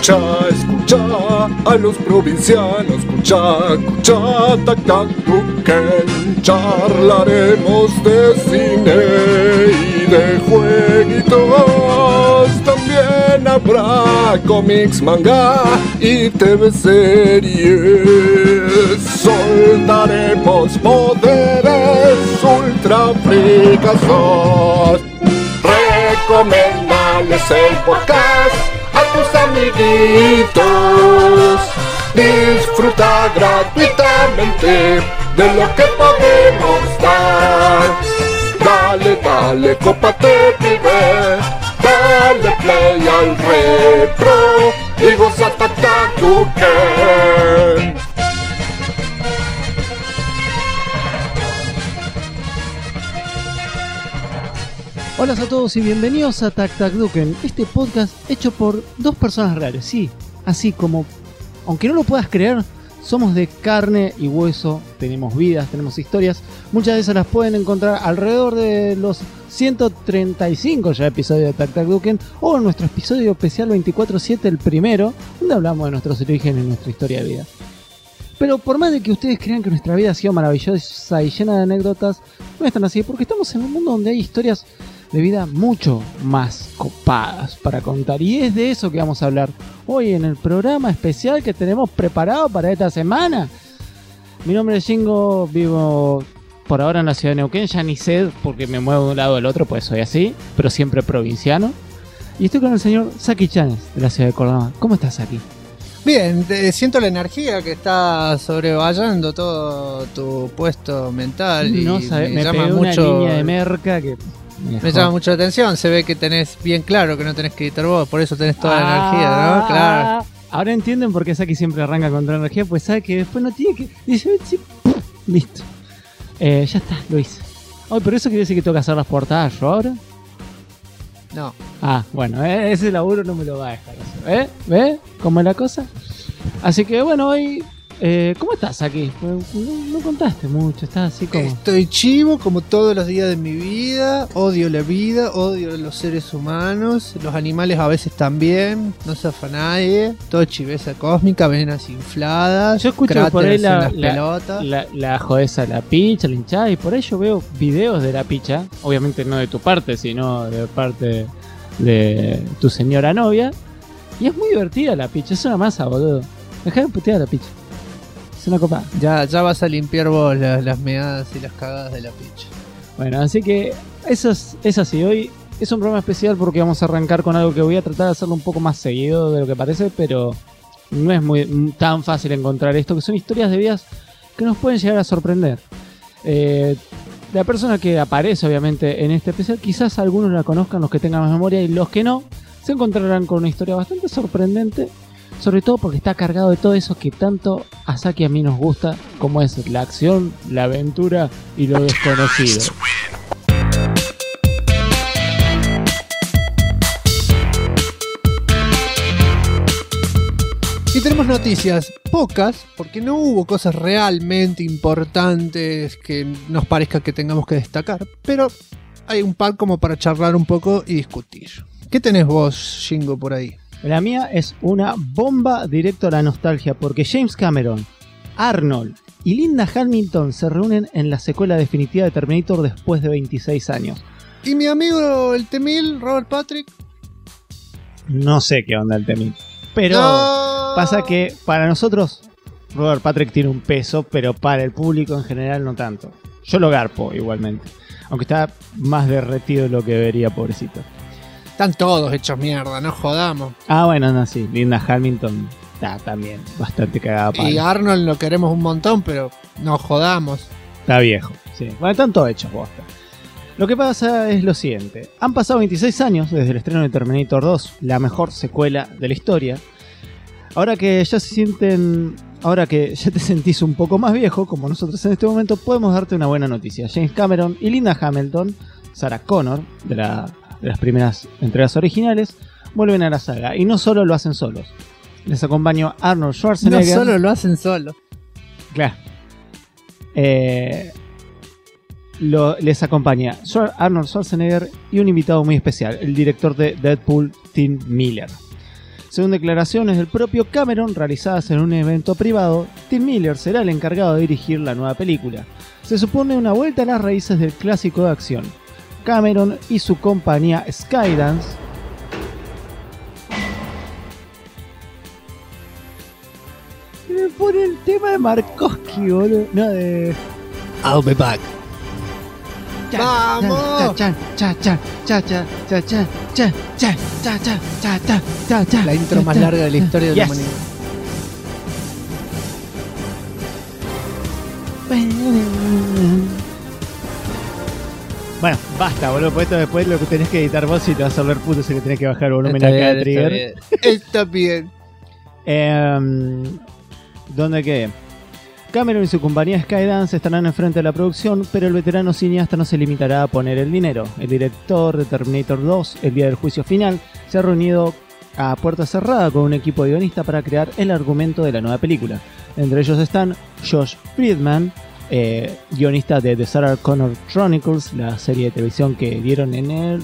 Escucha a los provincianos, escucha, tac, tac, Duken. Charlaremos de cine y de jueguitos. También habrá cómics, manga y TV series. Soltaremos poderes ultra fricazos. Recomendales el podcast a tus amiguitos. Disfruta gratuitamente de lo que podemos dar. Dale, cópate, pibe. Dale play al retro y goza Duken. Hola a todos y bienvenidos a Tac Tac Duken, este podcast hecho por dos personas reales, sí, así como, aunque no lo puedas creer, somos de carne y hueso, tenemos vidas, tenemos historias, muchas de esas las pueden encontrar alrededor de los 135 ya episodios de Tac Tac Duken, o en nuestro episodio especial 24/7, el primero, donde hablamos de nuestros orígenes y nuestra historia de vida. Pero por más de que ustedes crean que nuestra vida ha sido maravillosa y llena de anécdotas, no es tan así, porque estamos en un mundo donde hay historias de vida mucho más copadas para contar, y es de eso que vamos a hablar hoy en el programa especial que tenemos preparado para esta semana. Mi nombre es Shingo, vivo por ahora en la ciudad de Neuquén, ya ni sé porque me muevo de un lado al otro, pues soy así, pero siempre provinciano, y estoy con el señor Saki Chanes de la ciudad de Córdoba. ¿Cómo estás, Saki? Bien, siento la energía que está sobrevallando todo tu puesto mental. No y sabes, me llama pegó mucho, una línea de merca que me llama mucho la atención. Se ve que tenés bien claro que no tenés que editar vos, por eso tenés toda la energía, ¿no? Claro. Ahora entienden por qué Saki siempre arranca con toda la energía, pues sabe que después no tiene que... Dice, sí, listo. Ya está, lo hice. Ay, pero eso quiere decir que tengo que hacer las portadas yo ahora. No. Ah, bueno, ese laburo no me lo va a dejar hacer. ¿Ves? ¿Cómo es la cosa? Así que bueno, hoy... ¿cómo estás aquí? No contaste mucho, estás así como... Estoy chivo como todos los días de mi vida. Odio la vida, odio los seres humanos. Los animales a veces también. No zafa nadie. Todo chiveza cósmica, venas infladas. Yo escucho por ahí la jodeza, la picha, la hinchada, y por ahí yo veo videos de la picha. Obviamente no de tu parte, sino de parte de tu señora novia. Y es muy divertida la picha, es una masa, boludo. Dejá de putear a la picha. Es una copa. Ya vas a limpiar vos las meadas y las cagadas de la picha. Bueno, así que eso es así. Hoy es un programa especial porque vamos a arrancar con algo que voy a tratar de hacerlo un poco más seguido de lo que parece, pero no es tan fácil encontrar esto, que son historias de vidas que nos pueden llegar a sorprender. La persona que aparece obviamente en este especial, quizás algunos la conozcan, los que tengan más memoria, y los que no, se encontrarán con una historia bastante sorprendente. Sobre todo porque está cargado de todo eso que tanto a Saki y a mí nos gusta, como es la acción, la aventura y lo desconocido. Y tenemos noticias pocas, porque no hubo cosas realmente importantes que nos parezca que tengamos que destacar, pero hay un par como para charlar un poco y discutir. ¿Qué tenés vos, Shingo, por ahí? La mía es una bomba directo a la nostalgia, porque James Cameron, Arnold y Linda Hamilton se reúnen en la secuela definitiva de Terminator después de 26 años. ¿Y mi amigo el T-1000, Robert Patrick? No sé qué onda el T-1000, pero no. Pasa que para nosotros Robert Patrick tiene un peso, pero para el público en general no tanto. Yo lo garpo igualmente, aunque está más derretido de lo que debería, pobrecito. Están todos hechos mierda, no jodamos. Ah, bueno, no, sí. Linda Hamilton está también bastante cagada para. Y Arnold lo queremos un montón, pero no jodamos. Está viejo, sí. Bueno, están todos hechos bosta. Lo que pasa es lo siguiente. Han pasado 26 años desde el estreno de Terminator 2, la mejor secuela de la historia. Ahora que ya te sentís un poco más viejo, como nosotros en este momento, podemos darte una buena noticia. James Cameron y Linda Hamilton, Sarah Connor, de las primeras entregas originales, vuelven a la saga. Y no solo lo hacen solos. Les acompañó Arnold Schwarzenegger. No solo lo hacen solos. Claro. Les acompaña Arnold Schwarzenegger y un invitado muy especial, el director de Deadpool, Tim Miller. Según declaraciones del propio Cameron realizadas en un evento privado, Tim Miller será el encargado de dirigir la nueva película. Se supone una vuelta a las raíces del clásico de acción. Cameron y su compañía Skydance me pone el tema de Markowski, boludo. No, de... I'll be back. ¡Vamos! La intro más larga de la historia de la humanidad. Bueno, basta, boludo, porque esto después lo que tenés que editar vos y te vas a volver puto, así que tenés que bajar el volumen acá de trigger. Está bien. ¿Dónde quedé? Cameron y su compañía Skydance estarán enfrente de la producción, pero el veterano cineasta no se limitará a poner el dinero. El director de Terminator 2, el día del juicio final, se ha reunido a puerta cerrada con un equipo de guionistas para crear el argumento de la nueva película. Entre ellos están Josh Friedman, guionista de The Sarah Connor Chronicles, la serie de televisión que dieron en el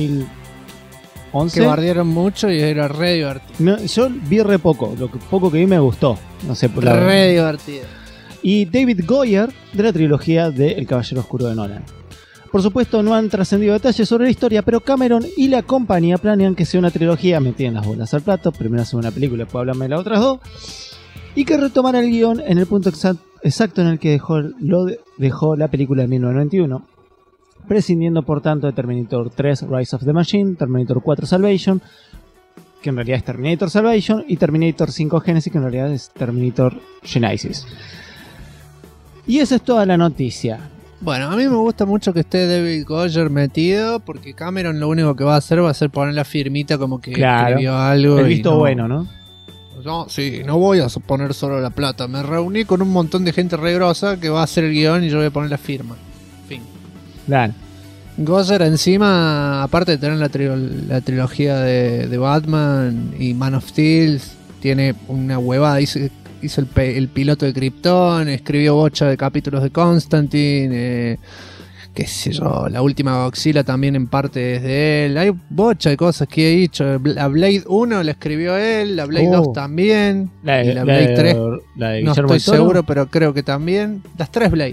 2011. Que bardearon mucho y era re divertido. No, yo vi re poco, lo que poco que vi me gustó. No sé, por la re divertido. Y David Goyer, de la trilogía de El Caballero Oscuro de Nolan. Por supuesto, no han trascendido detalles sobre la historia, pero Cameron y la compañía planean que sea una trilogía, me tienen las bolas al plato, primero hacer una película, después hablarme de las otras dos, y que retomará el guión en el punto exacto en el que dejó la película de 1991, prescindiendo por tanto de Terminator 3 Rise of the Machine, Terminator 4 Salvation, que en realidad es Terminator Salvation, y Terminator 5 Genesis, que en realidad es Terminator Genesis. Y esa es toda la noticia. Bueno, a mí me gusta mucho que esté David Goyer metido, porque Cameron lo único que va a hacer poner la firmita como que escribió algo. El visto bueno, ¿no? No, sí, no voy a poner solo la plata. Me reuní con un montón de gente re grosa que va a hacer el guión y yo voy a poner la firma. Fin. Claro. Goyer encima, aparte de tener la trilogía de Batman y Man of Steel, tiene una huevada. Hizo el piloto de Krypton, escribió bocha de capítulos de Constantine, qué sé yo, la última Godzilla también en parte es de él. Hay bocha de cosas que he hecho. La Blade 1 la escribió él, la Blade 2 también, y la Blade 3 no estoy seguro, pero creo que también. Las 3 Blade.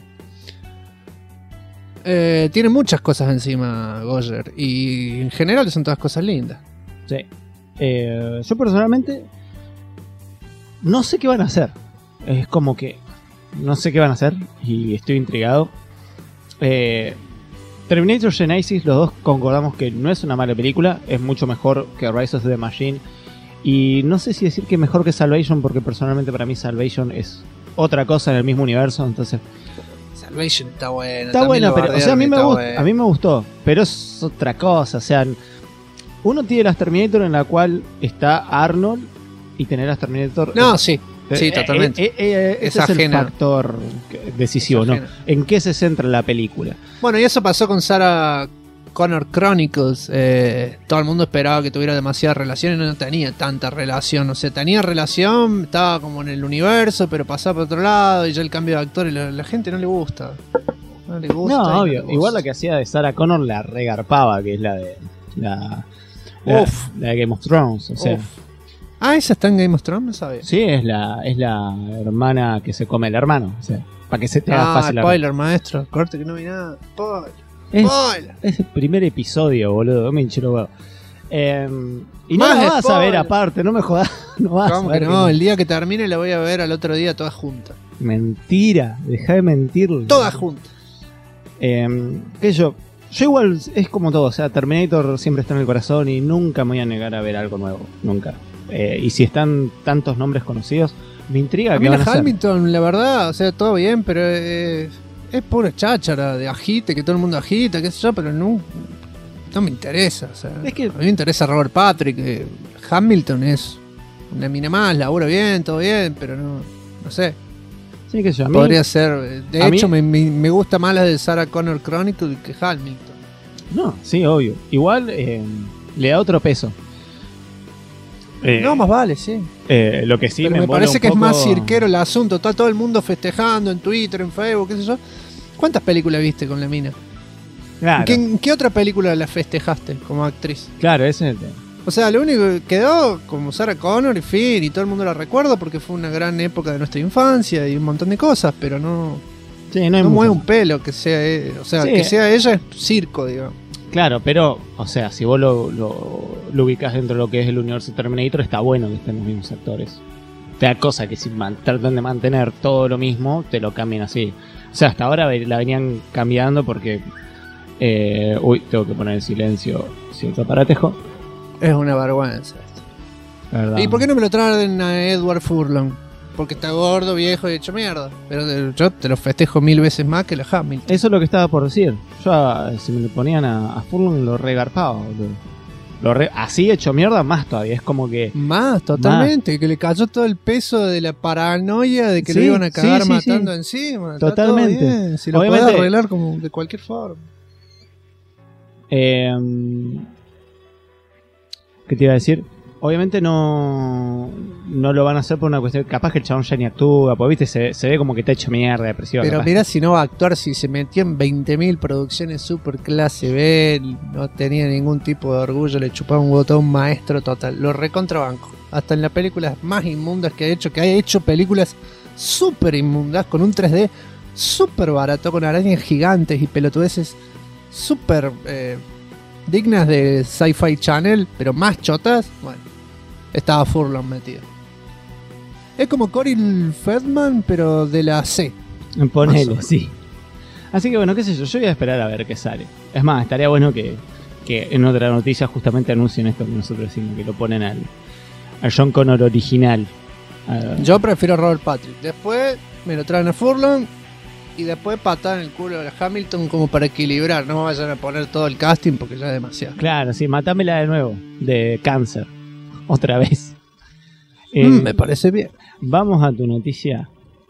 Tiene muchas cosas encima Goyer, y en general son todas cosas lindas. Sí. Yo personalmente no sé qué van a hacer. Es como que no sé qué van a hacer y estoy intrigado. Terminator Genesis, los dos concordamos que no es una mala película, es mucho mejor que Rise of the Machine. Y no sé si decir que mejor que Salvation, porque personalmente para mí Salvation es otra cosa en el mismo universo. Entonces Salvation está buena. Está buena, pero o sea, a mí me gustó, pero es otra cosa. O sea, uno tiene las Terminator en la cual está Arnold y tener las Terminator. No, sí, totalmente. Ese es el factor decisivo, ¿no? ¿En qué se centra la película? Bueno, y eso pasó con Sarah Connor Chronicles. Todo el mundo esperaba que tuviera demasiada relación y no tenía tanta relación. O sea, tenía relación, estaba como en el universo, pero pasaba por otro lado y ya el cambio de actor y la gente no le gusta. No le gusta. No, obvio. Igual la que hacía de Sarah Connor la regarpaba, que es la de la de Game of Thrones. O sea. Ah, ¿esa está en Game of Thrones? No sabía. Sí, es la hermana que se come el hermano. O sea, para que se te haga fácil. Spoiler, maestro. Corte que no vi nada. Spoiler. Es el primer episodio, boludo. Me hinché los huevos. Y no la vas a ver aparte, no me jodas. No vas a ver. No, el día que termine la voy a ver al otro día todas juntas. Mentira, deja de mentir. Todas juntas. Yo igual es como todo. O sea, Terminator siempre está en el corazón y nunca me voy a negar a ver algo nuevo. Nunca. Y si están tantos nombres conocidos, me intriga que van a hacer. Hamilton, la verdad, o sea, todo bien, pero es pura cháchara de agite, que todo el mundo agita, qué sé yo, pero no me interesa. O sea, es que a mí me interesa Robert Patrick. Hamilton es una mina más, labura bien, todo bien, pero no sé. Sí, que yo, podría ser. De hecho, me gusta más la de Sarah Connor Chronicles que Hamilton. No, sí, obvio. Igual le da otro peso. No, más vale, sí. Lo que sí pero me parece que es más cirquero el asunto. Está todo el mundo festejando en Twitter, en Facebook, qué sé yo. ¿Cuántas películas viste con la mina? Claro. ¿En qué otra película la festejaste como actriz? Claro, ese es el tema. O sea, lo único que quedó como Sarah Connor y Finn y todo el mundo la recuerda porque fue una gran época de nuestra infancia y un montón de cosas, pero no, Sí, no hay no mueve mucho. un pelo que sea ella. O sea, Sí. que sea ella es circo, digamos. Claro, pero, o sea, si vos lo ubicás dentro de lo que es el universo Terminator, está bueno que estén los mismos actores. Te da cosa que si tratan de mantener todo lo mismo, te lo cambian así. O sea, hasta ahora la venían cambiando porque... uy, tengo que poner en silencio cierto aparatejo. Es una vergüenza. La verdad. ¿Y por qué no me lo traen a Edward Furlong? Porque está gordo, viejo y hecho mierda. Pero yo te lo festejo 1000 veces más que la Hamilton. Eso es lo que estaba por decir. Yo, si me lo ponían a Furlong, lo regarpaba, boludo. Así hecho mierda, más todavía. Es como que... Más, totalmente. Que le cayó todo el peso de la paranoia de que Sí, lo iban a cagar sí, sí, matando sí. encima. Está Totalmente. todo bien. Si lo Obviamente- puede arreglar como de cualquier forma. ¿Qué te iba a decir? Obviamente no lo van a hacer por una cuestión. Capaz que el chabón ya ni actúa, porque viste, se ve como que está hecho mierda, depresivo. Pero capaz. mirá si no va a actuar, si se metió en 20.000 producciones super clase B, no tenía ningún tipo de orgullo, le chupaba un botón maestro total. Lo recontrabanco. Hasta en las películas más inmundas que ha hecho películas super inmundas, con un 3D super barato, con arañas gigantes y pelotudeces super dignas de Sci-Fi Channel, pero más chotas. Bueno, estaba Furlong metido. Es como Cory Feldman, pero de la C. Ponele, Más o sí. Así que bueno, qué sé yo voy a esperar a ver qué sale. Es más, estaría bueno que en otra noticia justamente anuncien esto que nosotros decimos, que lo ponen al John Connor original. Yo prefiero a Robert Patrick. Después me lo traen a Furlong y después patada en el culo de Hamilton como para equilibrar. No me vayan a poner todo el casting porque ya es demasiado. Claro, sí, matámela de nuevo, de cáncer. Otra vez. Me parece bien. Vamos a tu noticia.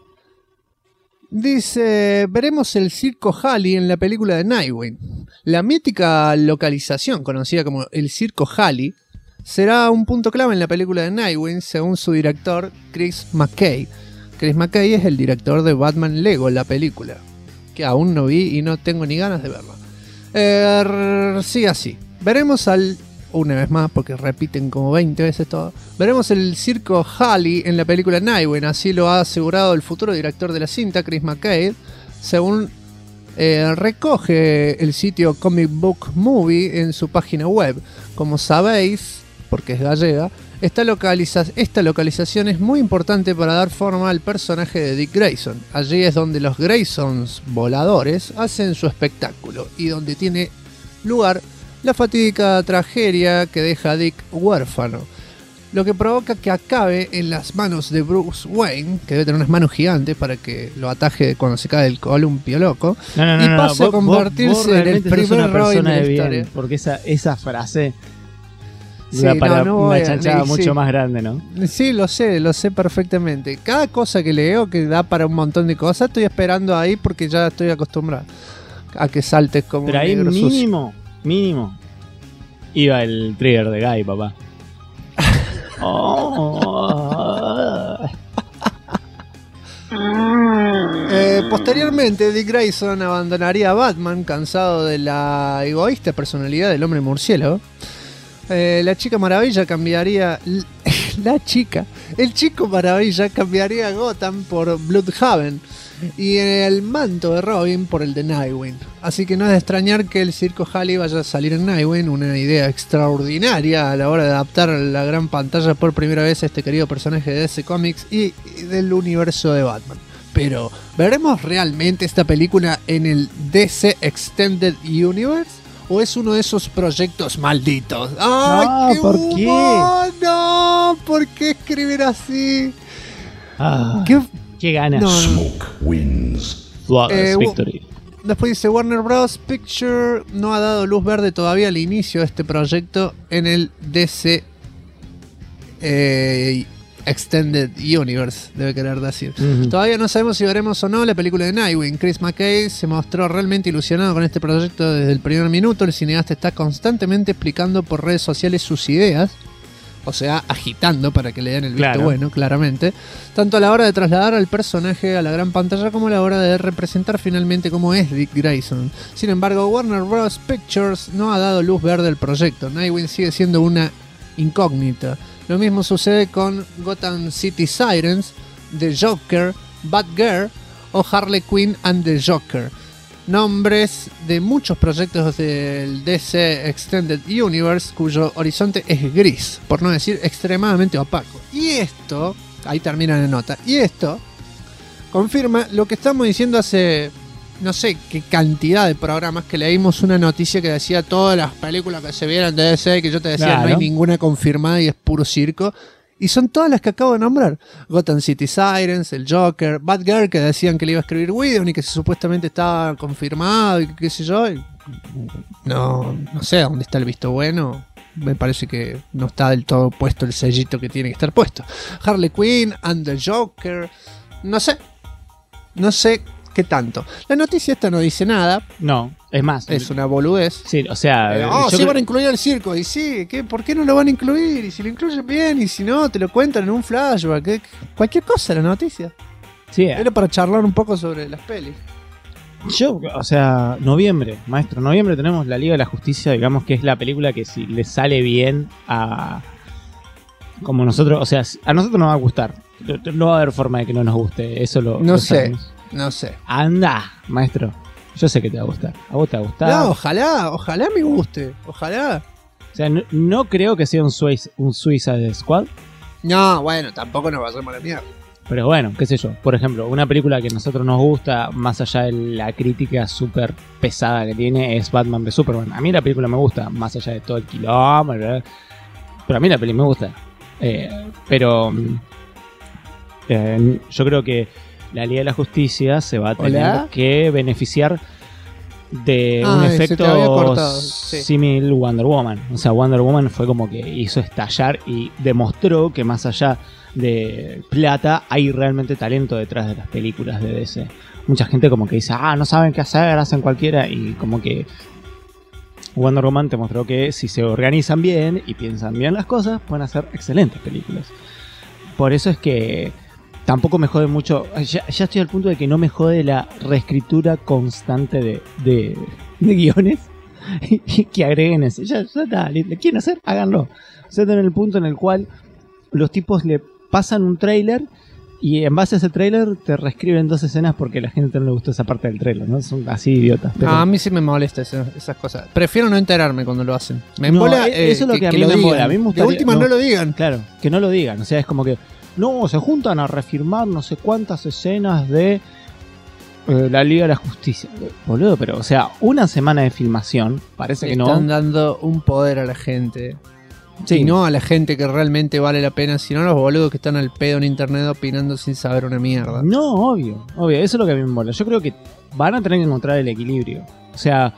Dice, veremos el circo Halley en la película de Nightwing. La mítica localización conocida como el circo Halley será un punto clave en la película de Nightwing según su director Chris McKay. Chris McKay es el director de Batman Lego, la película, que aún no vi y no tengo ni ganas de verla. Sigue así. Veremos una vez más, porque repiten como 20 veces todo. Veremos el circo Halley en la película Nightwing, así lo ha asegurado el futuro director de la cinta, Chris McKay, según recoge el sitio Comic Book Movie en su página web. Como sabéis, porque es gallega, esta localización es muy importante para dar forma al personaje de Dick Grayson. Allí es donde los Graysons voladores hacen su espectáculo y donde tiene lugar la fatídica tragedia que deja a Dick huérfano, lo que provoca que acabe en las manos de Bruce Wayne, que debe tener unas manos gigantes para que lo ataje cuando se cae del columpio loco, y pase a convertirse en el realmente sos primer una Robin persona de la de bien, historia. porque esa frase Sí, da para no una voy a- chanchada sí. mucho más grande, ¿no? Sí, lo sé perfectamente. Cada cosa que leo que da para un montón de cosas, estoy esperando ahí porque ya estoy acostumbrado a que saltes como Pero un ahí negro sucio. mínimo, iba el trigger de Guy, papá. Oh. Posteriormente, Dick Grayson abandonaría a Batman, cansado de la egoísta personalidad del hombre murciélago. La Chica Maravilla cambiaría... El Chico Maravilla cambiaría a Gotham por Bloodhaven y el manto de Robin por el de Nightwing. Así que no es de extrañar que el circo Halley vaya a salir en Nightwing, una idea extraordinaria a la hora de adaptar a la gran pantalla por primera vez a este querido personaje de DC Comics y del universo de Batman. Pero, ¿veremos realmente esta película en el DC Extended Universe? ¿O es uno de esos proyectos malditos? ¡Ay, No, qué ¿por qué? humo! ¡No! ¿Por qué escribir así? Qué ganas. No, no. Smoke wins. Flawless Eh, victory. Después dice Warner Bros. Picture no ha dado luz verde todavía al inicio de este proyecto en el DC Extended Universe, debe querer decir. Ujú. Todavía no sabemos si veremos o no la película de Nightwing. Chris McKay se mostró realmente ilusionado con este proyecto desde el primer minuto. El cineasta está constantemente explicando por redes sociales sus ideas, o sea, agitando para que le den el visto Claro. bueno, claramente, tanto a la hora de trasladar al personaje a la gran pantalla como a la hora de representar finalmente cómo es Dick Grayson. Sin embargo, Warner Bros. Pictures no ha dado luz verde al proyecto. Nightwing sigue siendo una incógnita. Lo mismo sucede con Gotham City Sirens, The Joker, Batgirl o Harley Quinn and the Joker. Nombres de muchos proyectos del DC Extended Universe cuyo horizonte es gris, por no decir extremadamente opaco. Y esto, ahí termina la nota, y esto confirma lo que estamos diciendo hace no sé qué cantidad de programas, que leímos una noticia que decía todas las películas que se vieran de DC, que yo te decía Claro. no hay ninguna confirmada y es puro circo. Y son todas las que acabo de nombrar. Gotham City Sirens, el Joker, Batgirl, que decían que le iba a escribir Whedon y que supuestamente estaba confirmado y qué sé yo. Y no sé dónde está el visto bueno. Me parece que no está del todo puesto el sellito que tiene que estar puesto. Harley Quinn and the Joker. No sé qué tanto. La noticia esta no dice nada. No, es más. Es una boludez. Sí, o sea. yo sí creo- van a incluir el circo. Y sí, ¿por qué no lo van a incluir? Y si lo incluyen bien, y si no, te lo cuentan en un flashback. Cualquier cosa la noticia. sí, Era para charlar un poco sobre las pelis. o sea, noviembre, maestro. Noviembre tenemos la Liga de la Justicia, digamos que es la película que si le sale bien a. Como nosotros, o sea, a nosotros nos va a gustar. No va a haber forma de que no nos guste. Eso lo. No lo sé. sabemos. No sé. Anda, maestro. Yo sé que te va a gustar. A vos te va a gustar. No, ojalá me guste. Ojalá. O sea, no creo que sea un Suicide Squad. No, bueno, tampoco nos vayamos a la mierda. Pero bueno, qué sé yo. Por ejemplo, una película que a nosotros nos gusta, más allá de la crítica súper pesada que tiene, es Batman v Superman. A mí la película me gusta, más allá de todo el quilombo, ¿verdad? Pero a mí la peli me gusta. Pero yo creo que la Liga de la Justicia se va a tener ¿Hola? que beneficiar de Ah, un se te había efecto cortado, sí. símil Wonder Woman. O sea, Wonder Woman fue como que hizo estallar y demostró que más allá de plata hay realmente talento detrás de las películas de DC. Mucha gente como que dice, no saben qué hacer, hacen cualquiera, y como que Wonder Woman te mostró que si se organizan bien y piensan bien las cosas, pueden hacer excelentes películas. Por eso es que tampoco me jode mucho. Ya estoy al punto de que no me jode la reescritura constante de guiones y que agreguen ese. Ya está, le quieren hacer, háganlo. O sea, en el punto en el cual los tipos le pasan un tráiler y en base a ese tráiler te reescriben 2 escenas porque a la gente no le gustó esa parte del tráiler, ¿no? Son así idiotas. Pero A mí sí me molesta esas cosas. Prefiero no enterarme cuando lo hacen. Me No, embola eso es lo que a mí lo me embola. digan. A mí me De gustaría- última no lo digan. claro, que no lo digan. O sea, es como que no, se juntan a reafirmar no sé cuántas escenas de la Liga de la Justicia. Boludo, pero, o sea, una semana de filmación, parece que Están no. dando un poder a la gente. Sí. Y no a la gente que realmente vale la pena, sino a los boludos que están al pedo en internet opinando sin saber una mierda. No, obvio. Eso es lo que a mí me mola. Yo creo que van a tener que encontrar el equilibrio. O sea,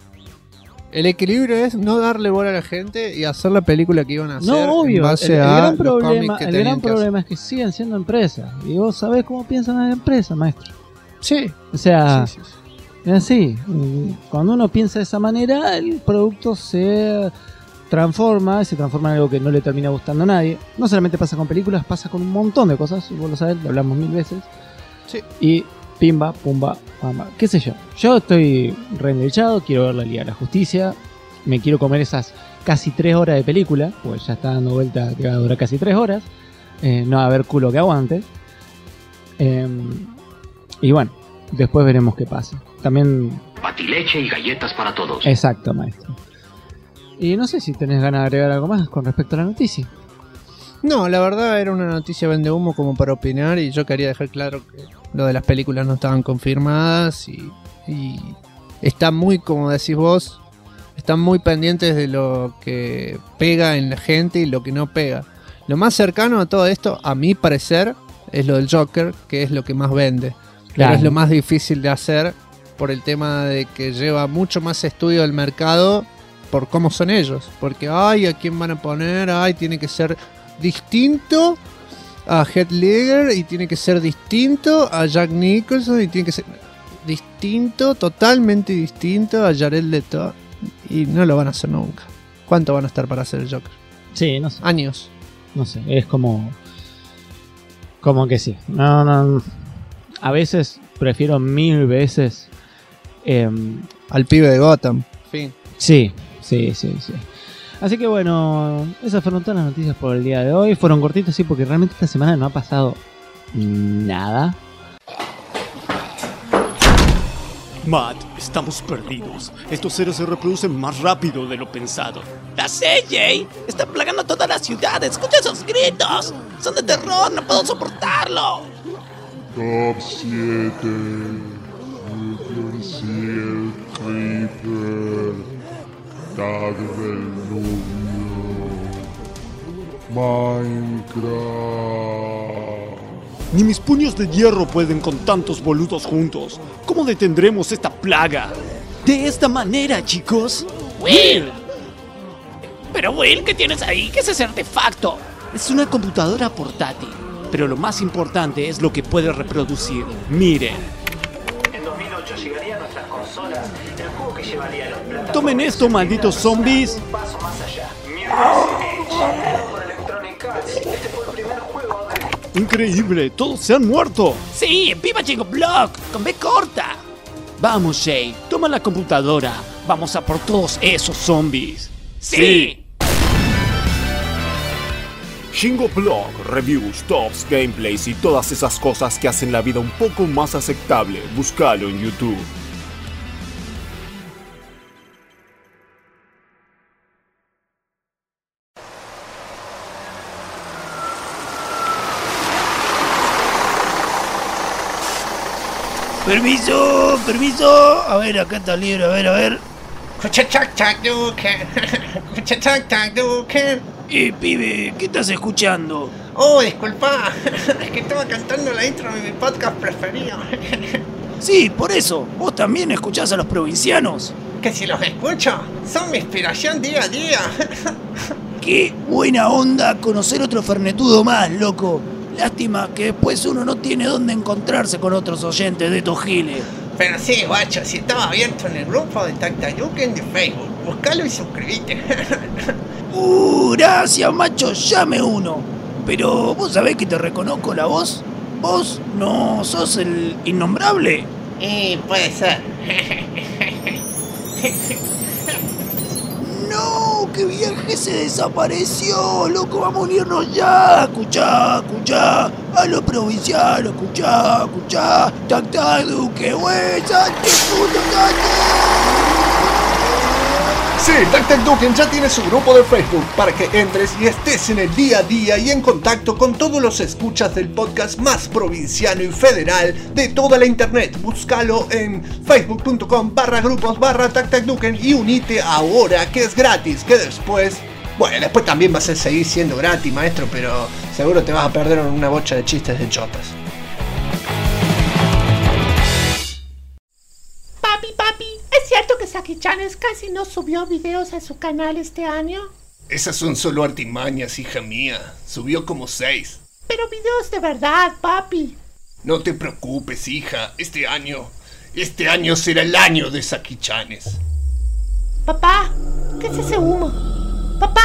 El equilibrio es no darle bola a la gente y hacer la película que iban a hacer no, obvio. en base El a gran los problema, cómics que el tenían gran que hacer. problema es que siguen siendo empresas. Y vos sabés cómo piensan las empresas, maestro. Sí, O sea, sí. es así. Cuando uno piensa de esa manera, el producto se transforma en algo que no le termina gustando a nadie. No solamente pasa con películas, pasa con un montón de cosas. Vos lo sabés, lo hablamos 1000 veces. Sí. Y pimba, pumba, pamba. ¿Qué sé yo? Yo estoy reenganchado, quiero ver la Liga de la Justicia. Me quiero comer esas casi 3 horas de película, pues ya está dando vuelta que va a durar casi 3 horas. No va a haber culo que aguante. Y bueno, después veremos qué pasa. También. Patileche y galletas para todos. Exacto, maestro. Y no sé si tenés ganas de agregar algo más con respecto a la noticia. No, la verdad era una noticia vende humo como para opinar y yo quería dejar claro que lo de las películas no estaban confirmadas y están muy, como decís vos, están muy pendientes de lo que pega en la gente y lo que no pega. Lo más cercano a todo esto, a mi parecer, es lo del Joker, que es lo que más vende. Claro. Pero es lo más difícil de hacer por el tema de que lleva mucho más estudio del mercado por cómo son ellos. Porque, ay, ¿a quién van a poner? Ay, tiene que ser distinto a Heath Ledger y tiene que ser distinto a Jack Nicholson y tiene que ser distinto, totalmente distinto a Jared Leto. Y no lo van a hacer nunca. ¿Cuánto van a estar para hacer el Joker? Sí, no sé. Años. No sé, es como que sí. No. A veces prefiero 1000 veces. Al pibe de Gotham. Fin. Sí. Así que bueno, esas fueron todas las noticias por el día de hoy. Fueron cortitas, sí, porque realmente esta semana no ha pasado nada. Matt, estamos perdidos. Estos seres se reproducen más rápido de lo pensado. ¡La sé, Jay! ¡Están plagando a toda la ciudad! ¡Escucha esos gritos! ¡Son de terror! ¡No puedo soportarlo! Top 7. Seal Creeper. Tag del novio. Minecraft. Ni mis puños de hierro pueden con tantos boludos juntos. ¿Cómo detendremos esta plaga? De esta manera, chicos. ¡Will! Pero Will, ¿qué tienes ahí? ¿Qué es ese artefacto? Es una computadora portátil, pero lo más importante es lo que puede reproducir. Miren. En 2008 llegaría a nuestras consolas el juego que llevaría a los plataformas. Tomen esto, malditos zombies. Un paso más allá. Mirror's Edge, creado por Electronic Arts. Este fue el primer juego de... Increíble, todos se han muerto. ¡Sí! ¡Viva Jingle Block! ¡Con B corta! Vamos, Jay, toma la computadora. Vamos a por todos esos zombies. ¡Sí! Jingle Blog, reviews, tops, gameplays y todas esas cosas que hacen la vida un poco más aceptable. Búscalo en YouTube. ¡Permiso! ¡Permiso! A ver, acá está el libro, a ver. Pibe, ¿qué estás escuchando? Oh, disculpa, es que estaba cantando la intro de mi podcast preferido. Sí, por eso. ¿Vos también escuchás a los provincianos? Que si los escucho, son mi inspiración día a día. ¡Qué buena onda conocer otro fernetudo más, loco! Lástima que después uno no tiene dónde encontrarse con otros oyentes de estos giles. Pero sí, guacho, si estaba abierto en el grupo de Tactayuken de Facebook, buscalo y suscribite. Gracias, macho, llame uno. Pero, ¿vos sabés que te reconozco la voz? ¿Vos no sos el innombrable? Y puede ser. ¡No! ¡Qué viaje se desapareció! ¡Loco, vamos a unirnos ya! Escuchá. A los provincianos, escuchá. Tactaduque, güey, salte, puto, Sí, Tactaduken ya tiene su grupo de Facebook para que entres y estés en el día a día y en contacto con todos los escuchas del podcast más provinciano y federal de toda la internet. Búscalo en facebook.com/grupos/Tactaduken y unite ahora, que es gratis, que después... Bueno, después también va a seguir siendo gratis, maestro, pero seguro te vas a perder en una bocha de chistes de chotas. Papi, ¿es cierto que Saki-chan casi no subió videos a su canal este año? Esas son solo artimañas, hija mía. Subió como 6. Pero videos de verdad, papi. No te preocupes, hija. Este año será el año de Saki-chanes. Papá, ¿qué es ese humo? ¡Papá!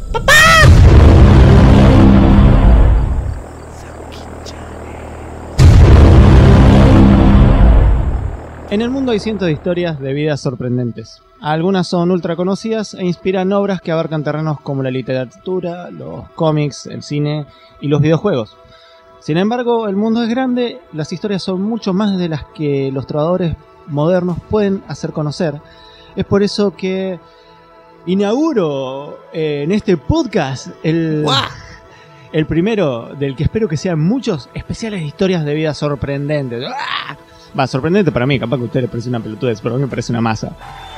En el mundo hay cientos de historias de vidas sorprendentes. Algunas son ultra conocidas e inspiran obras que abarcan terrenos como la literatura, los cómics, el cine y los videojuegos. Sin embargo, el mundo es grande, las historias son mucho más de las que los trovadores modernos pueden hacer conocer. Es por eso que inauguro en este podcast el primero del que espero que sean muchos especiales de historias de vidas sorprendentes. Va, sorprendente para mí, capaz que a ustedes les parece una pelotudez, pero a mí me parece una masa.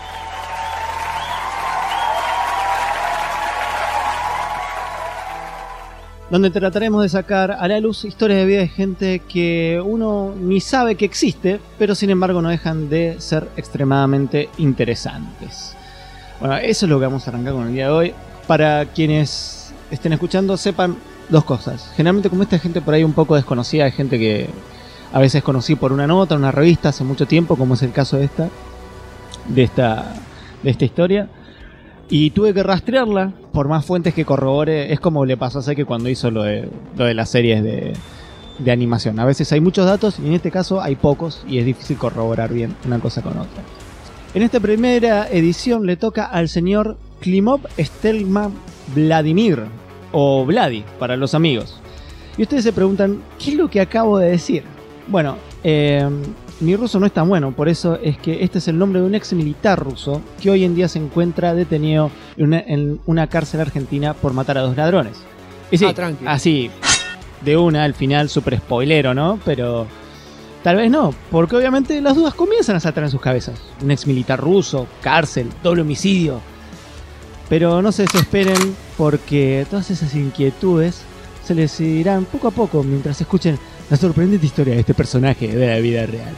Donde trataremos de sacar a la luz historias de vida de gente que uno ni sabe que existe, pero sin embargo no dejan de ser extremadamente interesantes. Bueno, eso es lo que vamos a arrancar con el día de hoy. Para quienes estén escuchando, sepan dos cosas. Generalmente, como esta gente por ahí un poco desconocida, hay gente que a veces conocí por una nota, una revista hace mucho tiempo, como es el caso de esta historia. Y tuve que rastrearla por más fuentes que corrobore. Es como le pasó a Seki cuando hizo lo de las series de animación. A veces hay muchos datos y en este caso hay pocos y es difícil corroborar bien una cosa con otra. En esta primera edición le toca al señor Klimov Stelman Vladimir, o Vladi para los amigos. Y ustedes se preguntan, ¿qué es lo que acabo de decir? Bueno, mi ruso no es tan bueno, por eso es que este es el nombre de un ex militar ruso que hoy en día se encuentra detenido en una cárcel argentina por matar a 2 ladrones. Y sí, tranqui. así, de una al final, súper spoilero, ¿no? Pero tal vez no, porque obviamente las dudas comienzan a saltar en sus cabezas. Un ex militar ruso, cárcel, doble homicidio. Pero no se desesperen, porque todas esas inquietudes se les irán poco a poco mientras escuchen la sorprendente historia de este personaje de la vida real.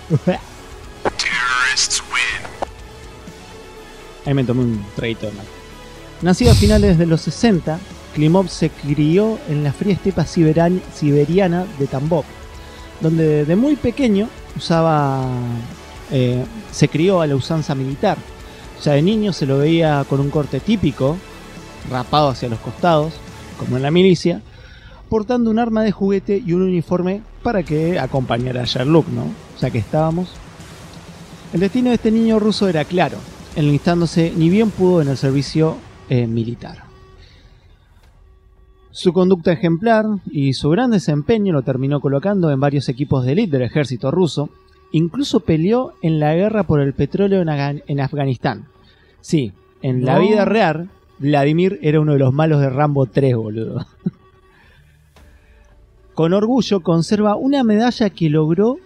Ahí me tomé un traguito de mal. Nacido a finales de los 60, Klimov se crió en la fría estepa siberiana de Tambov, donde de muy pequeño se crió a la usanza militar. O sea, de niño se lo veía con un corte típico, rapado hacia los costados, como en la milicia, portando un arma de juguete y un uniforme para que acompañara a Sherlock, ¿no? O sea que estábamos. El destino de este niño ruso era claro, enlistándose ni bien pudo en el servicio militar. Su conducta ejemplar y su gran desempeño lo terminó colocando en varios equipos de élite del ejército ruso. Incluso peleó en la guerra por el petróleo en Afganistán. Sí, en la vida real, Vladimir era uno de los malos de Rambo 3, boludo. Con orgullo conserva una medalla que logró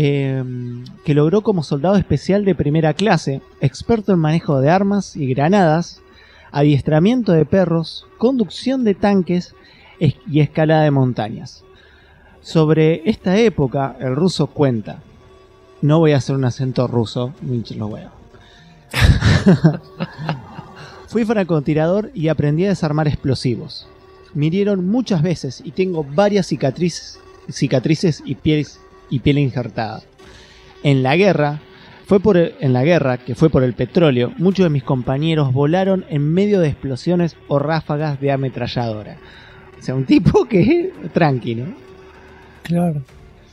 como soldado especial de primera clase, experto en manejo de armas y granadas, adiestramiento de perros, conducción de tanques y escalada de montañas. Sobre esta época, el ruso cuenta: no voy a hacer un acento ruso, me hinchen los huevos. Fui francotirador y aprendí a desarmar explosivos. Me hirieron muchas veces y tengo varias cicatrices y piel injertada. En la guerra, que fue por el petróleo, muchos de mis compañeros volaron en medio de explosiones o ráfagas de ametralladora. O sea, un tipo que es tranqui, ¿no? Claro.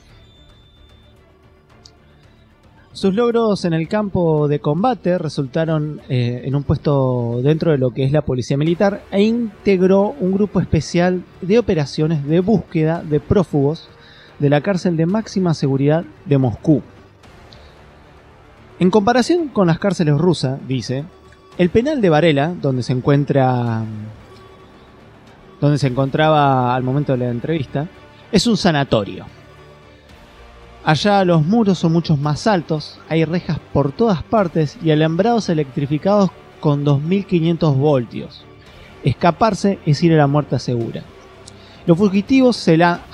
Sus logros en el campo de combate resultaron en un puesto dentro de lo que es la policía militar, e integró un grupo especial de operaciones de búsqueda de prófugos de la cárcel de máxima seguridad de Moscú. En comparación con las cárceles rusas, dice, el penal de Varela, donde se encontraba al momento de la entrevista, es un sanatorio. Allá los muros son mucho más altos, hay rejas por todas partes y alambrados electrificados con 2500 voltios. Escaparse es ir a la muerte segura. Al fugitivo se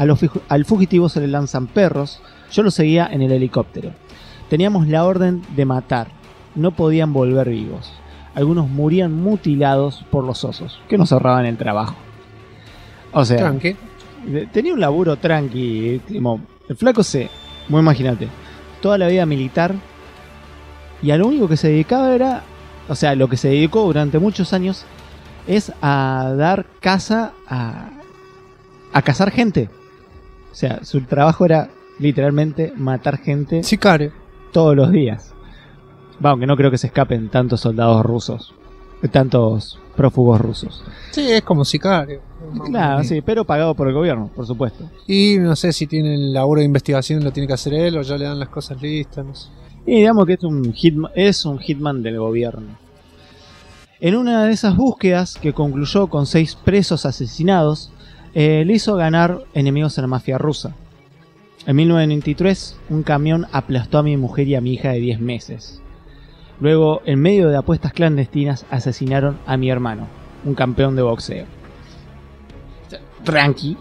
le lanzan perros, yo lo seguía en el helicóptero. Teníamos la orden de matar, no podían volver vivos. Algunos morían mutilados por los osos, que nos ahorraban el trabajo. O sea, tranqui. Tenía un laburo tranqui, como el flaco vos imagínate, toda la vida militar, y a lo único que se dedicaba era, o sea, lo que se dedicó durante muchos años es a dar caza a cazar gente. O sea, su trabajo era literalmente matar gente. Sicario. Todos los días. Aunque no creo que se escapen tantos soldados rusos, tantos prófugos rusos. Sí, es como sicario. Claro, sí, pero pagado por el gobierno, por supuesto. Y no sé si tiene el laburo de investigación, lo tiene que hacer él o ya le dan las cosas listas, no sé. Y digamos que es un hitman del gobierno. En una de esas búsquedas, que concluyó con 6 presos asesinados, le hizo ganar enemigos a la mafia rusa. En 1993, un camión aplastó a mi mujer y a mi hija de 10 meses. Luego, en medio de apuestas clandestinas, asesinaron a mi hermano, un campeón de boxeo. Tranqui.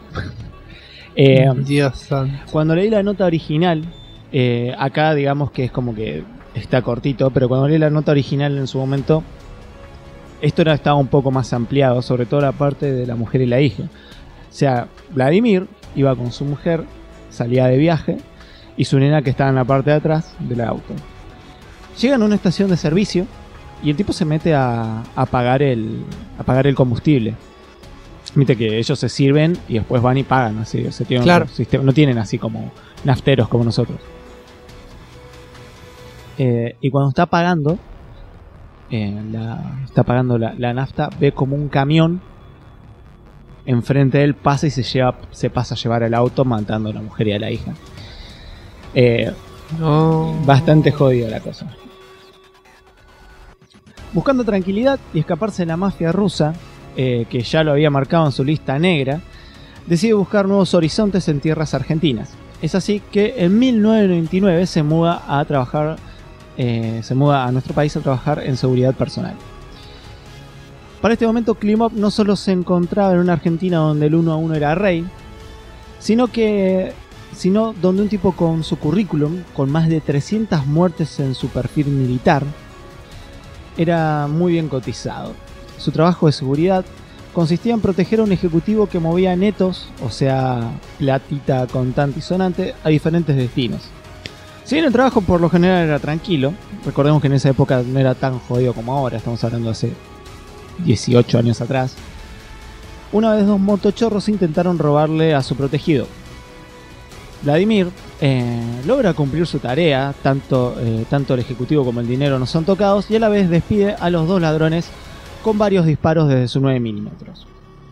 Dios santo. Cuando leí la nota original, acá digamos que es como que está cortito, pero cuando leí la nota original en su momento, esto estaba un poco más ampliado, sobre todo la parte de la mujer y la hija. O sea, Vladimir iba con su mujer, salía de viaje, y su nena que estaba en la parte de atrás del auto. Llegan a una estación de servicio y el tipo se mete a pagar el combustible. Viste que ellos se sirven y después van y pagan, así, o sea, tienen claro. No tienen así como nafteros como nosotros. Y cuando está pagando, está pagando la nafta, ve como un camión enfrente de él pasa y se pasa a llevar el auto matando a la mujer y a la hija. Bastante jodida la cosa. Buscando tranquilidad y escaparse de la mafia rusa, que ya lo había marcado en su lista negra, decide buscar nuevos horizontes en tierras argentinas. Es así que en 1999 se muda a nuestro país a trabajar en seguridad personal. Para este momento Klimov no solo se encontraba en una Argentina donde el 1 a 1 era rey, sino donde un tipo con su currículum, con más de 300 muertes en su perfil militar, era muy bien cotizado. Su trabajo de seguridad consistía en proteger a un ejecutivo que movía netos, o sea, platita contante y sonante, a diferentes destinos. Si bien el trabajo por lo general era tranquilo, recordemos que en esa época no era tan jodido como ahora, estamos hablando de hace 18 años atrás. Una vez 2 motochorros intentaron robarle a su protegido. Vladimir logra cumplir su tarea, tanto el ejecutivo como el dinero no son tocados, y a la vez despide a los 2 ladrones con varios disparos desde su 9 milímetros.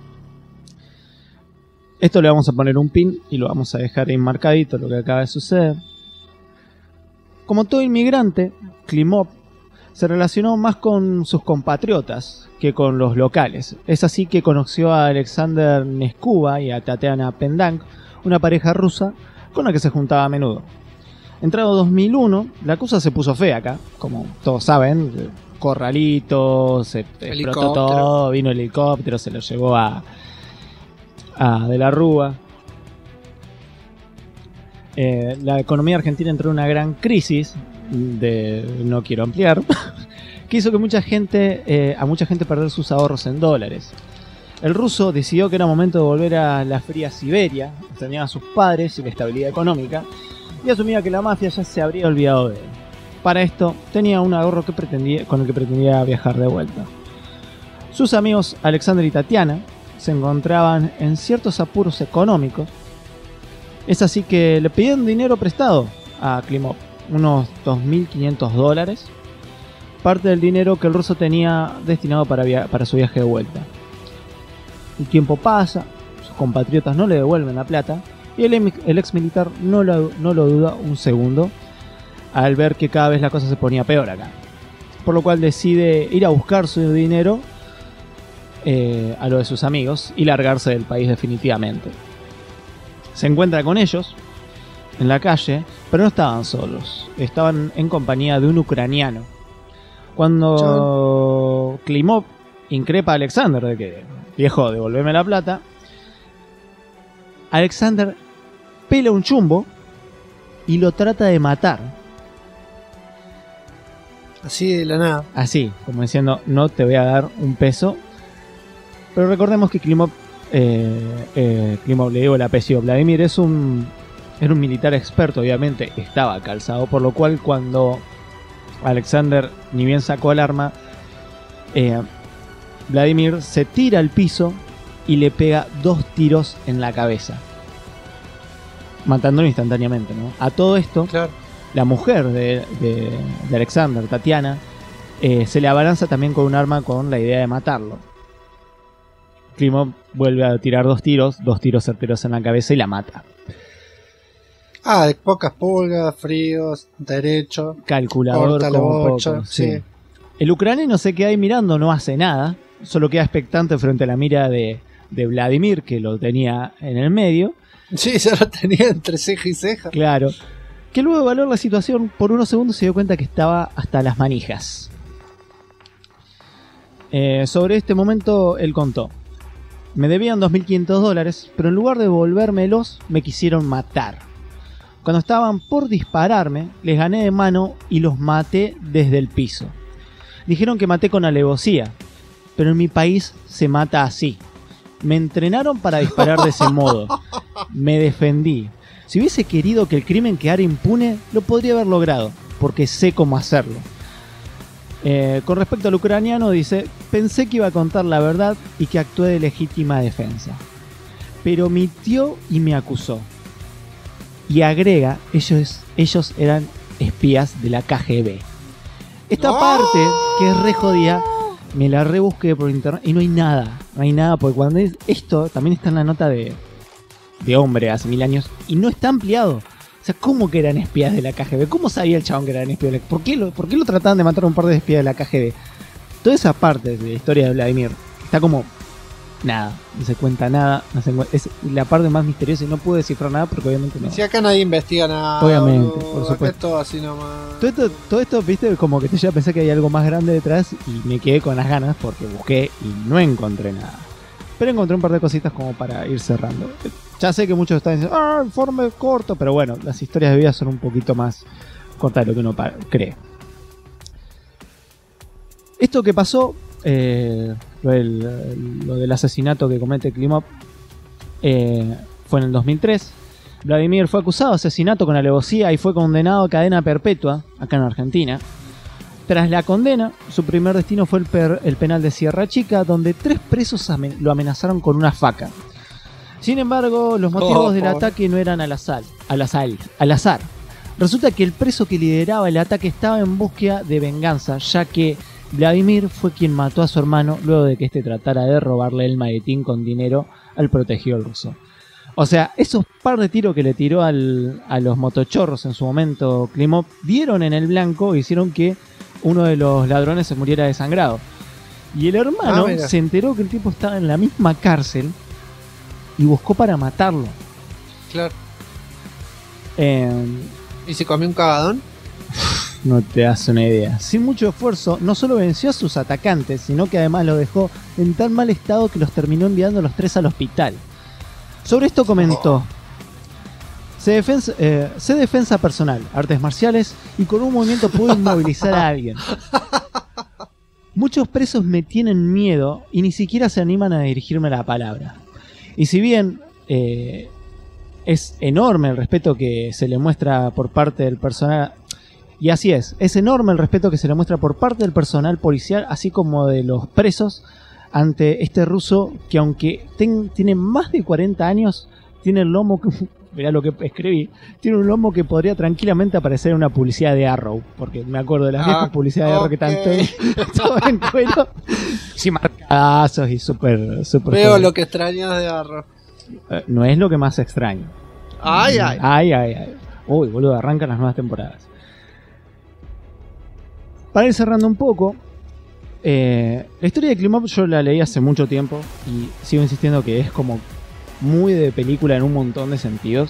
Esto le vamos a poner un pin y lo vamos a dejar enmarcadito lo que acaba de suceder. Como todo inmigrante, Klimov se relacionó más con sus compatriotas que con los locales. Es así que conoció a Alexander Neskuba y a Tatiana Pendank, una pareja rusa con la que se juntaba a menudo. Entrado 2001, la cosa se puso fea acá, como todos saben. Corralito, se explotó todo, vino el helicóptero, se lo llevó a De la Rúa. La economía argentina entró en una gran crisis, no quiero ampliar, que hizo que a mucha gente perder sus ahorros en dólares. El ruso decidió que era momento de volver a la fría Siberia, extrañaba a sus padres y la estabilidad económica, y asumía que la mafia ya se habría olvidado de él. Para esto tenía un ahorro con el que pretendía viajar de vuelta. Sus amigos Alexander y Tatiana se encontraban en ciertos apuros económicos. Es así que le pidieron dinero prestado a Klimov, unos $2.500, parte del dinero que el ruso tenía destinado para su viaje de vuelta. El tiempo pasa, sus compatriotas no le devuelven la plata y el ex militar no lo duda un segundo al ver que cada vez la cosa se ponía peor acá. Por lo cual decide ir a buscar su dinero a lo de sus amigos y largarse del país definitivamente. Se encuentra con ellos en la calle, pero no estaban solos, estaban en compañía de un ucraniano. Cuando Klimov increpa a Alexander de que viejo, devolveme la plata, Alexander pela un chumbo y lo trata de matar. Así de la nada. Así, como diciendo, no te voy a dar un peso. Pero recordemos que Klimov, le digo el apellido, Vladimir era un militar experto, obviamente estaba calzado, por lo cual cuando Alexander ni bien sacó el arma, Vladimir se tira al piso y le pega 2 tiros en la cabeza, matándolo instantáneamente, ¿no? A todo esto, claro, la mujer de Alexander, Tatiana, se le abalanza también con un arma con la idea de matarlo. Klimov vuelve a tirar 2 tiros certeros en la cabeza y la mata. De pocas pulgas, fríos, derecho, calculador como poco, sí. El ucraniano se queda ahí mirando, no hace nada, solo queda expectante frente a la mira de Vladimir, que lo tenía en el medio. Sí, ya lo tenía entre ceja y ceja. Claro. Que luego de evaluar la situación, por unos segundos se dio cuenta que estaba hasta las manijas. Sobre este momento, él contó: me debían $2.500, pero en lugar de devolvérmelos, me quisieron matar. Cuando estaban por dispararme, les gané de mano y los maté desde el piso. Dijeron que maté con alevosía, pero en mi país se mata así. Me entrenaron para disparar de ese modo. Me defendí. Si hubiese querido que el crimen quedara impune, lo podría haber logrado, porque sé cómo hacerlo. Con respecto al ucraniano, dice: pensé que iba a contar la verdad y que actué de legítima defensa, pero mintió y me acusó. Y agrega: ellos eran espías de la KGB. Esta parte, que es re jodida, me la rebusqué por internet y no hay nada, porque cuando es esto también está en la nota de Hombre hace 1000 años y no está ampliado. O sea, ¿cómo que eran espías de la KGB? ¿Cómo sabía el chabón que eran espías de la KGB? ¿Por qué lo trataban de matar a un par de espías de la KGB? Toda esa parte de la historia de Vladimir está como nada, no se cuenta nada, es la parte más misteriosa y no puedo descifrar nada porque obviamente no. Si acá nadie investiga nada. Obviamente, por supuesto. Acá es todo así nomás. Todo esto, viste, como que te lleva a pensar que hay algo más grande detrás y me quedé con las ganas porque busqué y no encontré nada. Pero encontré un par de cositas como para ir cerrando. Ya sé que muchos están diciendo, informe corto, pero bueno, las historias de vida son un poquito más cortas de lo que uno cree. Esto que pasó, lo del asesinato que comete Klimov, fue en el 2003. Vladimir fue acusado de asesinato con alevosía y fue condenado a cadena perpetua acá en Argentina. Tras la condena, su primer destino fue el penal de Sierra Chica, donde 3 presos lo amenazaron con una faca. Sin embargo, los motivos del ataque no eran al azar. Resulta que el preso que lideraba el ataque estaba en búsqueda de venganza, ya que Vladimir fue quien mató a su hermano luego de que este tratara de robarle el maletín con dinero al protegido ruso. O sea, esos par de tiros que le tiró a los motochorros en su momento Klimov dieron en el blanco e hicieron que uno de los ladrones se muriera desangrado. Y el hermano se enteró que el tipo estaba en la misma cárcel y buscó para matarlo. Claro. ¿Y se comió un cagadón? No te das una idea. Sin mucho esfuerzo, no solo venció a sus atacantes, sino que además los dejó en tan mal estado que los terminó enviando a los 3 al hospital. Sobre esto comentó: sé defensa personal, artes marciales y con un movimiento puedo inmovilizar a alguien. Muchos presos me tienen miedo y ni siquiera se animan a dirigirme la palabra. Y si bien es enorme el respeto que se le muestra por parte del personal, y así es enorme el respeto que se le muestra por parte del personal policial, así como de los presos, ante este ruso que, aunque tiene más de 40 años, tiene el lomo que, mirá lo que escribí, tiene un lomo que podría tranquilamente aparecer en una publicidad de Arrow, porque me acuerdo de las viejas publicidades de Arrow que tanto todo en cuero, sin marcadazos y súper veo joven. lo que extrañas de Arrow. No es lo que más extraño. Ay. Uy, boludo, arrancan las nuevas temporadas. Para ir cerrando un poco, la historia de Klimov yo la leí hace mucho tiempo y sigo insistiendo que es como muy de película en un montón de sentidos.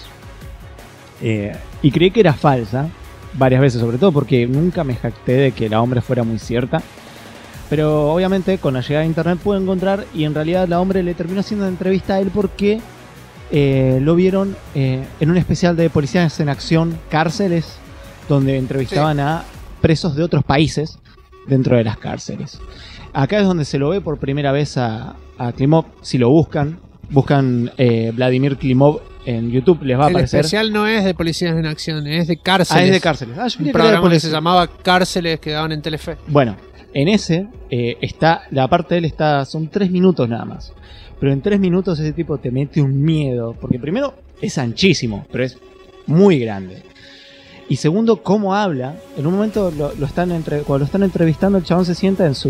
Y creí que era falsa varias veces, sobre todo porque nunca me jacté de que la hombre fuera muy cierta. Pero obviamente con la llegada de internet pude encontrar, y en realidad la hombre le terminó haciendo una entrevista a él porque lo vieron en un especial de Policías en Acción, Cárceles, donde entrevistaban a presos de otros países dentro de las cárceles. Acá es donde se lo ve por primera vez a Klimov. Si lo buscan Vladimir Klimov en YouTube, les va a aparecer. El especial no es de Policías en Acción, es de Cárceles. Es de Cárceles. Un programa que se llamaba Cárceles, que daban en Telefe. Bueno, en ese está, la parte de él son 3 minutos nada más. Pero en 3 minutos ese tipo te mete un miedo, porque primero es anchísimo, pero es muy grande. Y segundo, cómo habla. En un momento cuando lo están entrevistando, el chabón se sienta en su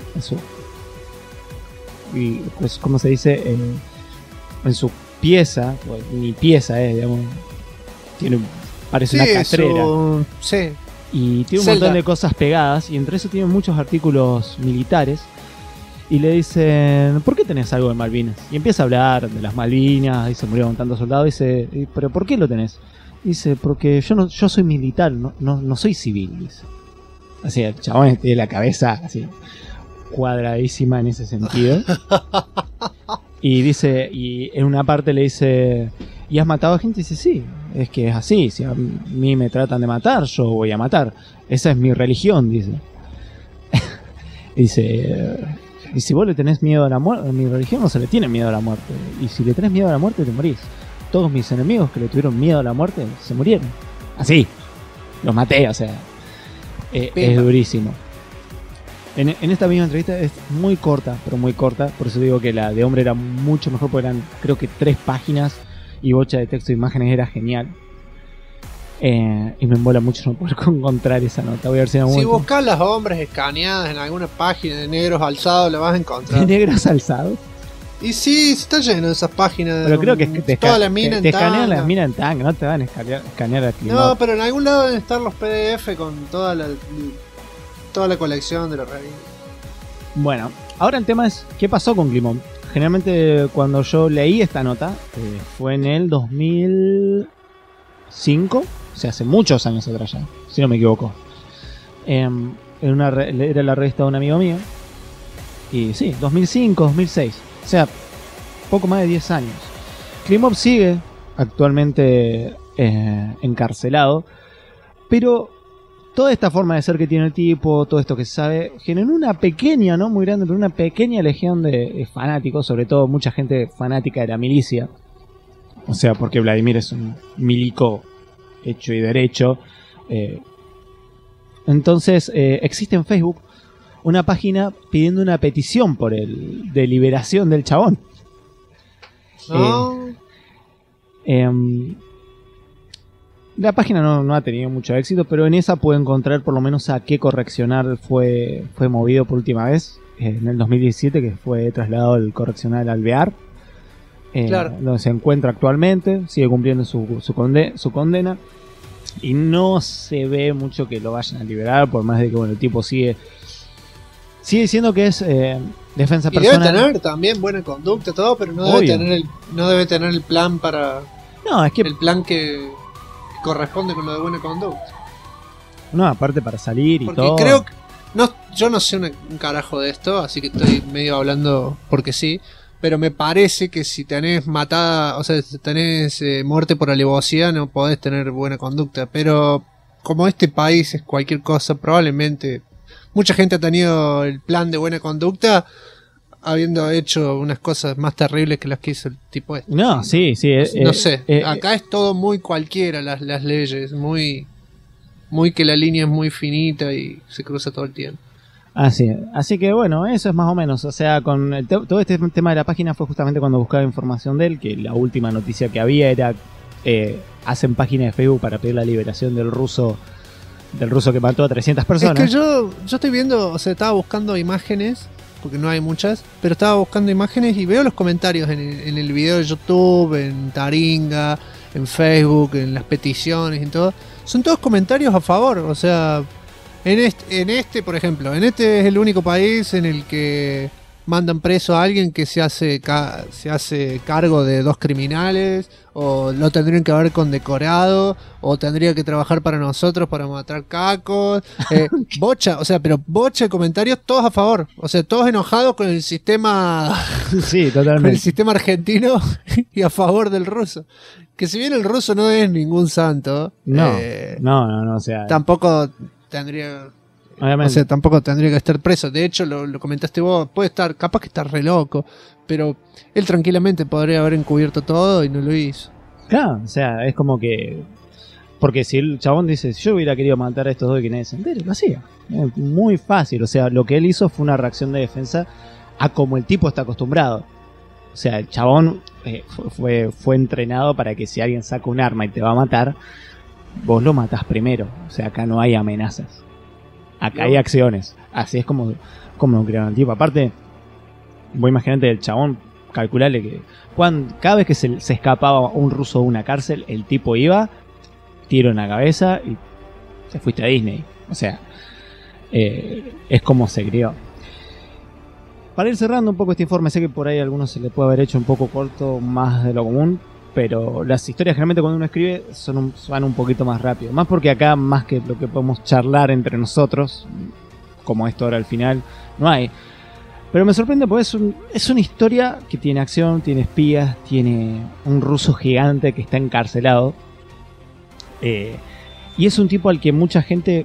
y pues, ¿cómo se dice? En su pieza, pues, ni pieza digamos, parece una catrera. Y tiene un montón de cosas pegadas, y entre eso tiene muchos artículos militares. Y le dicen, ¿por qué tenés algo de Malvinas? Y empieza a hablar de las Malvinas, y se murieron tantos soldados. Dice, ¿pero por qué lo tenés? Dice, porque yo soy militar, no soy civil, dice. Así, el chabón tiene la cabeza así cuadradísima en ese sentido. Y dice, y en una parte le dice, ¿y has matado a gente? Y dice, sí, es que es así, si a mí me tratan de matar, yo voy a matar. Esa es mi religión, dice. Dice, y si vos le tenés miedo a la muerte, mi religión no se le tiene miedo a la muerte. Y si le tenés miedo a la muerte, te morís. Todos mis enemigos que le tuvieron miedo a la muerte se murieron. Así, los maté, o sea, es durísimo. En esta misma entrevista es muy corta, pero muy corta. Por eso digo que la de hombre era mucho mejor, porque eran creo que 3 páginas y bocha de texto e imágenes, era genial. Y me embola mucho no poder encontrar esa nota. Voy a ver si en algún Si momento- buscas las hombres escaneadas en alguna página de negros alzados, la vas a encontrar. ¿De negros alzados? Y sí, está lleno de esas páginas. Pero creo que toda la mina en te escanean tanga. las minas en tanga, no te van a escanear a Climov. No, pero en algún lado deben estar los PDF con toda la colección de la revista. Bueno, ahora el tema es ¿qué pasó con Climov? Generalmente cuando yo leí esta nota fue en el 2005, o sea, hace muchos años atrás ya, si no me equivoco. Era la revista de un amigo mío. Y sí, 2005, 2006. O sea, poco más de 10 años. Climov sigue actualmente encarcelado. Pero toda esta forma de ser que tiene el tipo, todo esto que se sabe, generó una pequeña, no muy grande, pero una pequeña legión de fanáticos. Sobre todo mucha gente fanática de la milicia. O sea, porque Vladimir es un milico hecho y derecho. Entonces, existe en Facebook una página pidiendo una petición de liberación del chabón. No. La página no ha tenido mucho éxito, pero en esa puede encontrar por lo menos a qué correccional fue movido por última vez, en el 2017, que fue trasladado el correccional Alvear, Claro. donde se encuentra actualmente, sigue cumpliendo su condena, y no se ve mucho que lo vayan a liberar, por más de que el tipo sigue diciendo que es defensa Y personal. debe tener también buena conducta, todo, pero no Obvio. debe tener el plan para. No, es que El plan que corresponde con lo de buena conducta. no, aparte para salir y Porque todo. creo que. Yo no sé un carajo de esto, así que estoy medio hablando porque sí. Pero me parece que si tenés matada, o sea, si tenés muerte por alevosía, no podés tener buena conducta. Pero como este país es cualquier cosa, probablemente mucha gente ha tenido el plan de buena conducta habiendo hecho unas cosas más terribles que las que hizo el tipo este. No, sí. No sé, acá es todo muy cualquiera las leyes, muy que la línea es muy finita y se cruza todo el tiempo. Así que bueno, eso es más o menos. O sea, con todo este tema de la página fue justamente cuando buscaba información de él, que la última noticia que había era hacen página de Facebook para pedir la liberación del ruso que mató a 300 personas. Es que yo estoy viendo, o sea, estaba buscando imágenes, porque no hay muchas, pero estaba buscando imágenes y veo los comentarios en el video de YouTube, en Taringa, en Facebook, en las peticiones y todo. Son todos comentarios a favor, o sea, en este, por ejemplo, en este es el único país en el que mandan preso a alguien que se hace cargo de 2 criminales, o lo tendrían que haber condecorado, o tendría que trabajar para nosotros para matar cacos, bocha de comentarios todos a favor, o sea, todos enojados con el sistema Sí, con el totalmente. sistema argentino y a favor del ruso, que si bien el ruso no es ningún santo, No, o sea, tampoco tendría. obviamente. O sea, tampoco tendría que estar preso. De hecho, lo comentaste vos, puede estar, capaz que está re loco, pero él tranquilamente podría haber encubierto todo y no lo hizo. Claro, o sea, es como que... Porque si el chabón dice, si yo hubiera querido matar a estos dos y que nadie se entere, lo hacía. Es muy fácil, o sea, lo que él hizo fue una reacción de defensa a como el tipo está acostumbrado. O sea, el chabón fue entrenado para que si alguien saca un arma y te va a matar, vos lo matás primero. O sea, acá no hay amenazas. Acá hay acciones. Así es como lo crearon el tipo. Aparte, vos imaginate el chabón, calcularle que cada vez que se escapaba un ruso de una cárcel, el tipo iba, tiro en la cabeza y te fuiste a Disney. O sea, es como se crió. Para ir cerrando un poco este informe, sé que por ahí a algunos se le puede haber hecho un poco corto, más de lo común, pero las historias generalmente cuando uno escribe van un poquito más rápido. Más porque acá, más que lo que podemos charlar entre nosotros, como esto ahora al final, no hay. Pero me sorprende porque es una historia que tiene acción, tiene espías, tiene un ruso gigante que está encarcelado. Y es un tipo al que mucha gente,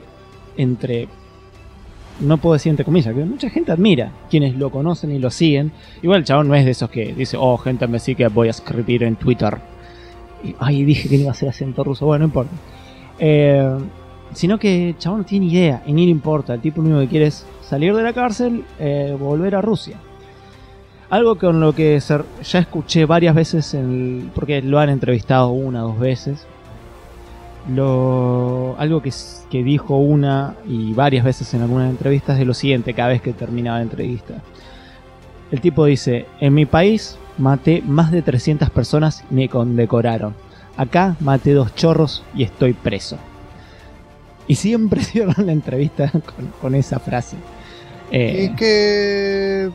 no puedo decir entre comillas, que mucha gente admira, quienes lo conocen y lo siguen. Igual el chabón no es de esos que dice, oh, gente me sigue que voy a escribir en Twitter. Y, ay, dije que no iba a hacer acento ruso, bueno, no importa. Sino que el chabón no tiene idea y ni le importa. El tipo lo único que quiere es salir de la cárcel, volver a Rusia. Algo con lo que ya escuché varias veces, porque lo han entrevistado 1 o 2 veces. algo que dijo una y varias veces en algunas entrevistas es lo siguiente cada vez que terminaba la entrevista. El tipo dice: en mi país maté más de 300 personas y me condecoraron. Acá maté 2 chorros y estoy preso. Y siempre cierran la entrevista con esa frase. Y que...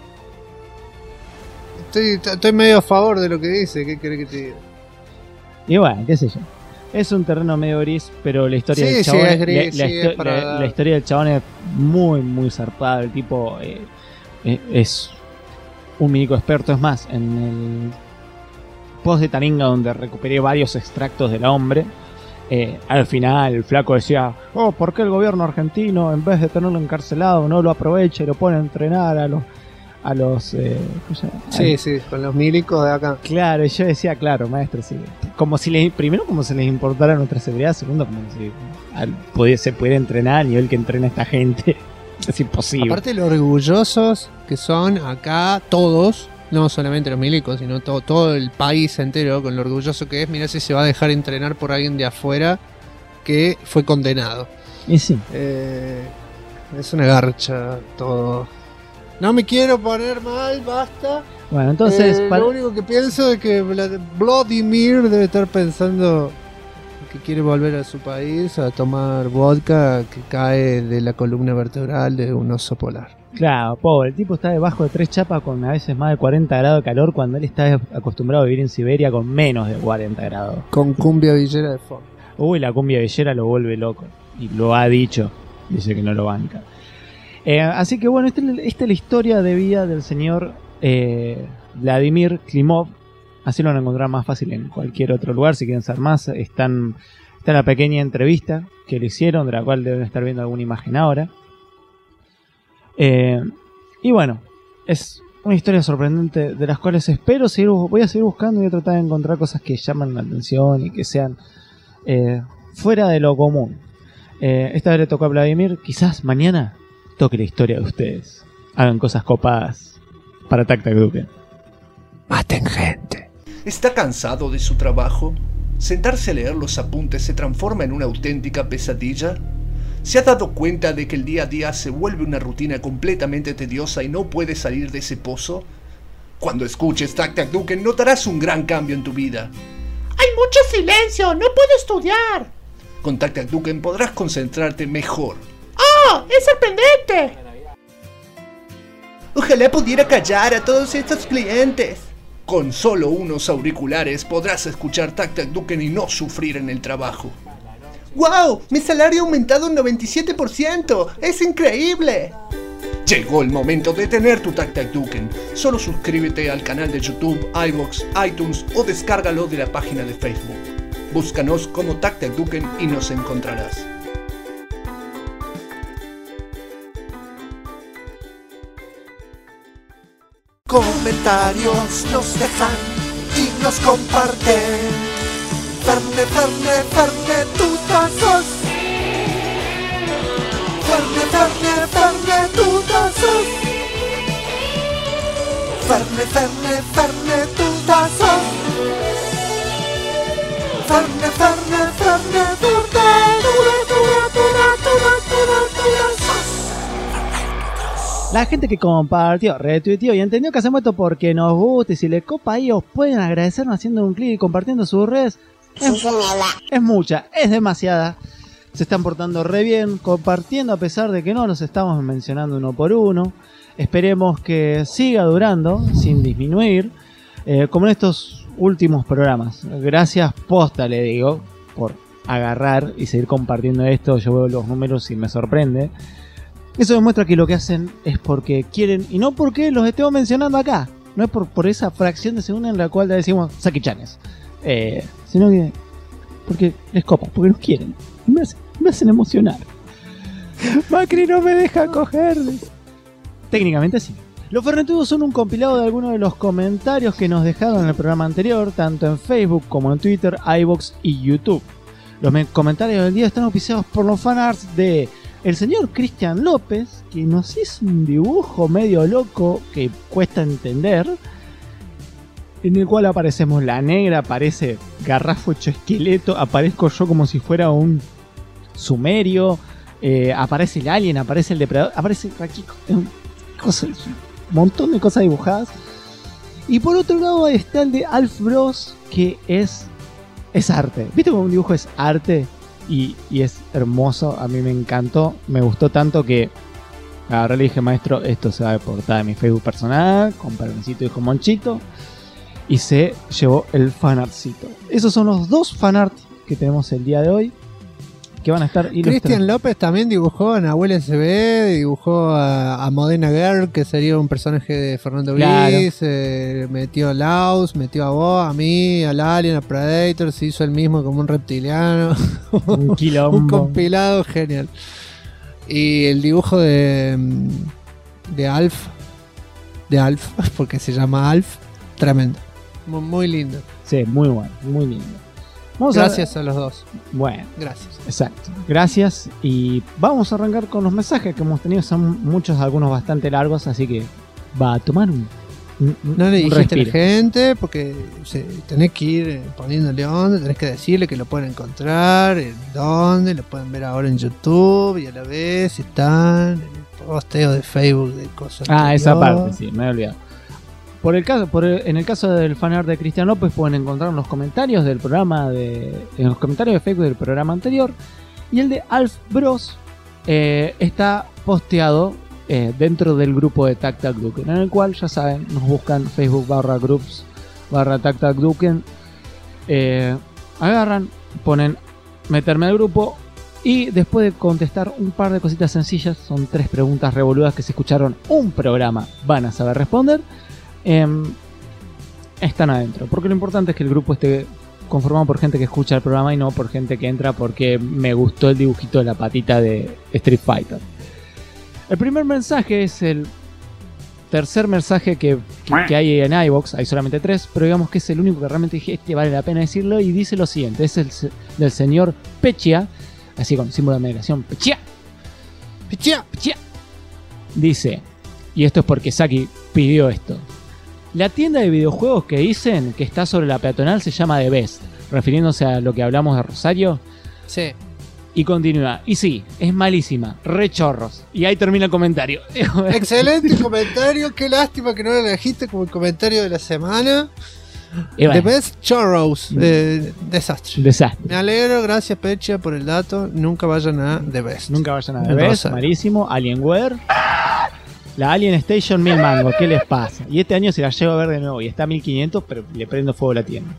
Estoy medio a favor de lo que dice. ¿Qué querés que te diga? Y bueno, qué sé yo. Es un terreno medio gris, pero la historia del chabón es gris, la historia del chabón es muy, muy zarpada. El tipo es un médico experto. Es más, en el post de Taringa, donde recuperé varios extractos del hombre, al final el flaco decía: ¿por qué el gobierno argentino, en vez de tenerlo encarcelado, no lo aprovecha y lo pone a entrenar a los con los milicos de acá? Claro, y yo decía: claro, maestro, sí. Primero, como se les importara nuestra seguridad. Segundo, como si se pudiera entrenar al nivel que entrena esta gente. Es imposible. Aparte, lo orgullosos que son acá todos, no solamente los milicos, sino todo el país entero, con lo orgulloso que es. Mirá si se va a dejar entrenar por alguien de afuera que fue condenado. Y sí. Es una garcha todo. No me quiero poner mal, basta. Bueno, entonces... Lo único que pienso es que Vladimir debe estar pensando que quiere volver a su país a tomar vodka que cae de la columna vertebral de un oso polar. Claro, pobre, el tipo está debajo de 3 chapas con a veces más de 40 grados de calor, cuando él está acostumbrado a vivir en Siberia con menos de 40 grados. Con cumbia villera de fondo. Uy, la cumbia villera lo vuelve loco. Y lo ha dicho. Dice que no lo banca. Así que bueno, esta es la historia de vida del señor Vladimir Klimov. Así lo van a encontrar más fácil en cualquier otro lugar. Si quieren saber más, está la pequeña entrevista que le hicieron, de la cual deben estar viendo alguna imagen ahora. Y bueno, es una historia sorprendente, de las cuales voy a seguir buscando y voy a tratar de encontrar cosas que llaman la atención y que sean fuera de lo común. Esta vez le tocó a Vladimir. Quizás mañana toque la historia de ustedes. Hagan cosas copadas para Tac Tac Duken. Maten gente. ¿Está cansado de su trabajo? ¿Sentarse a leer los apuntes se transforma en una auténtica pesadilla? ¿Se ha dado cuenta de que el día a día se vuelve una rutina completamente tediosa y no puede salir de ese pozo? Cuando escuches Tac Tac Duken notarás un gran cambio en tu vida. ¡Hay mucho silencio! ¡No puedo estudiar! Con Tac Tac Duken podrás concentrarte mejor. ¡Oh! ¡Es sorprendente! Ojalá pudiera callar a todos estos clientes. Con solo unos auriculares podrás escuchar Tac Tac Duken y no sufrir en el trabajo. ¡Wow! Mi salario ha aumentado un 97%. ¡Es increíble! Llegó el momento de tener tu Tac Tac Duken. Solo suscríbete al canal de YouTube, iVoox, iTunes o descárgalo de la página de Facebook. Búscanos como Tac Tac Duken y nos encontrarás. Comentarios nos dejan y nos comparten. Ferne, Ferne, Ferne, tutazos. Ferne, Ferne, Ferne, tutazos. Ferne, Ferne, Ferne, tutazos. Ferne, Ferne, Ferne, La gente que compartió, retuiteó y entendió que hacemos esto porque nos gusta, y si le copa ahí os pueden agradecernos haciendo un clic y compartiendo sus redes. Es mucha, es demasiada. Se están portando re bien, compartiendo a pesar de que no los estamos mencionando uno por uno. Esperemos que siga durando sin disminuir, como en estos últimos programas. Gracias posta, le digo, por agarrar y seguir compartiendo esto. Yo veo los números y me sorprende. Eso demuestra que lo que hacen es porque quieren y no porque los estemos mencionando acá. No es por esa fracción de segundo en la cual le decimos Saki-chanes, sino que porque les copa, porque nos quieren. Me hacen emocionar. Macri no me deja coger. Técnicamente sí. Los fernetudos son un compilado de algunos de los comentarios que nos dejaron en el programa anterior, tanto en Facebook como en Twitter, iVoox y YouTube. Los comentarios del día están auspiciados por los fanarts de el señor Cristian López, que nos hizo un dibujo medio loco que cuesta entender. en el cual aparecemos la negra, aparece Garrafo hecho esqueleto, aparezco yo como si fuera un sumerio, aparece el alien, aparece el depredador, aparece aquí un montón de cosas dibujadas. Y por otro lado está el de Alf Bros, que es arte. ¿Viste cómo un dibujo es arte? Y es hermoso, a mí me encantó, me gustó tanto que agarré y le dije, maestro, esto se va de portada de mi Facebook personal, con permisito dijo Monchito, y se llevó el fanartcito. Esos son los 2 fanarts que tenemos el día de hoy, que van a estar ilustrados. Cristian López también dibujó a Nahuel SB, dibujó a Modena Girl, que sería un personaje de Fernando Bliss, metió a Laus, metió a vos, a mí, al Alien, a Predator, se hizo el mismo como un reptiliano. Un quilombo. Un compilado genial. Y el dibujo de Alf, porque se llama Alf, tremendo. Muy lindo. Sí, muy bueno, muy lindo. Gracias a los dos. Bueno, gracias. Exacto, gracias. Y vamos a arrancar con los mensajes que hemos tenido. Son muchos, algunos bastante largos, así que va a tomar no le dijiste a la gente, porque tenés que ir poniéndole onda, tenés que decirle que lo pueden encontrar, en dónde, lo pueden ver ahora en YouTube y a la vez están en el posteo de Facebook de cosas. Esa parte, sí, me he olvidado. En el caso del fanart de Cristian López pueden encontrar en los comentarios del programa en los comentarios de Facebook del programa anterior, y el de Alf Bros está posteado dentro del grupo de Tac Tac Duken, en el cual ya saben, nos buscan Facebook/groups/Tac Tac Duken, agarran, ponen meterme al grupo y después de contestar un par de cositas sencillas, son 3 preguntas revoludas que si escucharon un programa van a saber responder. Están adentro, porque lo importante es que el grupo esté conformado por gente que escucha el programa y no por gente que entra porque me gustó el dibujito de la patita de Street Fighter. El primer mensaje es el tercer mensaje que hay en iVoox. Hay solamente 3, pero digamos que es el único que realmente dije, vale la pena decirlo, y dice lo siguiente. Es el del señor Pechia, así con símbolo de admiración, Pechia. Dice, y esto es porque Saki pidió esto: la tienda de videojuegos que dicen que está sobre la peatonal se llama The Best, refiriéndose a lo que hablamos de Rosario. Sí. Y continúa, y sí, es malísima, re chorros. Y ahí termina el comentario. Excelente comentario, qué lástima que no lo elegiste como el comentario de la semana. Bueno. The Best Churros. Desastre. Me alegro, gracias Pecha por el dato. Nunca vayan a The Best. Nunca vayan a The Best, malísimo. Alienware. La Alien Station 1000 mangos, ¿qué les pasa? Y este año se la llevo a ver de nuevo y está a 1500, pero le prendo fuego a la tienda.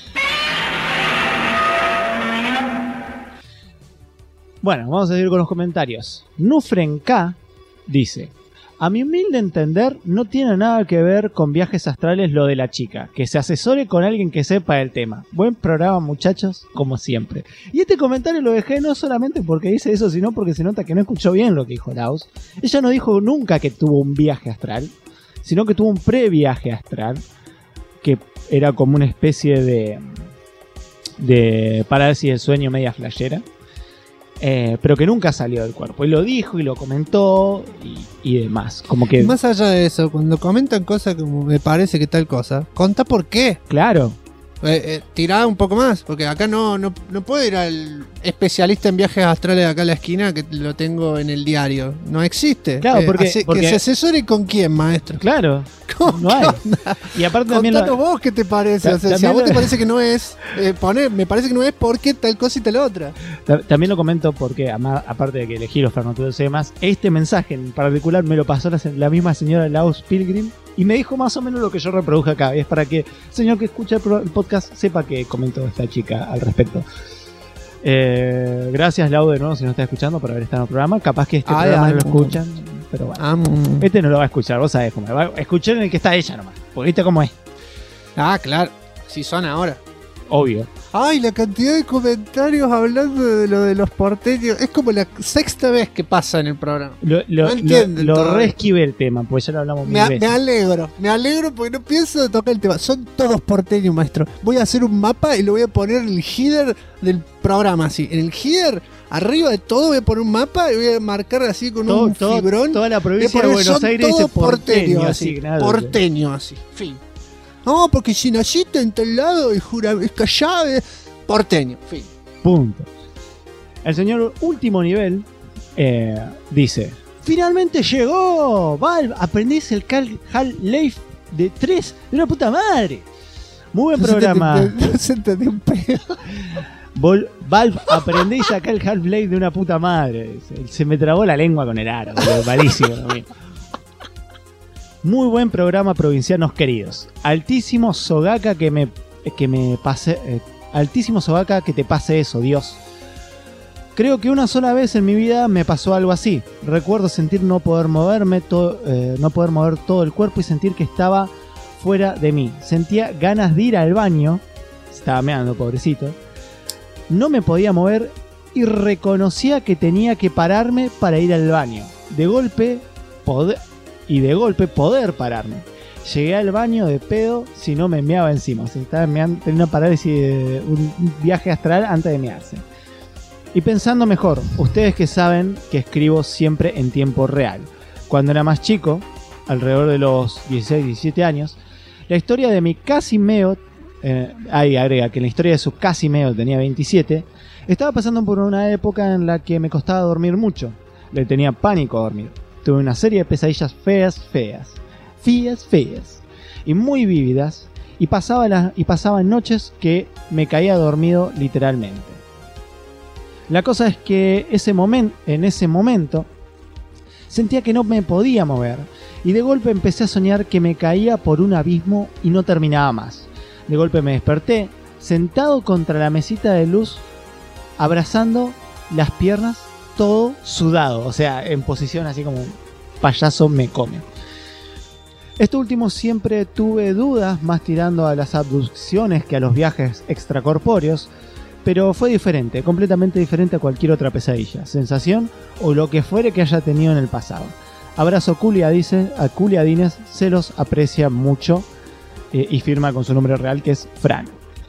Bueno, vamos a seguir con los comentarios. Nufren K dice: a mi humilde entender, no tiene nada que ver con viajes astrales lo de la chica. Que se asesore con alguien que sepa el tema. Buen programa, muchachos, como siempre. Y este comentario lo dejé no solamente porque dice eso, sino porque se nota que no escuchó bien lo que dijo Laus. Ella no dijo nunca que tuvo un viaje astral, sino que tuvo un previaje astral, que era como una especie de parálisis del sueño media flashera. Pero que nunca salió del cuerpo. Y lo dijo y lo comentó y demás. Como que más allá de eso, cuando comentan cosas como me parece que tal cosa, contá por qué. Claro. Tirá un poco más, porque acá no puedo ir al especialista en viajes astrales de acá a la esquina, que lo tengo en el diario. No existe. Claro, porque que se asesore con quién, maestro. Claro. No hay. Y aparte también contanos vos qué te parece. O sea, si a vos te parece que no es, me parece que no es porque tal cosa y tal otra. También lo comento porque, aparte de que elegí los farmacéuticos y demás, este mensaje en particular me lo pasó la misma señora Laus Pilgrim. Y me dijo más o menos lo que yo reproduje acá. Y es para que el señor que escucha el podcast sepa que comentó esta chica al respecto. Gracias, Lau, de nuevo, si no está escuchando, por haber estado en el programa. Capaz que este programa no lo escuchan. Pero bueno, este no lo va a escuchar. Vos sabés cómo. Va a escuchar en el que está ella nomás. Porque viste cómo es. Ah, claro. Si son ahora. Obvio. Ay, la cantidad de comentarios hablando de lo de los porteños. Es como la 6ª vez que pasa en el programa. No entienden. Lo reesquivé el tema, porque ya lo hablamos mil veces. Me alegro porque no pienso tocar el tema. Son todos porteños, maestro. Voy a hacer un mapa y lo voy a poner en el header del programa, así. En el header, arriba de todo, voy a poner un mapa y voy a marcar así con un fibrón. Toda la provincia de Buenos Aires dice porteño, así. Porteño, así. Fin. No, porque si naciste en tal lado es llave. Porteño, fin. Punto. El señor último nivel dice: ¡finalmente llegó! Valve, aprendís el Half-Life de 3 de una puta madre. Muy buen programa. No se entendió un pedo. Valve, aprendéis acá el Half-Life de una puta madre. Se me trabó la lengua con el aro, malísimo. Muy buen programa, provincianos queridos. Altísimo Sogaka que me pase. Altísimo Sogaka que te pase eso, Dios. Creo que una sola vez en mi vida me pasó algo así. Recuerdo sentir no poder mover todo el cuerpo y sentir que estaba fuera de mí. Sentía ganas de ir al baño. Estaba meando, pobrecito. No me podía mover y reconocía que tenía que pararme para ir al baño. De golpe poder pararme. Llegué al baño de pedo si no me meaba encima. O sea, tenía una parálisis de un viaje astral antes de mearse. Y pensando mejor, ustedes que saben que escribo siempre en tiempo real. Cuando era más chico, alrededor de los 16, 17 años, la historia de mi casi meo, ahí agrega que en la historia de su casi meo tenía 27, estaba pasando por una época en la que me costaba dormir mucho. Le tenía pánico a dormir. Tuve una serie de pesadillas feas y muy vívidas, y pasaba noches que me caía dormido literalmente. La cosa es que en ese momento sentía que no me podía mover y de golpe empecé a soñar que me caía por un abismo y no terminaba más. De golpe me desperté sentado contra la mesita de luz, abrazando las piernas, todo sudado, o sea, en posición así como un payaso me come. Esto último siempre tuve dudas, más tirando a las abducciones que a los viajes extracorpóreos, pero fue diferente, completamente diferente a cualquier otra pesadilla, sensación o lo que fuere que haya tenido en el pasado. Abrazo a Culiadines, se los aprecia mucho, y firma con su nombre real que es Fran.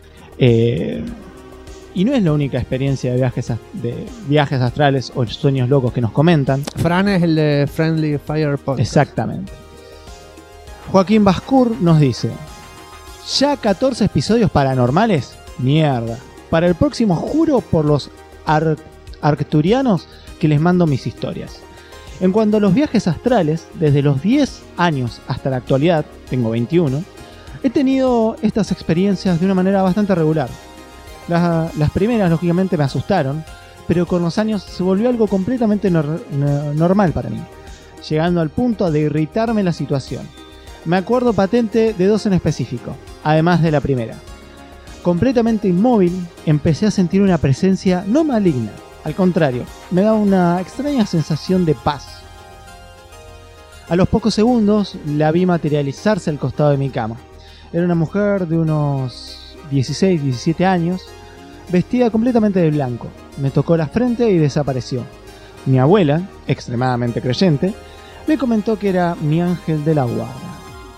Y no es la única experiencia de viajes astrales o sueños locos que nos comentan. Fran es el de Friendly Fire Podcast. Exactamente. Joaquín Bascur nos dice: ¿ya 14 episodios paranormales? Mierda. Para el próximo juro por los arcturianos que les mando mis historias. En cuanto a los viajes astrales, desde los 10 años hasta la actualidad, tengo 21, he tenido estas experiencias de una manera bastante regular. Las primeras, lógicamente, me asustaron, pero con los años se volvió algo completamente normal para mí, llegando al punto de irritarme la situación. Me acuerdo patente de dos en específico, además de la primera. Completamente inmóvil, empecé a sentir una presencia no maligna, al contrario, me daba una extraña sensación de paz. A los pocos segundos la vi materializarse al costado de mi cama. Era una mujer de unos 16, 17 años, vestida completamente de blanco. Me tocó la frente y desapareció. Mi abuela, extremadamente creyente, me comentó que era mi ángel de la guarda.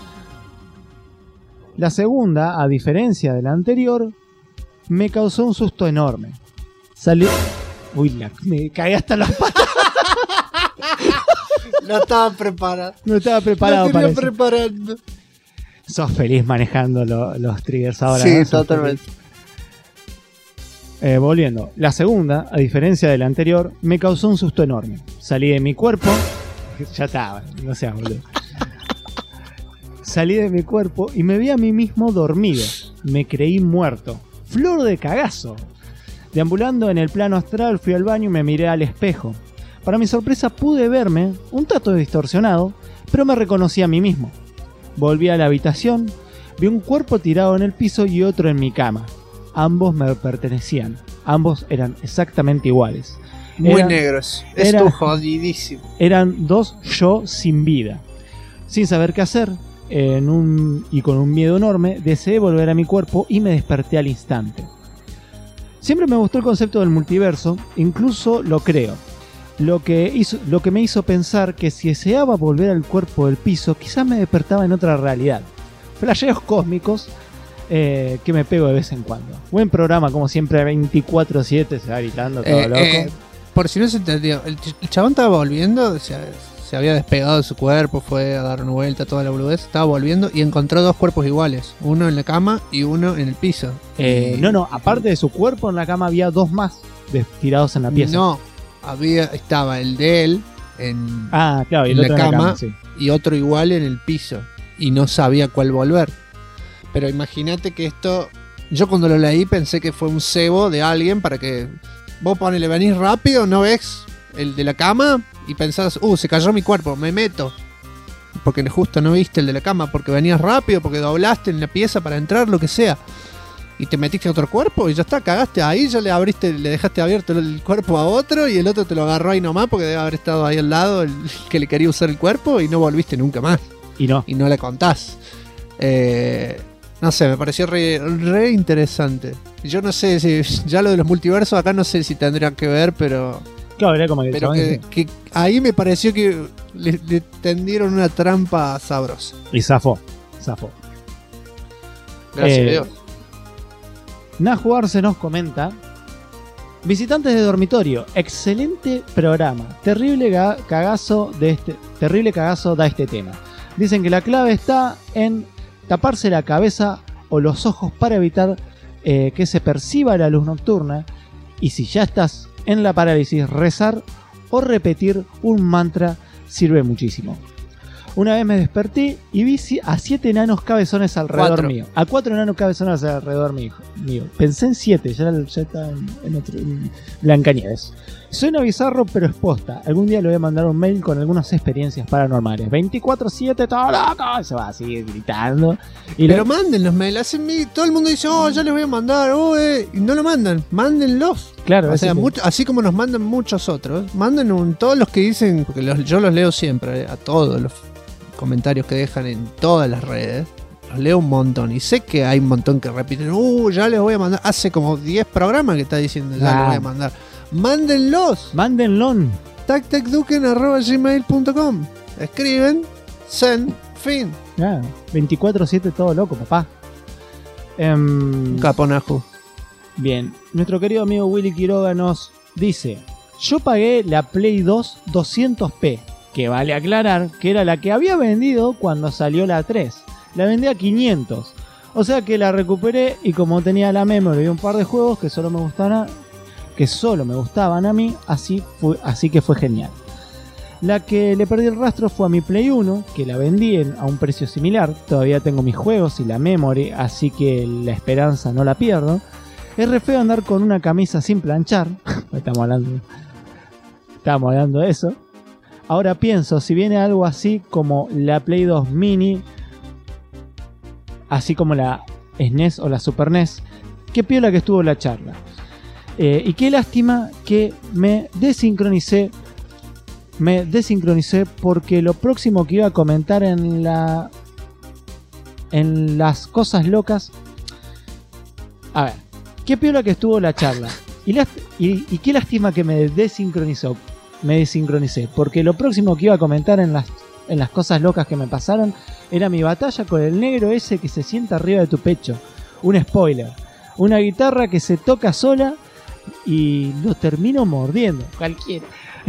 La segunda, a diferencia de la anterior, me causó un susto enorme. Me caí hasta las patas. No estaba preparado. No estaba preparado para eso. preparando. Sos feliz manejando los triggers ahora. Sí, ¿no? totalmente. Volviendo. La segunda, a diferencia de la anterior, me causó un susto enorme. Salí de mi cuerpo. Ya estaba, no seas boludo. Salí de mi cuerpo y me vi a mí mismo dormido. Me creí muerto. Flor de cagazo. Deambulando en el plano astral, fui al baño y me miré al espejo. Para mi sorpresa pude verme, un tanto distorsionado, pero me reconocí a mí mismo. Volví a la habitación, vi un cuerpo tirado en el piso y otro en mi cama. Ambos me pertenecían. Ambos eran exactamente iguales. Muy negros. Esto jodidísimo. Eran dos yo sin vida. Sin saber qué hacer, y con un miedo enorme, deseé volver a mi cuerpo y me desperté al instante. Siempre me gustó el concepto del multiverso, incluso lo creo. Lo que me hizo pensar que si deseaba volver al cuerpo del piso, quizás me despertaba en otra realidad. Flasheos cósmicos que me pego de vez en cuando. Buen programa, como siempre, 24/7, se va gritando todo loco. Por si no se entendió, el chabón estaba volviendo, o sea, se había despegado de su cuerpo, fue a dar una vuelta, toda la boludez, estaba volviendo y encontró 2 cuerpos iguales, uno en la cama y uno en el piso. No, aparte de su cuerpo en la cama había 2 más tirados en la pieza. No, estaba el de él claro, y el en otro la en cama, sí. y otro igual en el piso, y no sabía cuál volver. Pero imagínate que esto, yo cuando lo leí pensé que fue un cebo de alguien para que vos ponele, venís rápido, no ves el de la cama y pensás, se cayó mi cuerpo, me meto. Porque justo no viste el de la cama, porque venías rápido, porque doblaste en la pieza para entrar, lo que sea. Y te metiste a otro cuerpo y ya está, cagaste ahí, ya le dejaste abierto el cuerpo a otro y el otro te lo agarró ahí nomás porque debe haber estado ahí al lado el que le quería usar el cuerpo y no volviste nunca más. Y no le contás. No sé, me pareció re interesante. Yo no sé si ya lo de los multiversos acá no sé si tendrían que ver, pero... Claro, era como que ahí me pareció que le tendieron una trampa sabrosa. Y zafó. Gracias a Dios. Najuar se nos comenta: visitantes de dormitorio, excelente programa. Terrible cagazo da este tema. Dicen que la clave está en taparse la cabeza o los ojos para evitar que se perciba la luz nocturna. Y si ya estás en la parálisis, rezar o repetir un mantra sirve muchísimo. Una vez me desperté y vi a 7 enanos cabezones alrededor mío. A 4 enanos cabezones alrededor mío. Pensé en 7, ya está en otro. Blancanieves. Suena bizarro, pero es posta. Algún día le voy a mandar un mail con algunas experiencias paranormales. 24/7, todo loco. Se va a seguir gritando. Pero manden los mails. Todo el mundo dice, ya les voy a mandar. Y no lo mandan. Mándenlos. Claro. O sea, así como nos mandan muchos otros. Manden todos los que dicen, porque yo los leo siempre, a todos los comentarios que dejan en todas las redes. Los leo un montón. Y sé que hay un montón que repiten, ya les voy a mandar. Hace como 10 programas que está diciendo, ya les voy a mandar. Mándenlos. tactacduken@gmail.com. Escriben, send, fin. 24/7 todo loco, papá. Caponajo. Bien, nuestro querido amigo Willy Quiroga nos dice: yo pagué la Play 2 200p, que vale aclarar que era la que había vendido cuando salió la 3. La vendí a 500. O sea que la recuperé y como tenía la memory y un par de juegos que solo me gustaban a mí, así que fue genial. La que le perdí el rastro fue a mi Play 1, que la vendí a un precio similar. Todavía tengo mis juegos y la memory, así que la esperanza no la pierdo. Es re feo andar con una camisa sin planchar. Estamos hablando de eso. Ahora pienso, si viene algo así como la Play 2 Mini, así como la SNES o la Super NES, qué piola que estuvo la charla. Y qué lástima que me desincronicé porque lo próximo que iba a comentar en las cosas locas... A ver, qué piola que estuvo la charla. Y qué lástima que me desincronicé, porque lo próximo que iba a comentar en las cosas locas que me pasaron era mi batalla con el negro ese que se sienta arriba de tu pecho. Un spoiler. Una guitarra que se toca sola y lo termino mordiendo. Cualquiera.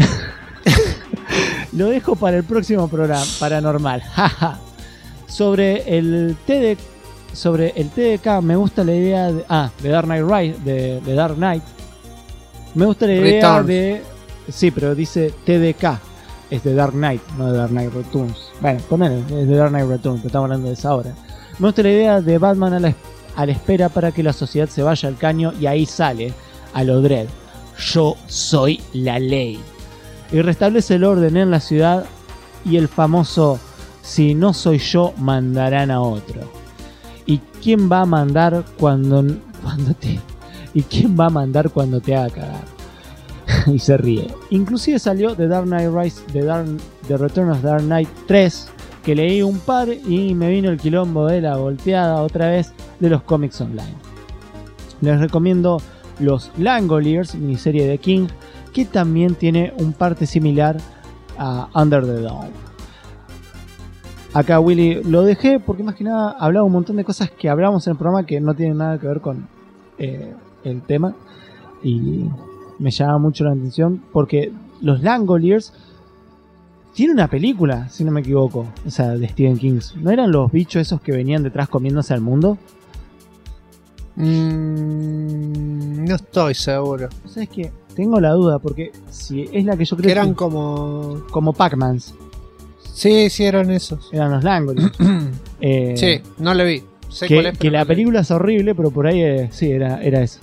Lo dejo para el próximo programa paranormal. Sobre el TDK me gusta la idea de Dark Knight Rise, de Dark Knight. Me gusta la idea Returns. de... Sí, pero dice TDK. Es de Dark Knight, no de Dark Knight Returns. Bueno, ponele, es de Dark Knight Returns, estamos hablando de esa hora. Me gusta la idea de Batman a la espera para que la sociedad se vaya al caño y ahí sale a lo Dredd. Yo soy la ley. Y restablece el orden en la ciudad y el famoso si no soy yo, mandarán a otro. ¿Y quién va a mandar cuando te haga cagar? Y se ríe. Inclusive salió The Dark Knight Rise, The Return of Dark Knight 3, que leí un par y me vino el quilombo de la volteada otra vez de los cómics online. Les recomiendo los Langoliers, miniserie de King, que también tiene un parte similar a Under the Dome. Acá Willy lo dejé porque más que nada hablaba un montón de cosas que hablamos en el programa que no tienen nada que ver con el tema, y me llama mucho la atención porque los Langoliers tiene una película, si no me equivoco, o sea, de Stephen King. ¿No eran los bichos esos que venían detrás comiéndose al mundo? No estoy seguro. ¿Sabes qué? Tengo la duda, porque si es la que yo creo que eran como Pac-Mans. Sí, eran esos. Eran los Langoliers. Sí, no la vi. Sé que cuál es, que la película es horrible, pero por ahí sí, era eso.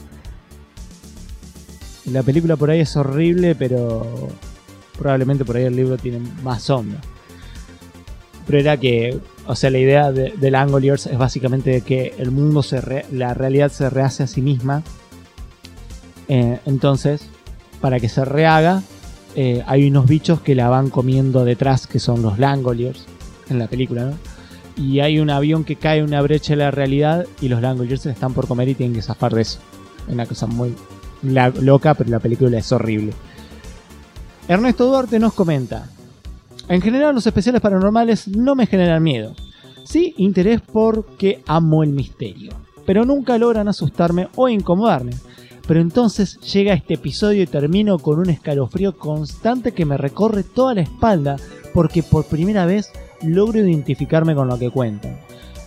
La película por ahí es horrible, pero probablemente por ahí el libro tiene más onda. Pero era que, o sea, la idea de Langoliers es básicamente que el mundo la realidad se rehace a sí misma. Entonces, para que se rehaga, hay unos bichos que la van comiendo detrás, que son los Langoliers en la película, ¿no? Y hay un avión que cae en una brecha de la realidad y los Langoliers se están por comer y tienen que zafar de eso. Es una cosa muy loca, pero la película es horrible. Ernesto Duarte nos comenta: en general los especiales paranormales no me generan miedo. Sí, interés porque amo el misterio, pero nunca logran asustarme o incomodarme. Pero entonces llega este episodio y termino con un escalofrío constante que me recorre toda la espalda, porque por primera vez logro identificarme con lo que cuentan.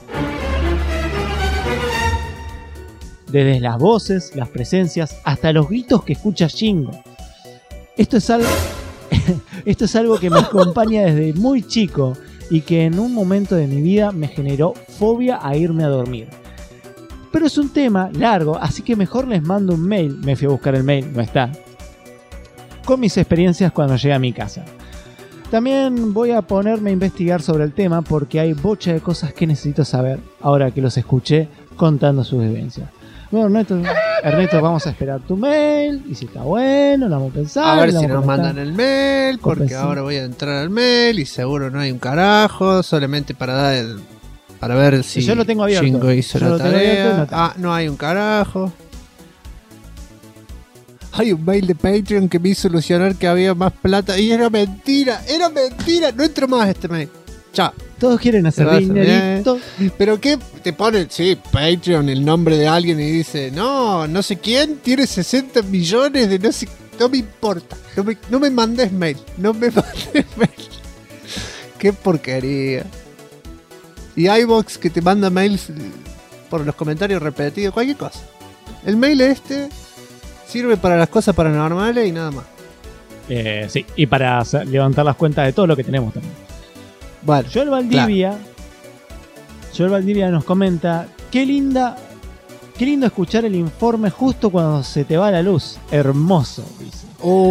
Desde las voces, las presencias, hasta los gritos que escucha Shingo. Esto es algo que me acompaña desde muy chico y que en un momento de mi vida me generó fobia a irme a dormir. Pero es un tema largo, así que mejor les mando un mail. Me fui a buscar el mail, no está. Con mis experiencias cuando llegué a mi casa. También voy a ponerme a investigar sobre el tema porque hay bocha de cosas que necesito saber ahora que los escuché contando sus vivencias. Bueno, Ernesto, vamos a esperar tu mail y si está bueno, lo vamos a pensar. A ver si nos mandan el mail, porque ahora voy a entrar al mail y seguro no hay un carajo, solamente para ver si yo lo tengo abierto. Shingo hizo la tarea. No hay un carajo. Hay un mail de Patreon que me hizo ilusionar que había más plata y era mentira, no entro más a este mail. Chao. Todos quieren hacer dinerito. Pero qué te pone, sí, Patreon, el nombre de alguien y dice, no sé quién tiene 60 millones de no sé, no me importa, no me mandes mail, Qué porquería. Y iVoox que te manda mails por los comentarios repetidos, cualquier cosa. El mail sirve para las cosas paranormales y nada más. Sí, y para levantar las cuentas de todo lo que tenemos también. Bueno, Joel Valdivia nos comenta: qué lindo escuchar el informe justo cuando se te va la luz. Hermoso, dice.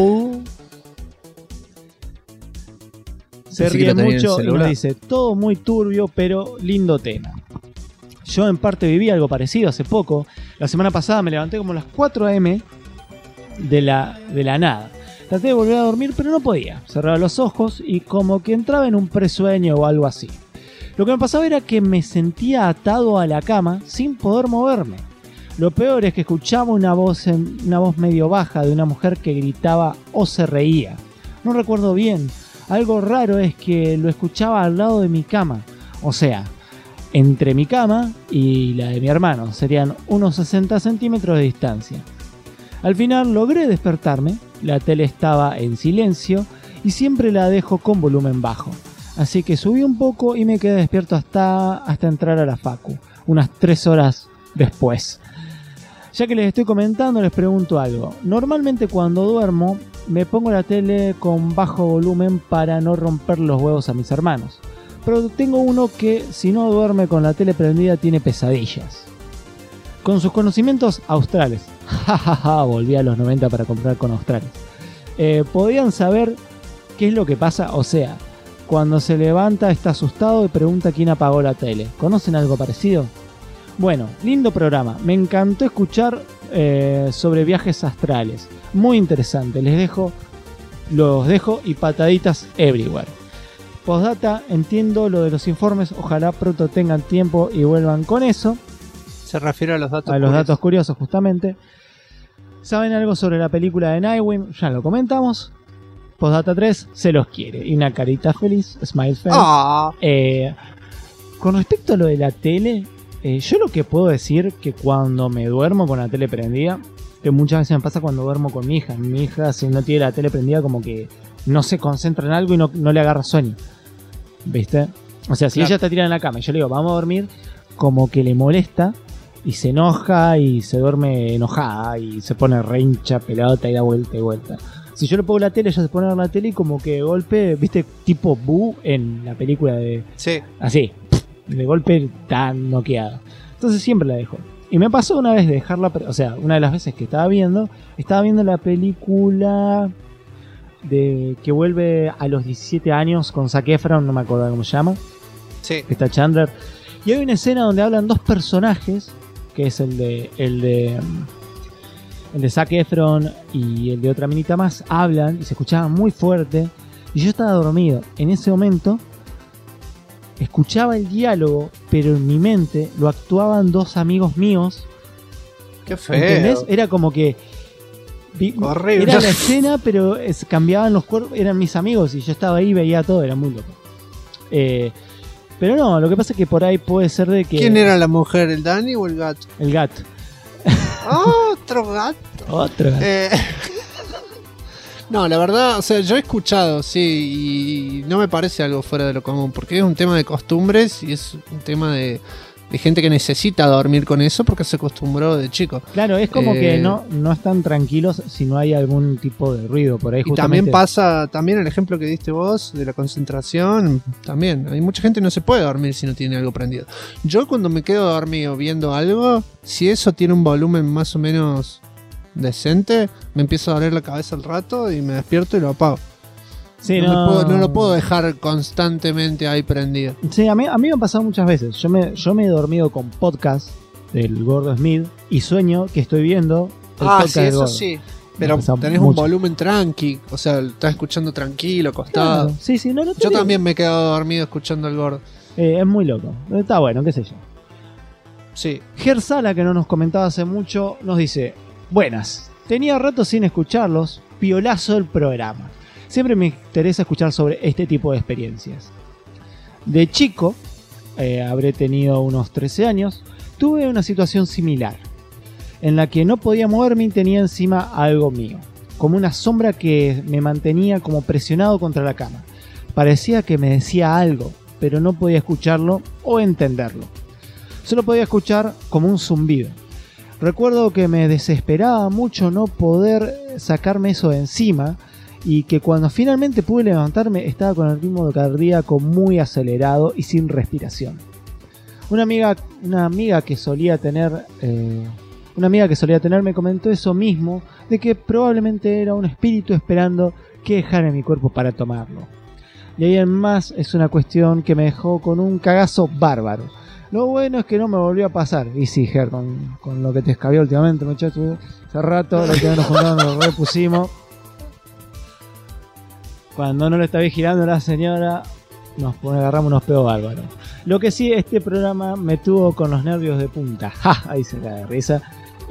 Se ríe mucho y nos dice: todo muy turbio, pero lindo tema. Yo en parte viví algo parecido hace poco. La semana pasada me levanté como a las 4 AM de la nada. Traté de volver a dormir, pero no podía. Cerraba los ojos y como que entraba en un presueño o algo así. Lo que me pasaba era que me sentía atado a la cama sin poder moverme. Lo peor es que escuchaba una voz medio baja de una mujer que gritaba o se reía. No recuerdo bien. Algo raro es que lo escuchaba al lado de mi cama. O sea, entre mi cama y la de mi hermano. Serían unos 60 centímetros de distancia. Al final logré despertarme. La tele estaba en silencio y siempre la dejo con volumen bajo. Así que subí un poco y me quedé despierto hasta entrar a la facu, unas 3 horas después. Ya que les estoy comentando, les pregunto algo. Normalmente cuando duermo me pongo la tele con bajo volumen para no romper los huevos a mis hermanos. Pero tengo uno que si no duerme con la tele prendida tiene pesadillas. Con sus conocimientos australes. Volví a los 90 para comprar con australes. ¿Podían saber qué es lo que pasa? O sea, cuando se levanta está asustado y pregunta quién apagó la tele. ¿Conocen algo parecido? Bueno, lindo programa. Me encantó escuchar sobre viajes astrales. Muy interesante. Los dejo y pataditas everywhere. Postdata, entiendo lo de los informes. Ojalá pronto tengan tiempo y vuelvan con eso. Se refiere a los datos curiosos. Datos curiosos, justamente. ¿Saben algo sobre la película de Nightwing? Ya lo comentamos. Postdata 3, se los quiere. Y una carita feliz, smile face. Con respecto a lo de la tele, yo lo que puedo decir que cuando me duermo con la tele prendida, que muchas veces me pasa cuando duermo con mi hija. Mi hija, si no tiene la tele prendida, como que no se concentra en algo y no le agarra sueño. ¿Viste? O sea, si ella está tirada en la cama y yo le digo, vamos a dormir, como que le molesta y se enoja y se duerme enojada y se pone re hincha pelota y da vuelta y vuelta. Si yo le pongo la tele, ella se pone a ver la tele y como que de golpe, ¿viste? Tipo Boo en la película de... Sí. Así, de golpe tan noqueada. Entonces siempre la dejo. Y me pasó una vez de dejarla, o sea, una de las veces que estaba viendo la película de que vuelve a los 17 años con Zac Efron, no me acuerdo cómo se llama. Sí. Que está Chandler. Y hay una escena donde hablan dos personajes, que es el de Zac Efron y el de otra minita más, hablan y se escuchaban muy fuerte. Y yo estaba dormido. En ese momento escuchaba el diálogo, pero en mi mente lo actuaban dos amigos míos. Qué feo. ¿Entendés? Era como que horrible. Era la escena, pero cambiaban los cuerpos, eran mis amigos y yo estaba ahí y veía todo, era muy loco. Pero no, lo que pasa es que por ahí puede ser de que... ¿Quién era la mujer, el Dani o el gato? El gato. Otro gato. Otro gato. No, la verdad, o sea, yo he escuchado, sí, y no me parece algo fuera de lo común, porque es un tema de costumbres y es un tema de gente que necesita dormir con eso porque se acostumbró de chico. Claro, es como que no están tranquilos si no hay algún tipo de ruido por ahí. Y justamente... también pasa, también el ejemplo que diste vos de la concentración, también, hay mucha gente que no se puede dormir si no tiene algo prendido. Yo cuando me quedo dormido viendo algo, si eso tiene un volumen más o menos decente, me empieza a doler la cabeza al rato y me despierto y lo apago. Sí, no lo puedo dejar constantemente ahí prendido. Sí, a mí me ha pasado muchas veces. Yo me he dormido con podcast del Gordo Smith y sueño que estoy viendo el podcast sí, del eso Gordo. sí. Pero tenés un volumen tranqui, o sea, estás escuchando tranquilo, acostado. Claro. Sí, no yo también me he quedado dormido escuchando al Gordo. Es muy loco. Está bueno, qué sé yo. Sí. Ger Sala, que no nos comentaba hace mucho, nos dice: buenas, tenía rato sin escucharlos, piolazo el programa. Siempre me interesa escuchar sobre este tipo de experiencias. De chico, habré tenido unos 13 años, tuve una situación similar, en la que no podía moverme y tenía encima algo mío, como una sombra que me mantenía como presionado contra la cama. Parecía que me decía algo, pero no podía escucharlo o entenderlo. Solo podía escuchar como un zumbido. Recuerdo que me desesperaba mucho no poder sacarme eso de encima, y que cuando finalmente pude levantarme estaba con el ritmo cardíaco muy acelerado y sin respiración. Una amiga que solía tener me comentó eso mismo, de que probablemente era un espíritu esperando que dejara mi cuerpo para tomarlo. Y ahí en más es una cuestión que me dejó con un cagazo bárbaro. Lo bueno es que no me volvió a pasar. Y sí, Ger, con lo que te escabió últimamente, muchachos, hace rato lo que nos juntamos, nos repusimos. Cuando no lo está vigilando la señora, agarramos unos peos bárbaros. Lo que sí, este programa me tuvo con los nervios de punta. ¡Ja! Ahí se cae de risa.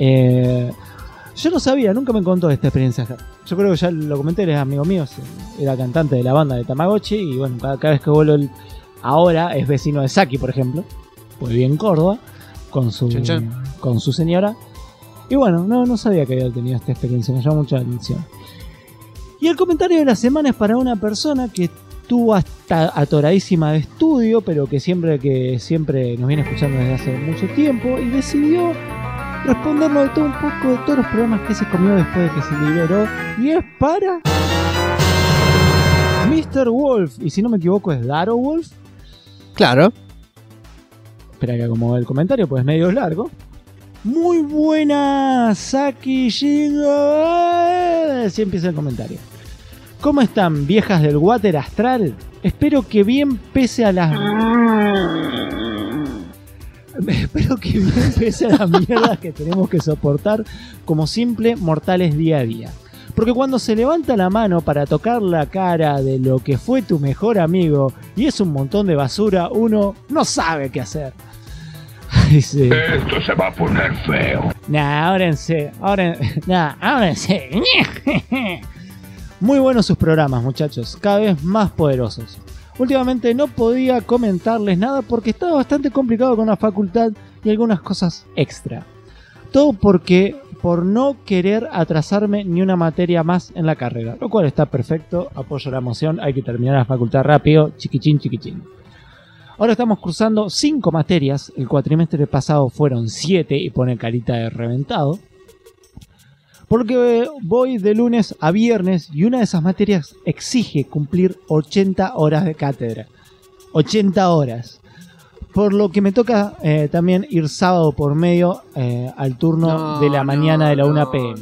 Yo no sabía, nunca me contó esta experiencia. Yo creo que ya lo comenté, él es amigo mío, era cantante de la banda de Tamagotchi. Y bueno, cada vez que vuelo ahora es vecino de Saki, por ejemplo. Pues bien en Córdoba, con su señora. Y bueno, no sabía que había tenido esta experiencia, me llamó mucho la atención. Y el comentario de la semana es para una persona que estuvo hasta atoradísima de estudio, pero que siempre nos viene escuchando desde hace mucho tiempo, y decidió respondernos de todo un poco de todos los programas que se comió después de que se liberó. Y es para Mr. Wolf, y si no me equivoco es Daro Wolf. Claro. Espera que como el comentario pues medio largo. Muy buena, Saki Shingo. Así empieza el comentario. ¿Cómo están, viejas del water astral? Espero que bien pese a las... Espero que bien pese a las mierdas que tenemos que soportar como simples mortales día a día. Porque cuando se levanta la mano para tocar la cara de lo que fue tu mejor amigo y es un montón de basura, uno no sabe qué hacer. Sí. Esto se va a poner feo. Ábrense. Muy buenos sus programas, muchachos, cada vez más poderosos. Últimamente no podía comentarles nada porque estaba bastante complicado con la facultad y algunas cosas extra. Todo por por no querer atrasarme ni una materia más en la carrera, lo cual está perfecto, apoyo la moción, hay que terminar la facultad rápido, chiquichín, chiquichín. Ahora estamos cursando 5 materias, el cuatrimestre pasado fueron 7 y pone carita de reventado. Porque voy de lunes a viernes y una de esas materias exige cumplir 80 horas de cátedra. 80 horas. Por lo que me toca también ir sábado por medio al turno de la mañana de la 1 p.m.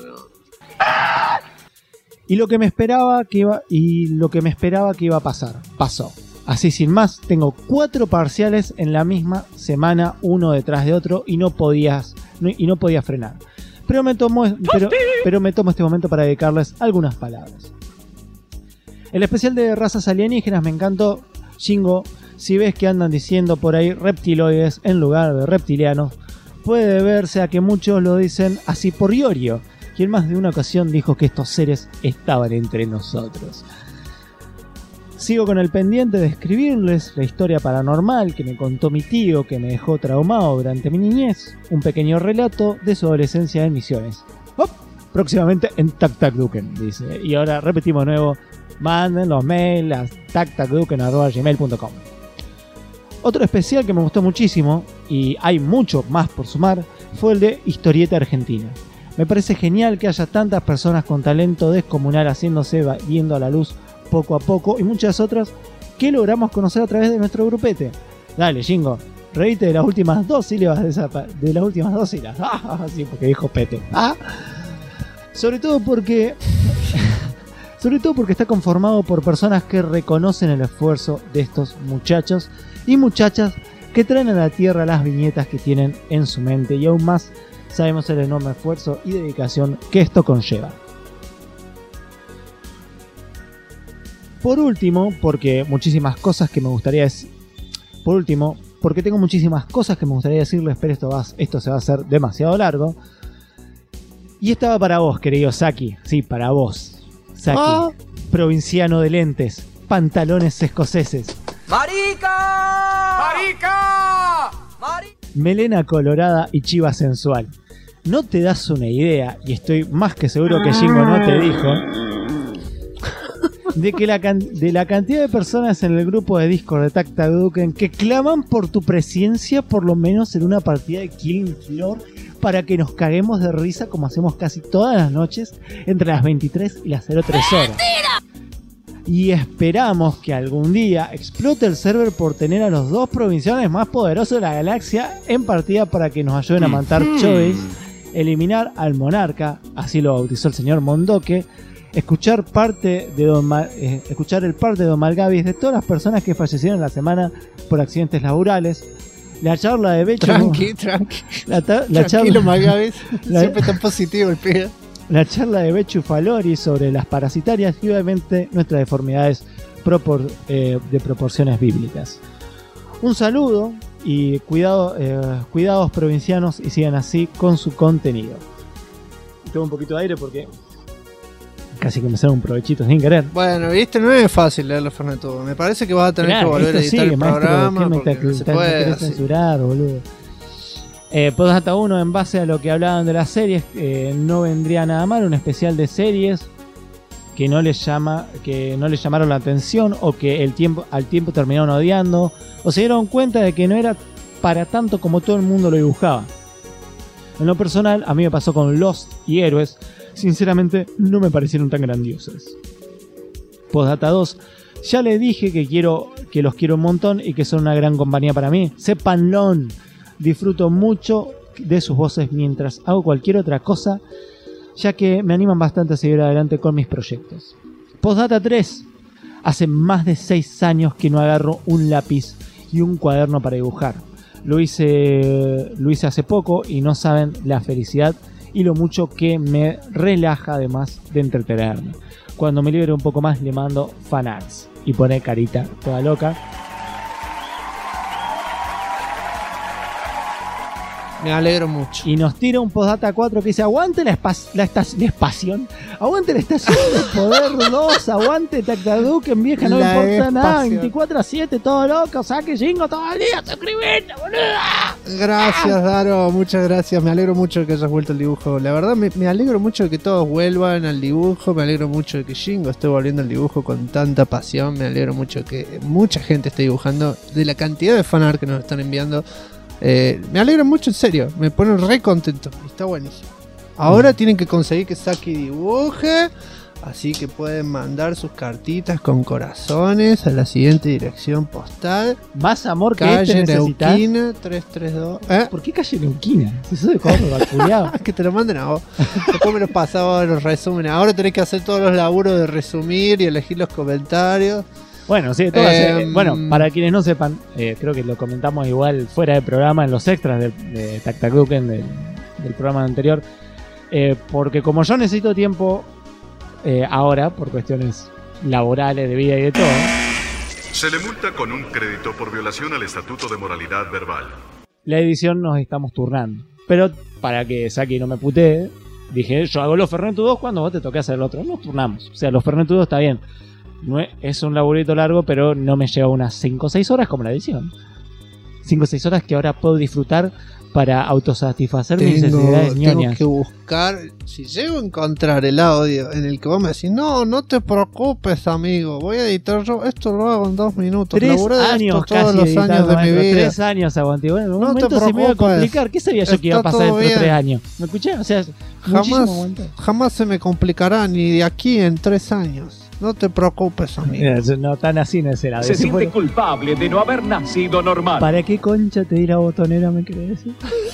Y lo que me esperaba que iba a pasar, pasó. Así sin más, tengo 4 parciales en la misma semana, uno detrás de otro, y no podía frenar. Pero me tomo este momento para dedicarles algunas palabras. El especial de razas alienígenas me encantó. Shingo, si ves que andan diciendo por ahí reptiloides en lugar de reptilianos, puede deberse a que muchos lo dicen así por Iorio, quien más de una ocasión dijo que estos seres estaban entre nosotros. Sigo con el pendiente de escribirles la historia paranormal que me contó mi tío, que me dejó traumado durante mi niñez, un pequeño relato de su adolescencia en Misiones. ¡Oh! Próximamente en TacTacDuken, dice. Y ahora repetimos de nuevo, manden los mails a tactacduken@gmail.com. Otro especial que me gustó muchísimo, y hay mucho más por sumar, fue el de Historieta Argentina. Me parece genial que haya tantas personas con talento descomunal haciéndose viendo a la luz poco a poco, y muchas otras que logramos conocer a través de nuestro grupete. Dale, Shingo, reíte de las últimas 2 sílabas de las últimas 2 sílabas. Sí, porque dijo pete. Sobre todo porque está conformado por personas que reconocen el esfuerzo de estos muchachos y muchachas que traen a la tierra las viñetas que tienen en su mente, y aún más sabemos el enorme esfuerzo y dedicación que esto conlleva. Por último, porque muchísimas cosas que me gustaría decir. Por último, porque tengo muchísimas cosas que me gustaría decirles, pero esto se va a hacer demasiado largo. Y esta va para vos, querido Saki. Sí, para vos. Saki, provinciano de lentes, pantalones escoceses. ¡Marica! ¡Marica! Melena colorada y chiva sensual. No te das una idea, y estoy más que seguro que Shingo no te dijo, de la cantidad de personas en el grupo de Discord de TacTacDuken que claman por tu presencia, por lo menos en una partida de Killing Floor, para que nos caguemos de risa como hacemos casi todas las noches entre las 23 y las 03 horas. Y esperamos que algún día explote el server por tener a los 2 provinciales más poderosos de la galaxia en partida para que nos ayuden a matar choice, eliminar al monarca, así lo bautizó el señor Mondoque, escuchar el parte de Don Malgavis de todas las personas que fallecieron la semana por accidentes laborales, la charla de Becho. Tranquilo, Malgavis. Siempre tan positivo el pibe. La charla de Bechu Falori sobre las parasitarias y obviamente nuestras deformidades de proporciones bíblicas. Un saludo y cuidados provincianos, y sigan así con su contenido. Tengo un poquito de aire porque casi que me sale un provechito sin querer. Bueno, viste, no es fácil leerlo, Fernando. Me parece que vas a tener que volver a editar el programa porque no se puede censurar, boludo. Postdata 1, en base a lo que hablaban de las series, no vendría nada mal un especial de series que no les llamaron la atención, o que al tiempo terminaron odiando, o se dieron cuenta de que no era para tanto como todo el mundo lo dibujaba. En lo personal, a mí me pasó con Lost y Héroes. Sinceramente, no me parecieron tan grandiosos. Postdata 2, ya les dije que los quiero un montón y que son una gran compañía para mí. Sépanlo. Disfruto mucho de sus voces mientras hago cualquier otra cosa, ya que me animan bastante a seguir adelante con mis proyectos. Postdata 3, hace más de 6 años que no agarro un lápiz y un cuaderno para dibujar. Lo hice hace poco y no saben la felicidad y lo mucho que me relaja, además de entretenerme. Cuando me libere un poco más le mando fanarts, y pone carita toda loca. Me alegro mucho. Y nos tira un postdata 4 que dice: aguante la estación, aguante la estación de poder 2, aguante TacTacDuken, vieja, no me importa nada, 24/7, todo loco, saque Jingo todo el día, suscribirte, boluda. Gracias, Daro, muchas gracias. Me alegro mucho de que hayas vuelto al dibujo. La verdad, me alegro mucho de que todos vuelvan al dibujo. Me alegro mucho de que Shingo esté volviendo al dibujo con tanta pasión. Me alegro mucho de que mucha gente esté dibujando. De la cantidad de fanart que nos están enviando. Me alegro mucho, en serio. Me pone re contento. Está buenísimo. Ahora tienen que conseguir que Saki dibuje. Así que pueden mandar sus cartitas con corazones a la siguiente dirección postal. Más amor que calle este necesitas. Neuquina 332. ¿Por qué calle Neuquina? Si sos de Córdoba, culiao. Que te lo manden a vos. Después me los pasaba los resúmenes. Ahora tenés que hacer todos los laburos de resumir y elegir los comentarios. Bueno, sí, todo bueno, para quienes no sepan, creo que lo comentamos igual fuera del programa, en los extras de Tac Tac Duken del programa anterior. Porque como yo necesito tiempo ahora, por cuestiones laborales, de vida y de todo, se le multa con un crédito por violación al Estatuto de Moralidad Verbal. La edición nos estamos turnando. Pero para que Saki no me putee, dije, yo hago los Fernet 2 cuando vos te toque hacer el otro. Nos turnamos. O sea, los Fernet 2 está bien. No es un laburito largo, pero no me lleva unas 5 o 6 horas como la edición. 5 o 6 horas que ahora puedo disfrutar para autosatisfacer mis necesidades ñoñas. Tengo que buscar, si llego a encontrar el audio en el que vos me decís, no te preocupes, amigo, voy a editar yo, esto lo hago en 2 minutos. 3 años todos casi los años de mi vida. 3 años aguanté. Bueno, en un no momento te se me iba a preocupes. complicar. ¿Qué sabía yo que iba a pasar dentro de 3 años? ¿Me escuché? O sea, jamás se me complicará ni de aquí en 3 años. No te preocupes, amigo. No tan así no es el Se siente culpable de no haber nacido normal. ¿Para qué concha te dirá botonera, me querés decir?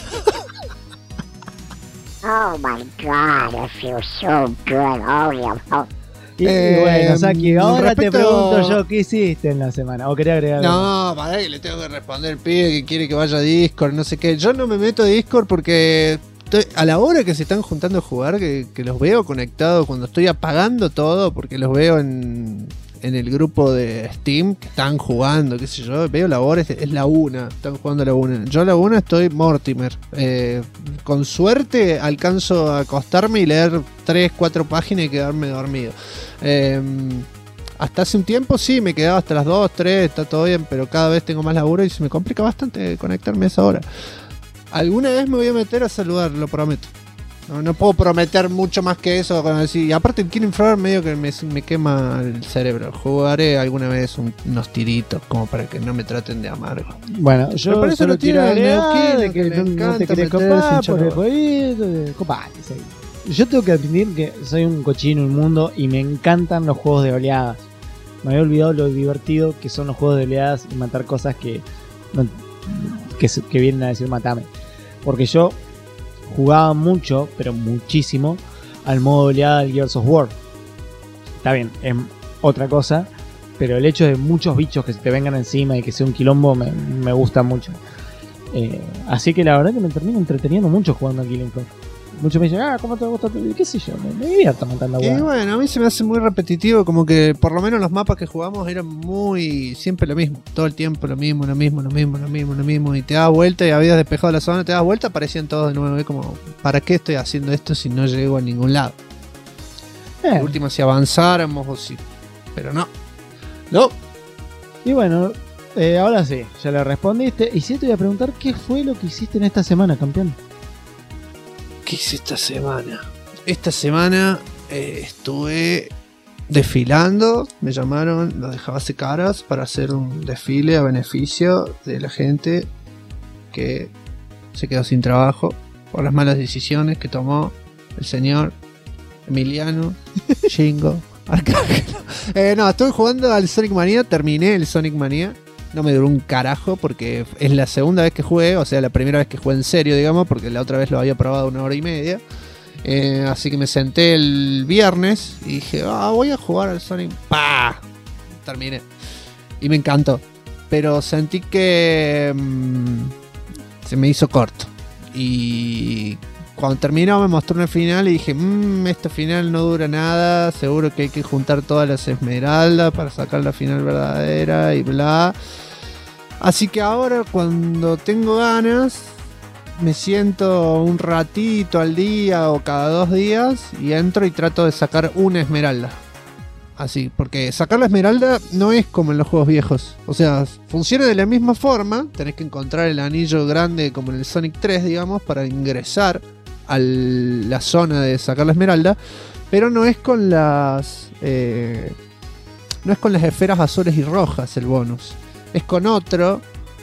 Oh my god, I feel so good. Oh, yeah. Oh. Y bueno, Saki, ahora te respecto- pregunto yo, ¿qué hiciste en la semana? ¿O quería agregar algo? No, para que le tengo que responder el pibe que quiere que vaya a Discord, no sé qué. Yo no me meto a Discord porque a la hora que se están juntando a jugar, que los veo conectados cuando estoy apagando todo, porque los veo en el grupo de Steam que están jugando, qué sé yo, veo la hora, es la 1, están jugando a la 1. Yo a la 1 estoy Mortimer. Con suerte alcanzo a acostarme y leer 3-4 páginas y quedarme dormido. Hasta hace un tiempo sí, me quedaba hasta las 2, 3, está todo bien, pero cada vez tengo más laburo y se me complica bastante conectarme a esa hora. Alguna vez me voy a meter a saludar, lo prometo. No puedo prometer mucho más que eso. Y aparte el Killing Floor medio que me quema el cerebro. Jugaré alguna vez unos tiritos como para que no me traten de amargo. Bueno, yo por eso solo lo quiero tiene agregar de que le no te encanta querés meterse copar en por el chorro. jueguito, copate, sí. Yo tengo que admitir que soy un cochino inmundo y me encantan los juegos de oleadas. Me había olvidado lo divertido que son los juegos de oleadas y matar cosas que vienen a decir matame. Porque yo jugaba mucho, pero muchísimo, al modo oleada del Gears of War. Está bien, es otra cosa, pero el hecho de muchos bichos que se te vengan encima y que sea un quilombo me gusta mucho. Así que la verdad que me termino entreteniendo mucho jugando a Killing Floor. Muchos me dicen, ¿cómo te gusta? ¿Qué sé yo? Me divierto matando a Y bueno, a mí se me hace muy repetitivo, como que por lo menos los mapas que jugamos eran muy siempre lo mismo, todo el tiempo lo mismo, y te das vuelta y habías despejado la zona, te das vuelta, aparecían todos de nuevo, es como, ¿para qué estoy haciendo esto si no llego a ningún lado? Por último, si avanzáramos o si... pero no. Y bueno, ahora sí, ya le respondiste. Y sí te voy a preguntar, ¿qué fue lo que hiciste en esta semana, campeón? ¿Qué hice esta semana? Esta semana estuve desfilando. Me llamaron los de Jabase Caras para hacer un desfile a beneficio de la gente que se quedó sin trabajo por las malas decisiones que tomó el señor Emiliano Shingo Arcángelo. No, estuve jugando al Sonic Mania. Terminé el Sonic Mania. No me duró un carajo porque es la segunda vez que jugué, o sea, la primera vez que jugué en serio, digamos, porque la otra vez lo había probado 1 hora y media. Así que me senté el viernes y dije, voy a jugar al Sonic. ¡Pah! Terminé. Y me encantó. Pero sentí que se me hizo corto. Y cuando terminó me mostró una final y dije, este final no dura nada, seguro que hay que juntar todas las esmeraldas para sacar la final verdadera y bla. Así que ahora cuando tengo ganas me siento un ratito al día o cada 2 días y entro y trato de sacar una esmeralda. Así, porque sacar la esmeralda no es como en los juegos viejos. O sea, funciona de la misma forma. Tenés que encontrar el anillo grande como en el Sonic 3, digamos, para ingresar a la zona de sacar la esmeralda. Pero no es con las... no es con las esferas azules y rojas el bonus. Es con otro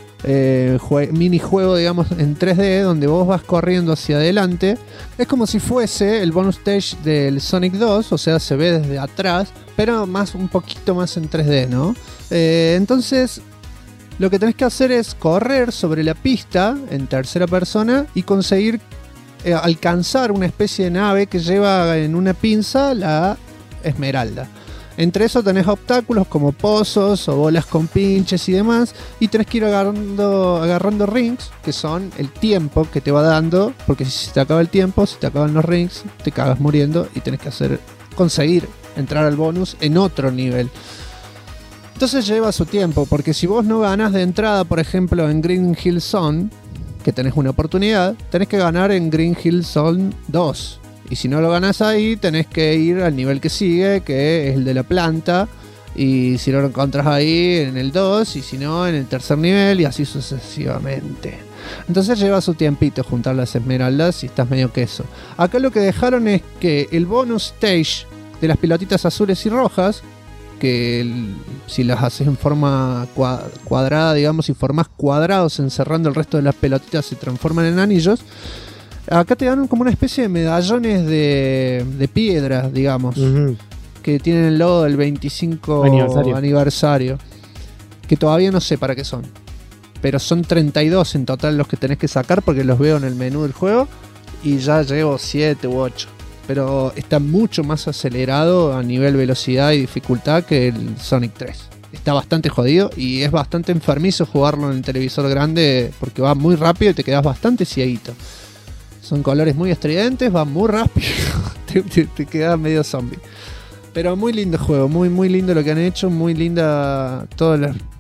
minijuego, digamos, en 3D, donde vos vas corriendo hacia adelante. Es como si fuese el bonus stage del Sonic 2, o sea, se ve desde atrás, pero un poquito más en 3D, ¿no? Entonces, lo que tenés que hacer es correr sobre la pista en tercera persona y conseguir alcanzar una especie de nave que lleva en una pinza la esmeralda. Entre eso tenés obstáculos como pozos o bolas con pinches y demás. Y tenés que ir agarrando rings, que son el tiempo que te va dando. Porque si se te acaba el tiempo, si te acaban los rings, te cagas muriendo. Y tenés que conseguir entrar al bonus en otro nivel. Entonces lleva su tiempo. Porque si vos no ganás de entrada, por ejemplo, en Green Hill Zone, que tenés una oportunidad, tenés que ganar en Green Hill Zone 2. Y si no lo ganas ahí, tenés que ir al nivel que sigue, que es el de la planta. Y si no lo encontrás ahí, en el 2. Y si no, en el tercer nivel. Y así sucesivamente. Entonces lleva su tiempito juntar las esmeraldas y estás medio queso. Acá lo que dejaron es que el bonus stage de las pelotitas azules y rojas, que si las haces en forma cuadrada, digamos, y formás cuadrados encerrando el resto de las pelotitas, se transforman en anillos. Acá te dan como una especie de medallones de piedra, digamos, que tienen el logo del 25 aniversario, que todavía no sé para qué son, pero son 32 en total los que tenés que sacar, porque los veo en el menú del juego y ya llevo 7 u 8, pero está mucho más acelerado a nivel velocidad y dificultad que el Sonic 3. Está bastante jodido y es bastante enfermizo jugarlo en el televisor grande, porque va muy rápido y te quedas bastante cieguito. Son colores muy estridentes, van muy rápido, te queda medio zombie. Pero muy lindo juego, muy lindo lo que han hecho, muy linda todo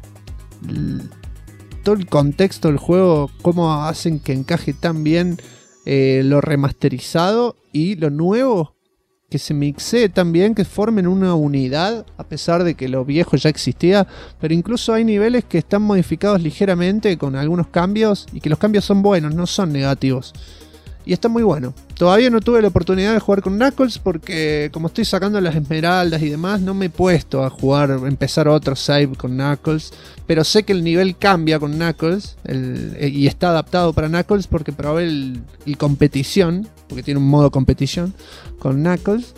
el contexto del juego, cómo hacen que encaje tan bien lo remasterizado y lo nuevo, que se mixee tan bien, que formen una unidad, a pesar de que lo viejo ya existía. Pero incluso hay niveles que están modificados ligeramente con algunos cambios, y que los cambios son buenos, no son negativos. Y está muy bueno. Todavía no tuve la oportunidad de jugar con Knuckles porque como estoy sacando las esmeraldas y demás, no me he puesto a empezar otro save con Knuckles. Pero sé que el nivel cambia con Knuckles y está adaptado para Knuckles porque probé el competición, porque tiene un modo competición con Knuckles.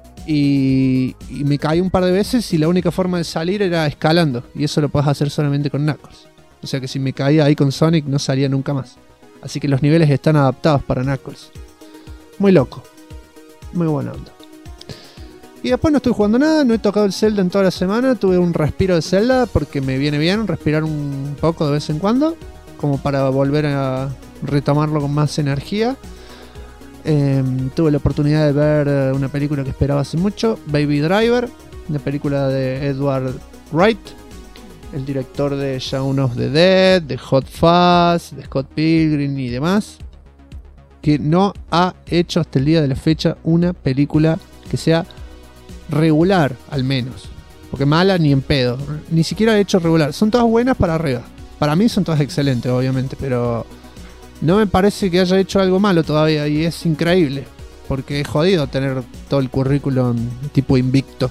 Y me caí un par de veces y la única forma de salir era escalando. Y eso lo puedes hacer solamente con Knuckles. O sea que si me caía ahí con Sonic no salía nunca más. Así que los niveles están adaptados para Knuckles. Muy loco. Muy buena onda. Y después no estoy jugando nada. No he tocado el Zelda en toda la semana. Tuve un respiro de Zelda porque me viene bien respirar un poco de vez en cuando, como para volver a retomarlo con más energía. Tuve la oportunidad de ver una película que esperaba hace mucho, Baby Driver, una película de Edward Wright, el director de Shaun of the Dead, de Hot Fuzz, de Scott Pilgrim y demás, que no ha hecho hasta el día de la fecha una película que sea regular, al menos. Porque mala ni en pedo, ni siquiera ha hecho regular. Son todas buenas para arriba. Para mí son todas excelentes, obviamente, pero no me parece que haya hecho algo malo todavía, y es increíble, porque es jodido tener todo el currículum tipo invicto.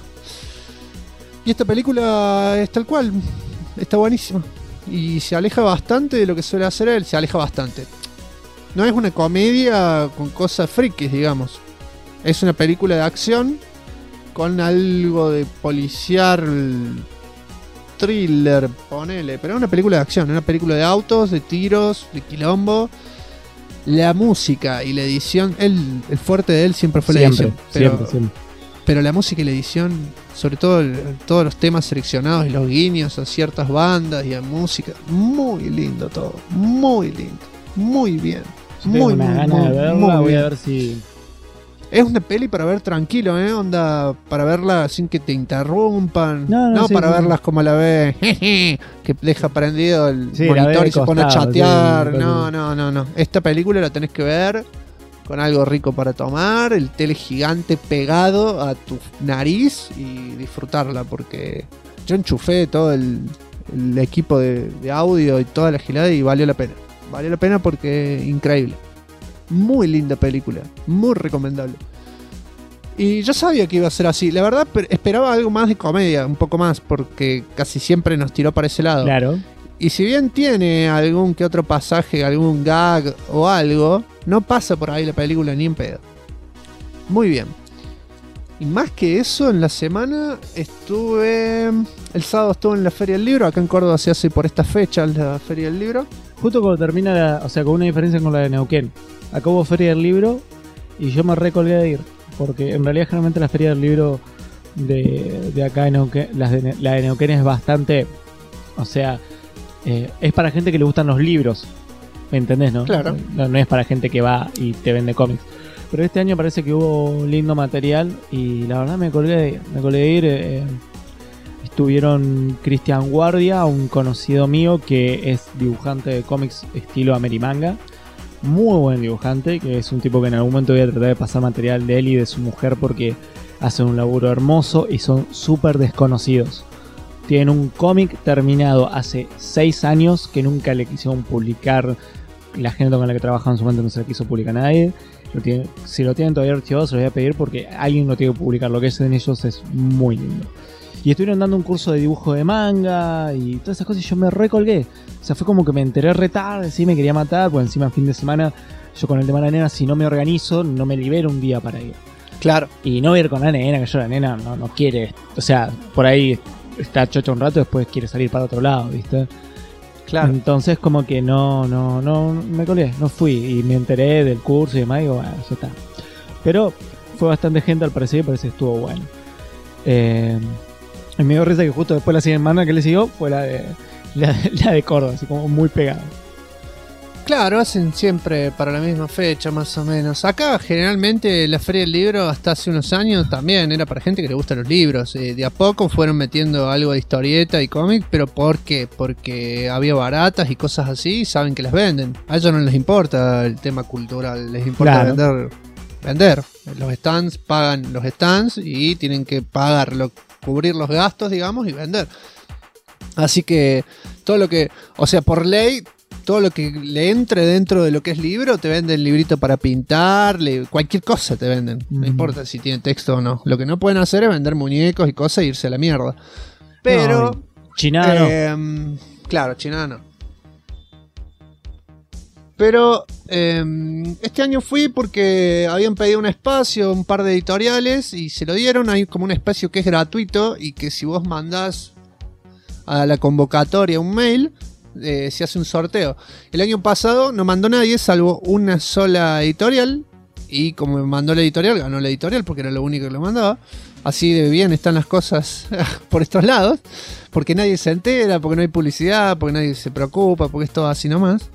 Y esta película es tal cual, está buenísima. Y se aleja bastante de lo que suele hacer él, se aleja bastante. No es una comedia con cosas frikis, digamos. Es una película de acción con algo de policial, thriller, ponele. Pero es una película de acción, una película de autos, de tiros, de quilombo. La música y la edición, el fuerte de él siempre fue la edición. Pero la música y la edición, sobre todo todos los temas seleccionados y los guiños a ciertas bandas y a música, muy lindo todo, muy lindo, muy bien. Muy voy a ver si... Es una peli para ver tranquilo, onda, para verla sin que te interrumpan, no para verlas como la ve que deja prendido el monitor y se pone a chatear. No. Esta película la tenés que ver con algo rico para tomar, el tele gigante pegado a tu nariz y disfrutarla, porque yo enchufé todo el equipo de audio y toda la gilada y valió la pena. Valió la pena porque increíble. Muy linda película, muy recomendable. Y yo sabía que iba a ser así. La verdad, esperaba algo más de comedia, un poco más, porque casi siempre nos tiró para ese lado. Claro. Y si bien tiene algún que otro pasaje, algún gag o algo, no pasa por ahí la película ni en pedo. Muy bien. Y más que eso, en la semana el sábado estuve en la Feria del Libro. Acá en Córdoba se hace por estas fechas la Feria del Libro. Justo cuando termina, con una diferencia con la de Neuquén. Acá hubo Feria del Libro y yo me recolgué de ir. Porque en realidad generalmente la Feria del Libro de acá de Neuquén, la de Neuquén es bastante... es para gente que le gustan los libros. ¿Me entendés, no? Claro. No es para gente que va y te vende cómics. Pero este año parece que hubo lindo material y la verdad me colgué de ir. Estuvieron Cristian Guardia, un conocido mío que es dibujante de cómics estilo Amerimanga. Muy buen dibujante, que es un tipo que en algún momento voy a tratar de pasar material de él y de su mujer porque hacen un laburo hermoso y son súper desconocidos. Tienen un cómic terminado hace 6 años que nunca le quisieron publicar. La gente con la que trabajaban en su momento no se le quiso publicar a nadie. Si lo tienen todavía archivado, se lo voy a pedir porque alguien lo tiene que publicar. Lo que hacen ellos es muy lindo. Y estuvieron dando un curso de dibujo de manga y todas esas cosas y yo me recolgué. O sea, fue como que me enteré re tarde, sí, me quería matar, porque encima en fin de semana, yo con el tema de la nena, si no me organizo, no me libero un día para ir. Claro. Y no voy a ir con la nena, que yo la nena no quiere. O sea, por ahí está chocha un rato, después quiere salir para otro lado, ¿viste? Claro. Entonces como que no me colgué, no fui y me enteré del curso y demás y digo, bueno, ya está. Pero fue bastante gente al parecer y parece que estuvo bueno. Y me dio risa que justo después la siguiente semana que le siguió fue la de Córdoba, así como muy pegado. Claro, hacen siempre para la misma fecha más o menos. Acá generalmente la Feria del Libro hasta hace unos años también era para gente que le gustan los libros. De a poco fueron metiendo algo de historieta y cómic, pero ¿por qué? Porque había baratas y cosas así y saben que las venden. A ellos no les importa el tema cultural, les importa vender. Los stands pagan los stands y tienen que cubrir los gastos, digamos, y vender. Así que todo lo que, por ley, todo lo que le entre dentro de lo que es libro, te venden librito para pintar, cualquier cosa te venden. No importa si tiene texto o no. Lo que no pueden hacer es vender muñecos y cosas e irse a la mierda. Pero... No, Chinano. Claro, Chinano. Pero este año fui porque habían pedido un espacio, un par de editoriales, y se lo dieron. Hay como un espacio que es gratuito y que si vos mandás a la convocatoria un mail, se hace un sorteo. El año pasado no mandó nadie salvo una sola editorial, y como me mandó la editorial, ganó la editorial porque era lo único que lo mandaba. Así de bien están las cosas por estos lados, porque nadie se entera, porque no hay publicidad, porque nadie se preocupa, porque es todo así nomás.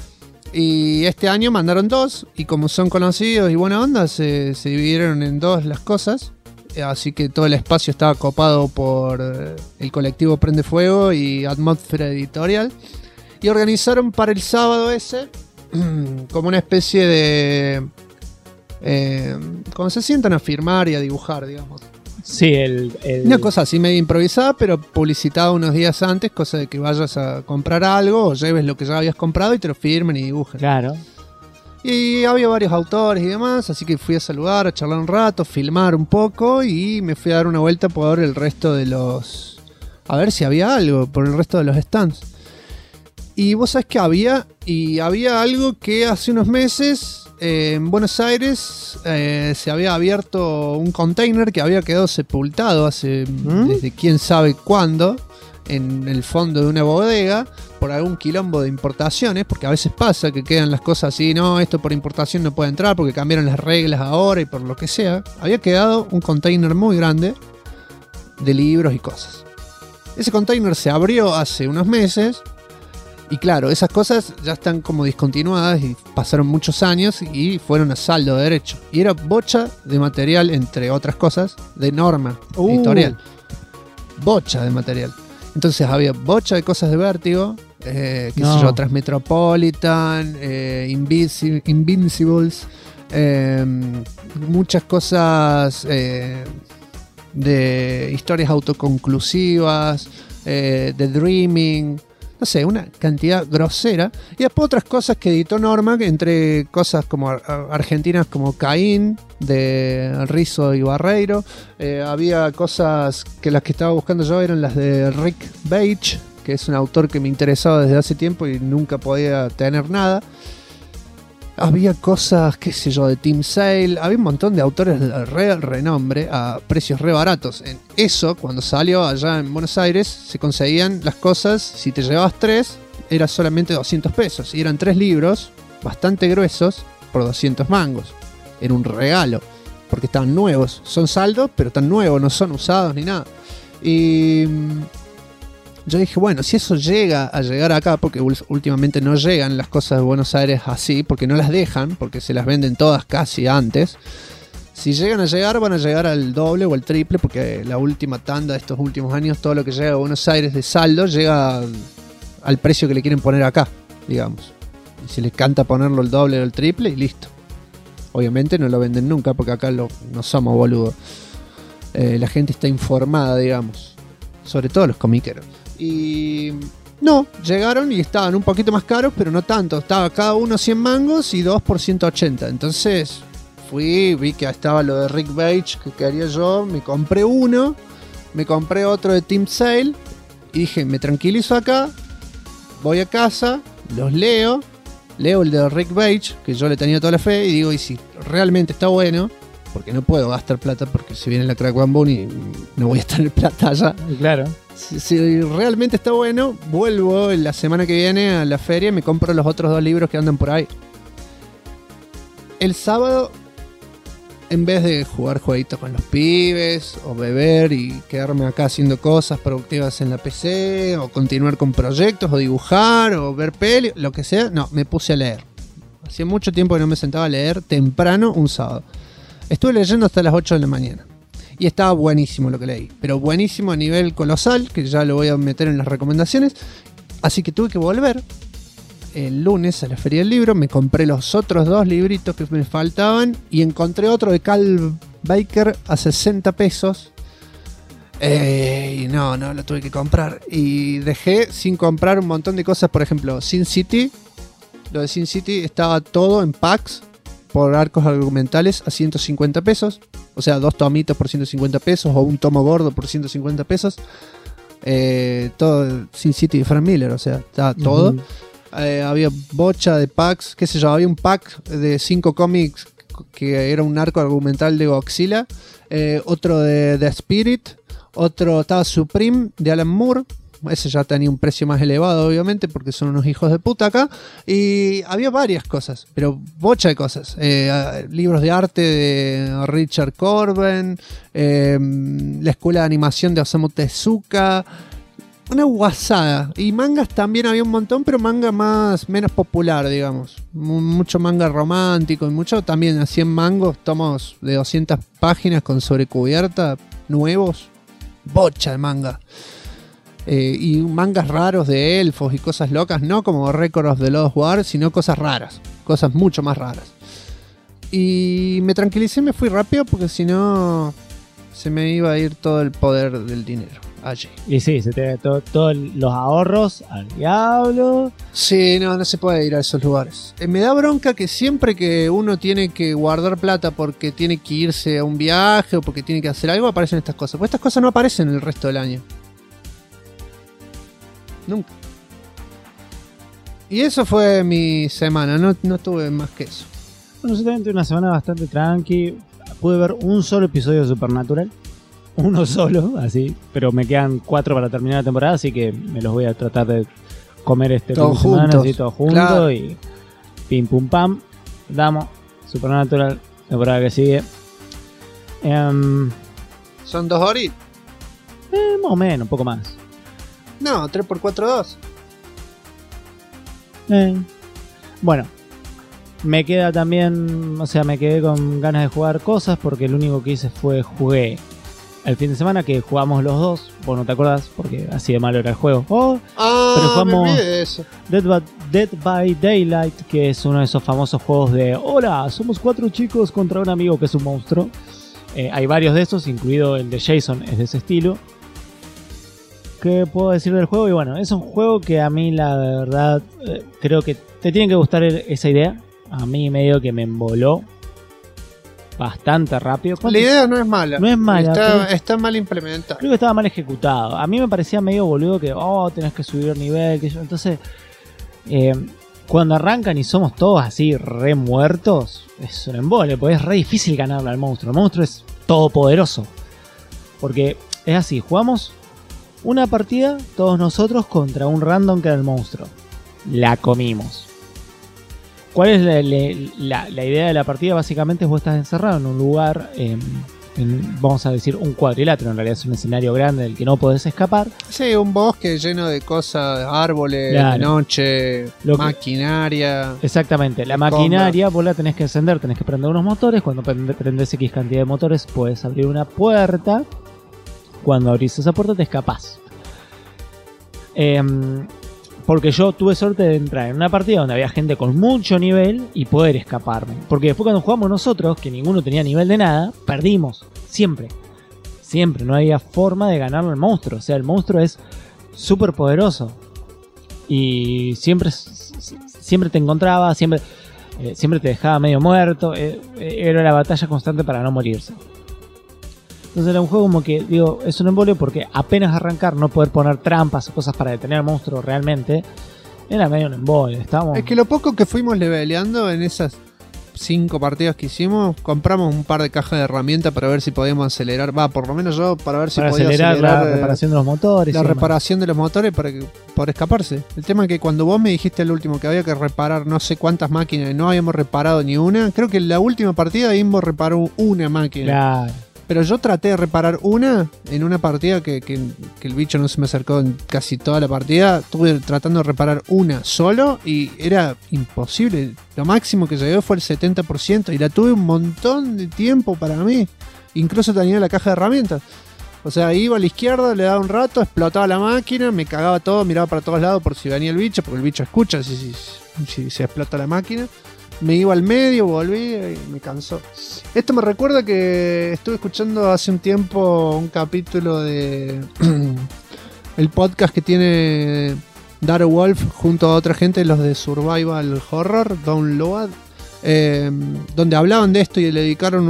Y este año mandaron 2, y como son conocidos y buena onda, se dividieron en 2 las cosas. Así que todo el espacio estaba copado por el colectivo Prende Fuego y Atmósfera Editorial. Y organizaron para el sábado ese como una especie de... cuando se sientan a firmar y a dibujar, digamos. Sí, una cosa así medio improvisada, pero publicitada unos días antes, cosa de que vayas a comprar algo o lleves lo que ya habías comprado y te lo firmen y dibujen. Claro. Y había varios autores y demás, así que fui a saludar, a charlar un rato, filmar un poco y me fui a dar una vuelta por el resto de los... A ver si había algo, por el resto de los stands. Y vos sabés que había algo que hace unos meses... en Buenos Aires se había abierto un container que había quedado sepultado desde quién sabe cuándo en el fondo de una bodega por algún quilombo de importaciones, porque a veces pasa que quedan las cosas así, no, esto por importación no puede entrar porque cambiaron las reglas ahora y por lo que sea. Había quedado un container muy grande de libros y cosas. Ese container se abrió hace unos meses. Y claro, esas cosas ya están como discontinuadas y pasaron muchos años y fueron a saldo derecho. Y era bocha de material, entre otras cosas, de Norma Editorial. Bocha de material. Entonces había bocha de cosas de Vértigo, Transmetropolitan, Invincibles, Muchas cosas de historias autoconclusivas, de Dreaming, no sé, una cantidad grosera. Y después otras cosas que editó Norma, entre cosas como argentinas como Caín, de Rizzo y Barreiro. Había cosas que las que estaba buscando yo eran las de Rick Beige, que es un autor que me interesaba desde hace tiempo y nunca podía tener nada. Había cosas, qué sé yo, de Tim Sale. Había un montón de autores de renombre a precios re baratos. En eso, cuando salió allá en Buenos Aires, se conseguían las cosas. Si te llevabas 3, era solamente 200 pesos. Y eran 3 libros bastante gruesos por 200 mangos. Era un regalo, porque estaban nuevos. Son saldos, pero están nuevos, no son usados ni nada. Y yo dije, bueno, si eso llega a llegar acá, porque últimamente no llegan las cosas de Buenos Aires así, porque no las dejan, porque se las venden todas casi antes. Si llegan a llegar, van a llegar al doble o al triple, porque la última tanda de estos últimos años, todo lo que llega a Buenos Aires de saldo, llega al precio que le quieren poner acá, digamos. Y si les canta ponerlo el doble o el triple, y listo. Obviamente no lo venden nunca, porque acá no somos boludos. La gente está informada, digamos. Sobre todo los comiqueros. Y no, llegaron y estaban un poquito más caros, pero no tanto. Estaba cada uno 100 mangos y 2 por 180. Entonces vi que estaba lo de Rick Beige que quería yo. Me compré uno, me compré otro de Tim Sale y dije, me tranquilizo acá, voy a casa, los leo el de Rick Beige, que yo le tenía toda la fe, y digo, y si realmente está bueno, porque no puedo gastar plata porque se viene la Crack Bamboo y no voy a estar en plata allá. Claro. Si realmente está bueno, vuelvo la semana que viene a la feria y me compro los otros 2 libros que andan por ahí. El sábado, en vez de jugar jueguitos con los pibes, o beber y quedarme acá haciendo cosas productivas en la PC, o continuar con proyectos, o dibujar, o ver peli, lo que sea, no, me puse a leer. Hacía mucho tiempo que no me sentaba a leer temprano un sábado. Estuve leyendo hasta las 8 de la mañana. Y estaba buenísimo lo que leí. Pero buenísimo a nivel colosal, que ya lo voy a meter en las recomendaciones. Así que tuve que volver el lunes a la Feria del Libro. Me compré los otros 2 libritos que me faltaban. Y encontré otro de Cal Baker a 60 pesos. Y no, lo tuve que comprar. Y dejé sin comprar un montón de cosas. Por ejemplo, Sin City. Lo de Sin City estaba todo en packs por arcos argumentales a 150 pesos. O sea, 2 tomitos por 150 pesos o un tomo gordo por 150 pesos. Todo Sin City y Frank Miller, o sea, estaba todo. Había bocha de packs, qué sé yo, había un pack de 5 cómics que era un arco argumental de Godzilla. Otro de The Spirit. Otro estaba Supreme de Alan Moore. Ese ya tenía un precio más elevado, obviamente, porque son unos hijos de puta acá. Y había varias cosas, pero bocha de cosas. Libros de arte de Richard Corben, la escuela de animación de Osamu Tezuka. Una guasada. Y mangas también había un montón, pero manga menos popular, digamos. Mucho manga romántico y mucho también a 100 mangos, tomos de 200 páginas con sobrecubierta, nuevos. Bocha de manga. Y mangas raros de elfos y cosas locas, no como Record of the Lost War, sino cosas raras, cosas mucho más raras. Y me tranquilicé, me fui rápido porque si no se me iba a ir todo el poder del dinero allí. Y sí, se te todos los ahorros al diablo. Sí, no se puede ir a esos lugares. Me da bronca que siempre que uno tiene que guardar plata porque tiene que irse a un viaje o porque tiene que hacer algo, aparecen estas cosas. Porque estas cosas no aparecen el resto del año. Nunca. Y eso fue mi semana, no tuve más que eso. Bueno, yo también tuve una semana bastante tranqui. Pude ver un solo episodio de Supernatural. Uno solo, así. Pero me quedan 4 para terminar la temporada, así que me los voy a tratar de comer este fin de semana, así todos juntos. Claro. Y pim pum pam. Damos Supernatural, temporada que sigue. ¿Son 2 horas? Más o menos, un poco más. No, 3x4, 2. Bueno, me queda también, o sea, me quedé con ganas de jugar cosas porque lo único que hice jugué el fin de semana que jugamos los dos. Vos no te acordás porque así de malo era el juego. pero jugamos me olvidé de eso. Dead by Daylight, que es uno de esos famosos juegos de hola, somos 4 chicos contra un amigo que es un monstruo. Hay varios de esos, incluido el de Jason, es de ese estilo. ¿Qué puedo decir del juego? Y bueno, es un juego que a mí la verdad creo que te tiene que gustar esa idea. A mí medio que me emboló bastante rápido. La idea no es mala. No es mala. Está mal implementada. Creo que estaba mal ejecutado. A mí me parecía medio boludo que, tenés que subir nivel. Entonces, cuando arrancan y somos todos así re muertos, es un embole, porque es re difícil ganarle al monstruo. El monstruo es todopoderoso. Porque es así, jugamos una partida, todos nosotros, contra un random que era el monstruo. La comimos. ¿Cuál es la idea de la partida? Básicamente vos estás encerrado en un lugar, vamos a decir un cuadrilátero, en realidad es un escenario grande del que no podés escapar. Sí, un bosque lleno de cosas, árboles, claro. De noche, maquinaria. Exactamente, la maquinaria vos la tenés que encender, tenés que prender unos motores. Cuando prendés X cantidad de motores puedes abrir una puerta. Cuando abrís esa puerta te escapás. Porque yo tuve suerte de entrar en una partida donde había gente con mucho nivel y poder escaparme. Porque después cuando jugamos nosotros, que ninguno tenía nivel de nada, perdimos. Siempre. Siempre. No había forma de ganarle al monstruo. O sea, el monstruo es súper poderoso. Y siempre te encontraba, siempre te dejaba medio muerto. Era la batalla constante para no morirse. Entonces era un juego como que, digo, es un embole porque apenas arrancar, no poder poner trampas o cosas para detener al monstruo realmente, era medio un embole. Es que lo poco que fuimos leveleando en esas 5 partidas que hicimos, compramos un par de cajas de herramientas para ver si podíamos acelerar, por lo menos yo, para ver si podía acelerar la reparación de los motores. La reparación de los motores para escaparse. El tema es que cuando vos me dijiste el último que había que reparar no sé cuántas máquinas y no habíamos reparado ni una, creo que en la última partida Imbo reparó una máquina. Claro. Pero yo traté de reparar una en una partida que el bicho no se me acercó en casi toda la partida. Estuve tratando de reparar una solo y era imposible. Lo máximo que llegué fue el 70% y la tuve un montón de tiempo para mí. Incluso tenía la caja de herramientas. O sea, iba a la izquierda, le daba un rato, explotaba la máquina, me cagaba todo, miraba para todos lados por si venía el bicho, porque el bicho escucha si se explota la máquina. Me iba al medio, volví y me cansó. Esto me recuerda que estuve escuchando hace un tiempo un capítulo de el podcast que tiene Dark Wolf junto a otra gente, los de Survival Horror, Download, donde hablaban de esto y le dedicaron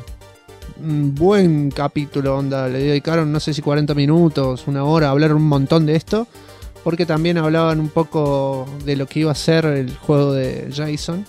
un buen capítulo, le dedicaron no sé si 40 minutos, una hora, hablaron un montón de esto, porque también hablaban un poco de lo que iba a ser el juego de Jason.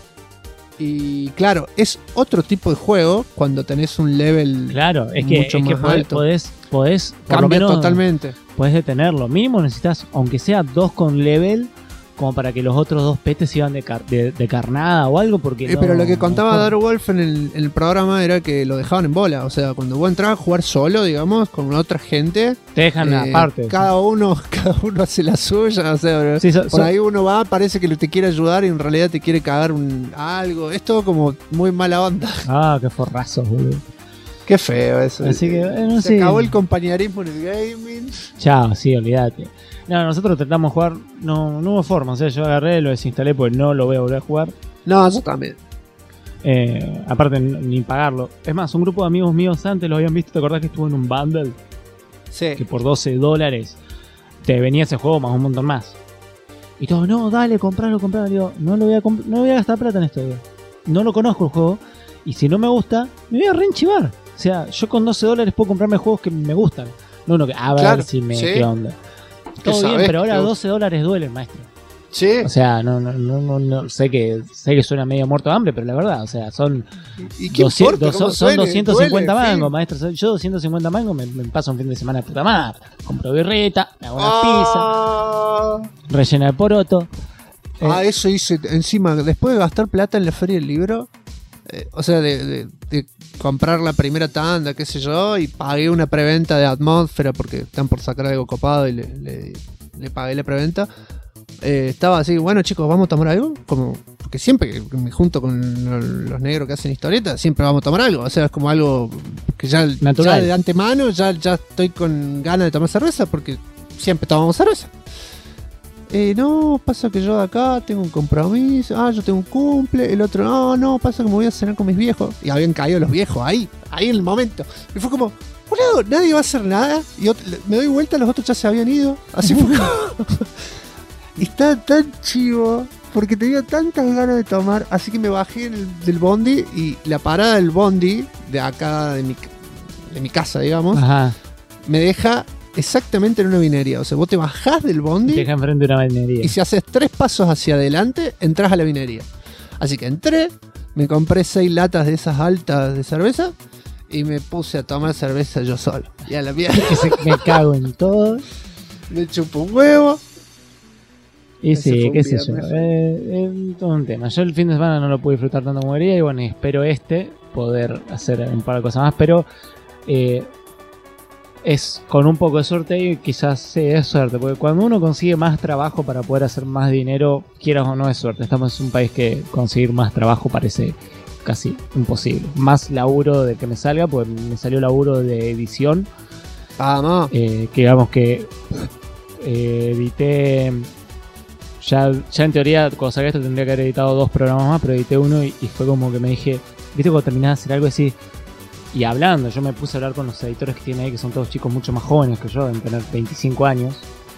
Y claro, es otro tipo de juego cuando tenés un level claro, es mucho que más alto. Podés cambia totalmente. Podés detenerlo. Mínimo necesitas, aunque sea 2 con level, como para que los otros 2 petes se iban de carnada o algo, porque pero lo que contaba Dark Wolf en el programa era que lo dejaban en bola. O sea, cuando vos entrabas a jugar solo, digamos, con otra gente, te dejan aparte. Cada uno hace la suya. O sea, sí, por ahí uno va, parece que te quiere ayudar y en realidad te quiere cagar algo. Es todo como muy mala onda. Ah, qué forrazos, boludo. Qué feo eso. Así que, se acabó el compañerismo en el gaming. Chao, sí, olvídate. No, nosotros tratamos de jugar, no hubo forma. O sea, yo agarré, lo desinstalé porque no lo voy a volver a jugar. No, yo también. Aparte, ni pagarlo. Es más, un grupo de amigos míos antes lo habían visto. ¿Te acordás que estuvo en un bundle? Sí. Que por $12 te venía ese juego más un montón más. Y todos, no, dale, compralo. Digo, no voy a gastar plata en esto. Digo. No lo conozco el juego. Y si no me gusta, me voy a reenchivar. O sea, yo con $12 puedo comprarme juegos que me gustan. No uno que, a ver si me... ¿Sí? ¿Qué onda? Todo bien, pero ahora $12 duelen, maestro. Sí. O sea, no sé que suena medio muerto de hambre, pero la verdad, o sea, son 250 mangos, maestro. Yo 250 mangos me paso un fin de semana de puta madre. Compro birrita, me hago una pizza, rellena de poroto. Eso hice encima, después de gastar plata en la feria del libro, o sea, de comprar la primera tanda, qué sé yo, y pagué una preventa de Atmósfera porque están por sacar algo copado y le pagué la preventa. Estaba así, bueno chicos, ¿vamos a tomar algo? Como, porque siempre que me junto con los negros que hacen historietas, siempre vamos a tomar algo. O sea, es como algo que ya de antemano ya estoy con ganas de tomar cerveza porque siempre tomamos cerveza. no, pasa que yo de acá tengo un compromiso, yo tengo un cumple, el otro, no, pasa que me voy a cenar con mis viejos. Y habían caído los viejos ahí en el momento. Y fue como, boludo, nadie va a hacer nada. Y me doy vuelta, los otros ya se habían ido. Así fue. Y estaba tan chivo, porque tenía tantas ganas de tomar, así que me bajé del bondi, y la parada del bondi, de acá, de mi casa, digamos, me deja exactamente en una vinería. O sea, vos te bajás del bondi, te deja enfrente de una vinería, y si haces 3 pasos hacia adelante, entras a la vinería. Así que entré, me compré 6 latas de esas altas de cerveza, y me puse a tomar cerveza yo solo. Y a la mierda. Me cago en todo. Me chupo un huevo. Y sí, qué sé yo, todo un tema. Yo el fin de semana no lo pude disfrutar tanto como quería, y bueno, espero poder hacer un par de cosas más, pero es con un poco de suerte, y quizás sí, es suerte, porque cuando uno consigue más trabajo para poder hacer más dinero, quieras o no, es suerte. Estamos en un país que conseguir más trabajo parece casi imposible. Más laburo de que me salga, pues me salió laburo de edición. Que digamos que edité... Ya en teoría, cuando saqué esto, tendría que haber editado 2 programas más, pero edité uno y fue como que me dije, viste, cuando terminás de hacer algo así, y hablando, yo me puse a hablar con los editores que tienen ahí, que son todos chicos mucho más jóvenes que yo, deben tener 25 años,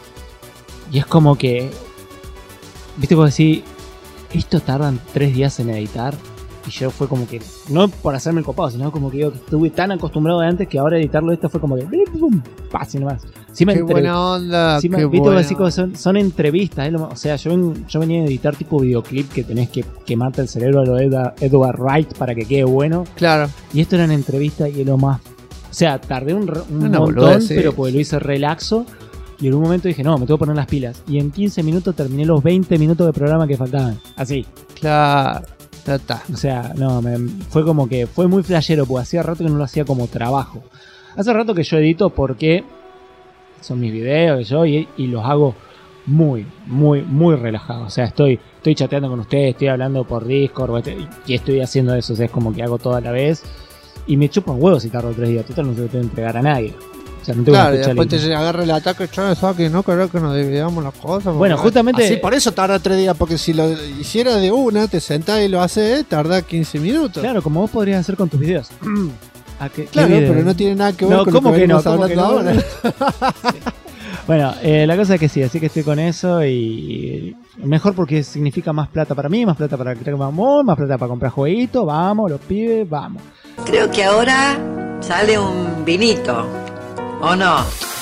y es como que, viste, vos decís, esto tardan 3 días en editar, y yo fue como que, no por hacerme el copado, sino como que yo estuve tan acostumbrado de antes que ahora editarlo esto fue como que, así nomás. Qué buena onda, sí, qué viste, buena. así como son entrevistas, o sea, yo venía a editar tipo videoclip que tenés que quemarte el cerebro a lo Edward Wright para que quede bueno. Claro. Y esto eran entrevistas y es lo más... O sea, tardé un montón, boludez, sí. Pero porque lo hice relaxo. Y en un momento dije, no, me tengo que poner las pilas. Y en 15 minutos terminé los 20 minutos de programa que faltaban. Así. Claro. O sea, no, fue como que fue muy flashero, porque hacía rato que no lo hacía como trabajo. Hace rato que yo edito porque son mis videos y los hago muy, muy, muy relajados. O sea, estoy chateando con ustedes, estoy hablando por Discord y estoy haciendo eso. O sea, es como que hago todo a la vez y me chupan huevos si tardo 3 días. Total, no se lo tengo que entregar a nadie. O sea, no tengo que escuchar. Después te agarra el ataque, que no creo que nos dividamos las cosas. Bueno, justamente... Así, por eso tarda 3 días, porque si lo hiciera de una, te sentás y lo haces, tarda 15 minutos. Claro, como vos podrías hacer con tus videos. Claro, pero no tiene nada que ver con lo que venimos hablando ahora. Bueno, la cosa es que sí, así que estoy con eso y mejor porque significa más plata para mí, más plata para que amor, más plata para comprar jueguitos, vamos, los pibes, vamos. Creo que ahora sale un vinito, ¿o no?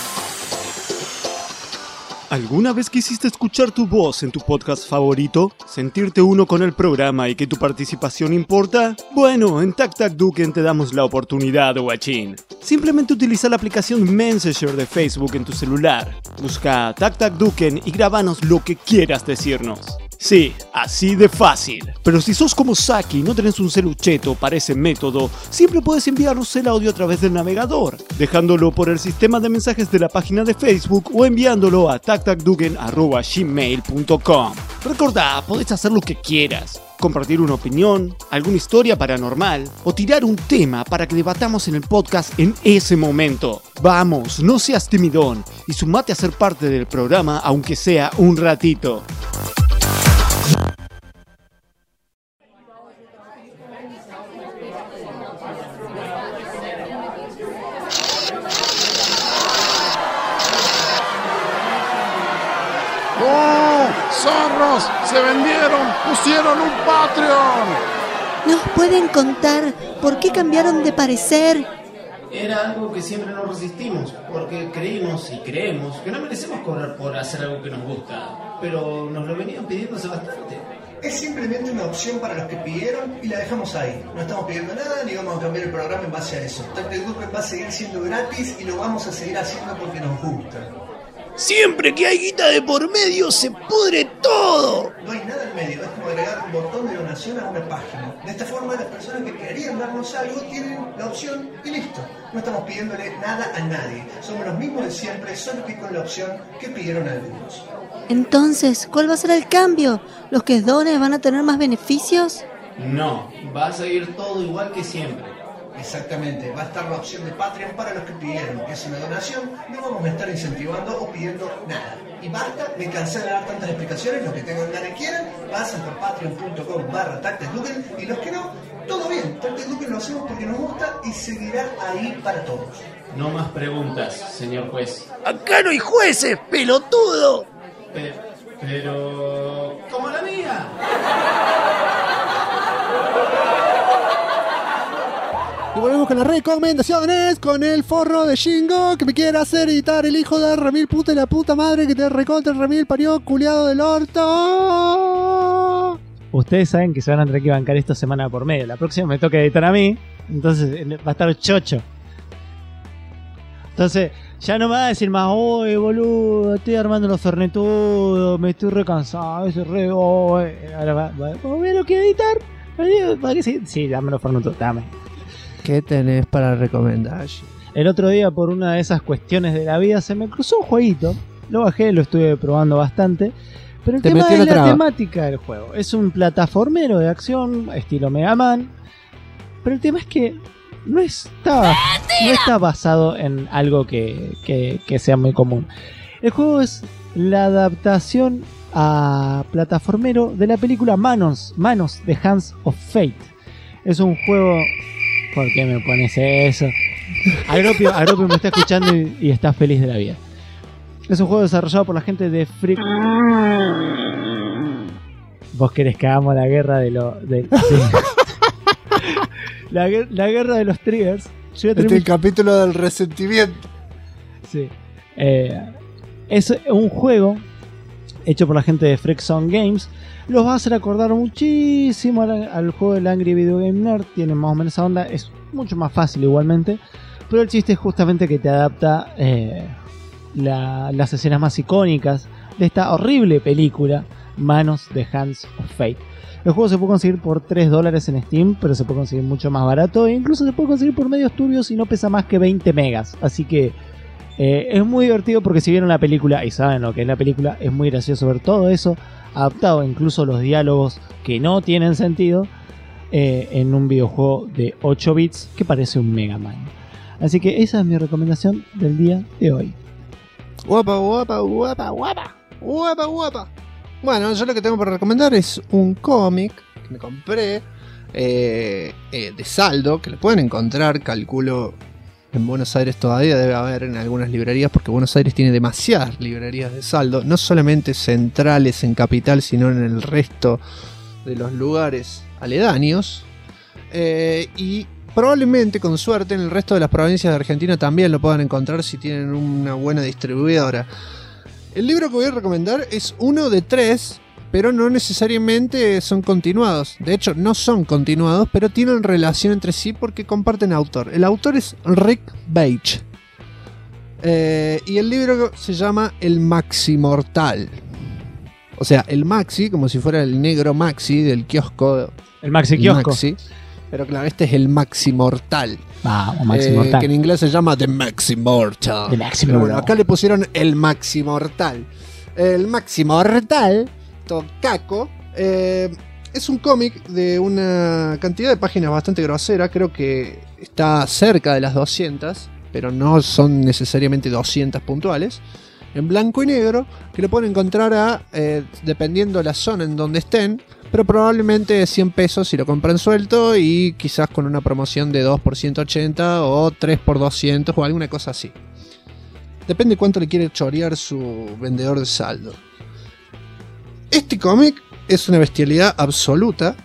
¿Alguna vez quisiste escuchar tu voz en tu podcast favorito? ¿Sentirte uno con el programa y que tu participación importa? Bueno, en TacTacDuken te damos la oportunidad, guachín. Simplemente utiliza la aplicación Messenger de Facebook en tu celular. Busca TacTacDuken y grábanos lo que quieras decirnos. Sí, así de fácil. Pero si sos como Saki y no tenés un celucheto para ese método, siempre puedes enviarnos el audio a través del navegador, dejándolo por el sistema de mensajes de la página de Facebook o enviándolo a tactacduken@gmail.com. Recordá, podés hacer lo que quieras. Compartir una opinión, alguna historia paranormal o tirar un tema para que debatamos en el podcast en ese momento. Vamos, no seas timidón y sumate a ser parte del programa aunque sea un ratito. ¡Oh! ¡Zorros! ¡Se vendieron! ¡Pusieron un Patreon! ¿Nos pueden contar por qué cambiaron de parecer? Era algo que siempre nos resistimos, porque creímos y creemos que no merecemos cobrar por hacer algo que nos gusta, pero nos lo venían pidiendo hace bastante. Es simplemente una opción para los que pidieron y la dejamos ahí. No estamos pidiendo nada ni vamos a cambiar el programa en base a eso. TacTacDuken va a seguir siendo gratis y lo vamos a seguir haciendo porque nos gusta. Siempre que hay guita de por medio se pudre todo. No hay nada en medio, es como agregar un botón de donación a una página. De esta forma las personas que querían darnos algo tienen la opción y listo. No estamos pidiéndole nada a nadie. Somos los mismos de siempre, solo que con la opción que pidieron algunos. Entonces, ¿cuál va a ser el cambio? ¿Los que donen van a tener más beneficios? No, va a seguir todo igual que siempre. Exactamente, va a estar la opción de Patreon para los que pidieron, que es una donación, no vamos a estar incentivando o pidiendo nada. Y basta, me cansé de dar tantas explicaciones. Los que tengan ganas y quieran, pasen por patreon.com/TacticDuken. Y los que no, todo bien. TacticDuken lo hacemos porque nos gusta y seguirá ahí para todos. No más preguntas, señor juez. Acá no hay jueces, pelotudo. Pero... ¡como la mía! Y volvemos con las recomendaciones, con el forro de Shingo que me quiere hacer editar el hijo de Ramil, puta y la puta madre que te recontra el Ramil parió, culiado del orto. Ustedes saben que se van a tener que bancar esto semana por medio. La próxima me toca editar a mí, entonces va a estar chocho. Entonces, ya no me va a decir más, oye boludo, estoy armando los fernetudos, me estoy re cansado, estoy re... Ahora voy a lo que editar. ¿Para qué sí, dame los fernetudos, dame. ¿Qué tenés para recomendar? El otro día, por una de esas cuestiones de la vida, se me cruzó un jueguito. Lo bajé, lo estuve probando bastante. Pero el tema es la temática del juego. Es un plataformero de acción, estilo Mega Man. Pero el tema es que no está basado en algo que sea muy común. El juego es la adaptación a plataformero de la película Manos, The Hands of Fate. Es un juego... ¿Por qué me pones eso? Agropio me está escuchando y está feliz de la vida. Es un juego desarrollado por la gente de Freak. Vos querés que hagamos la guerra de los... la guerra de los triggers. Este es el capítulo del resentimiento. Sí. Es un juego hecho por la gente de Freakzone Games. Los va a hacer acordar muchísimo al juego del Angry Video Game Nerd. Tiene más o menos esa onda. Es mucho más fácil igualmente. Pero el chiste es justamente que te adapta las escenas más icónicas de esta horrible película, Manos, The Hands of Fate. El juego se puede conseguir por $3 en Steam, pero se puede conseguir mucho más barato. E incluso se puede conseguir por medios turbios y no pesa más que 20 megas. Así que es muy divertido porque si vieron la película y saben lo que es la película, es muy gracioso ver todo eso adaptado, incluso los diálogos que no tienen sentido, en un videojuego de 8 bits que parece un Mega Man. Así que esa es mi recomendación del día de hoy. Guapa. Bueno, yo lo que tengo para recomendar es un cómic que me compré de saldo, que lo pueden encontrar, calculo, en Buenos Aires todavía debe haber en algunas librerías, porque Buenos Aires tiene demasiadas librerías de saldo, no solamente centrales en Capital, sino en el resto de los lugares aledaños. Y probablemente, con suerte, en el resto de las provincias de Argentina también lo puedan encontrar si tienen una buena distribuidora. El libro que voy a recomendar es uno de 3, pero no necesariamente son continuados. De hecho, no son continuados, pero tienen relación entre sí porque comparten autor. El autor es Rick Veitch. Y el libro se llama El Maximortal. O sea, el Maxi, como si fuera el negro Maxi del kiosco. El Maxi kiosco. Maxi. Pero claro, este es el Maximortal. Maximortal. Que en inglés se llama The Maximortal. Pero bueno, acá le pusieron el Maximortal. El Maximortal, Tocaco, es un cómic de una cantidad de páginas bastante grosera. Creo que está cerca de las 200, pero no son necesariamente 200 puntuales. En blanco y negro, que lo pueden encontrar dependiendo la zona en donde estén, pero probablemente 100 pesos si lo compran suelto y quizás con una promoción de 2 por 180 o 3 por 200 o alguna cosa así. Depende cuánto le quiere chorear su vendedor de saldo. Este cómic es una bestialidad absoluta.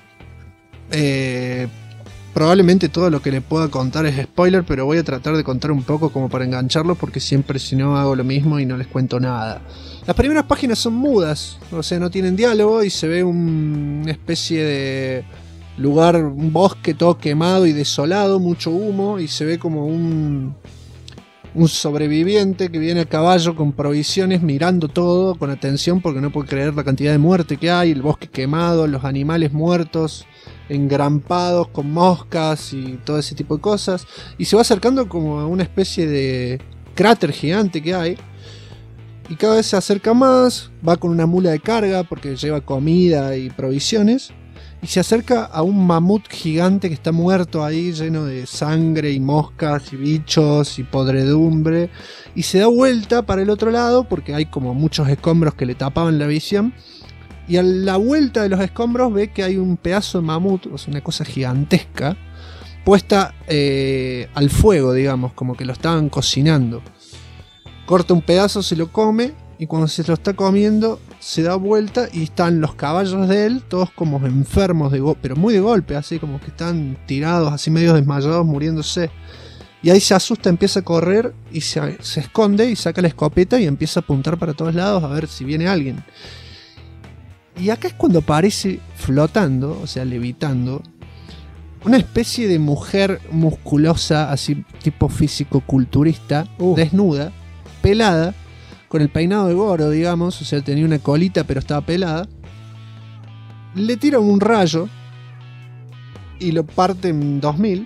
Probablemente todo lo que le pueda contar es spoiler, pero voy a tratar de contar un poco como para engancharlo, porque siempre si no hago lo mismo y no les cuento nada. Las primeras páginas son mudas, o sea, no tienen diálogo y se ve una especie de lugar, un bosque todo quemado y desolado, mucho humo, y se ve como un sobreviviente que viene a caballo con provisiones mirando todo con atención porque no puede creer la cantidad de muerte que hay, el bosque quemado, los animales muertos, engrampados con moscas y todo ese tipo de cosas, y se va acercando como a una especie de cráter gigante que hay, y cada vez se acerca más, va con una mula de carga porque lleva comida y provisiones, y se acerca a un mamut gigante que está muerto ahí, lleno de sangre y moscas y bichos y podredumbre, y se da vuelta para el otro lado porque hay como muchos escombros que le tapaban la visión, y a la vuelta de los escombros ve que hay un pedazo de mamut, o sea, una cosa gigantesca, puesta al fuego, digamos, como que lo estaban cocinando. Corta un pedazo, se lo come, y cuando se lo está comiendo se da vuelta y están los caballos de él todos como enfermos, pero muy de golpe, así como que están tirados, así medio desmayados, muriéndose. Y ahí se asusta, empieza a correr y se esconde y saca la escopeta y empieza a apuntar para todos lados a ver si viene alguien. Y acá es cuando aparece flotando, o sea, levitando, una especie de mujer musculosa, así tipo físico-culturista, desnuda, pelada, con el peinado de Goro, digamos, o sea, tenía una colita pero estaba pelada. Le tira un rayo y lo parte en 2000.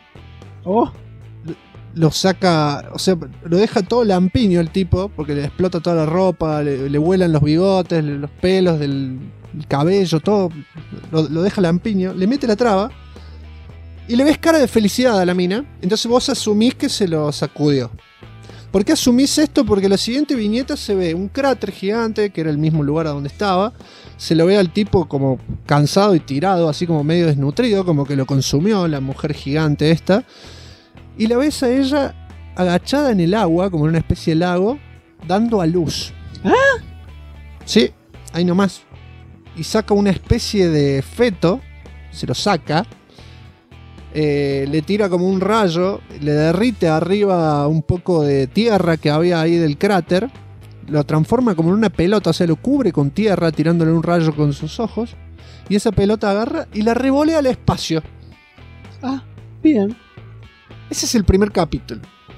Lo saca, o sea, lo deja todo lampiño el tipo, porque le explota toda la ropa, le vuelan los bigotes, los pelos del cabello, todo, lo deja lampiño, le mete la traba y le ves cara de felicidad a la mina. Entonces vos asumís que se lo sacudió. ¿Por qué asumís esto? Porque en la siguiente viñeta se ve un cráter gigante, que era el mismo lugar a donde estaba. Se lo ve al tipo como cansado y tirado, así como medio desnutrido, como que lo consumió la mujer gigante esta. Y la ves a ella agachada en el agua, como en una especie de lago, dando a luz. ¿Ah? Sí, ahí nomás. Y saca una especie de feto, se lo saca. Le tira como un rayo, le derrite arriba un poco de tierra que había ahí del cráter, lo transforma como en una pelota, o sea, lo cubre con tierra tirándole un rayo con sus ojos, y esa pelota agarra y la revolea al espacio. Ah, bien. Ese es el primer capítulo.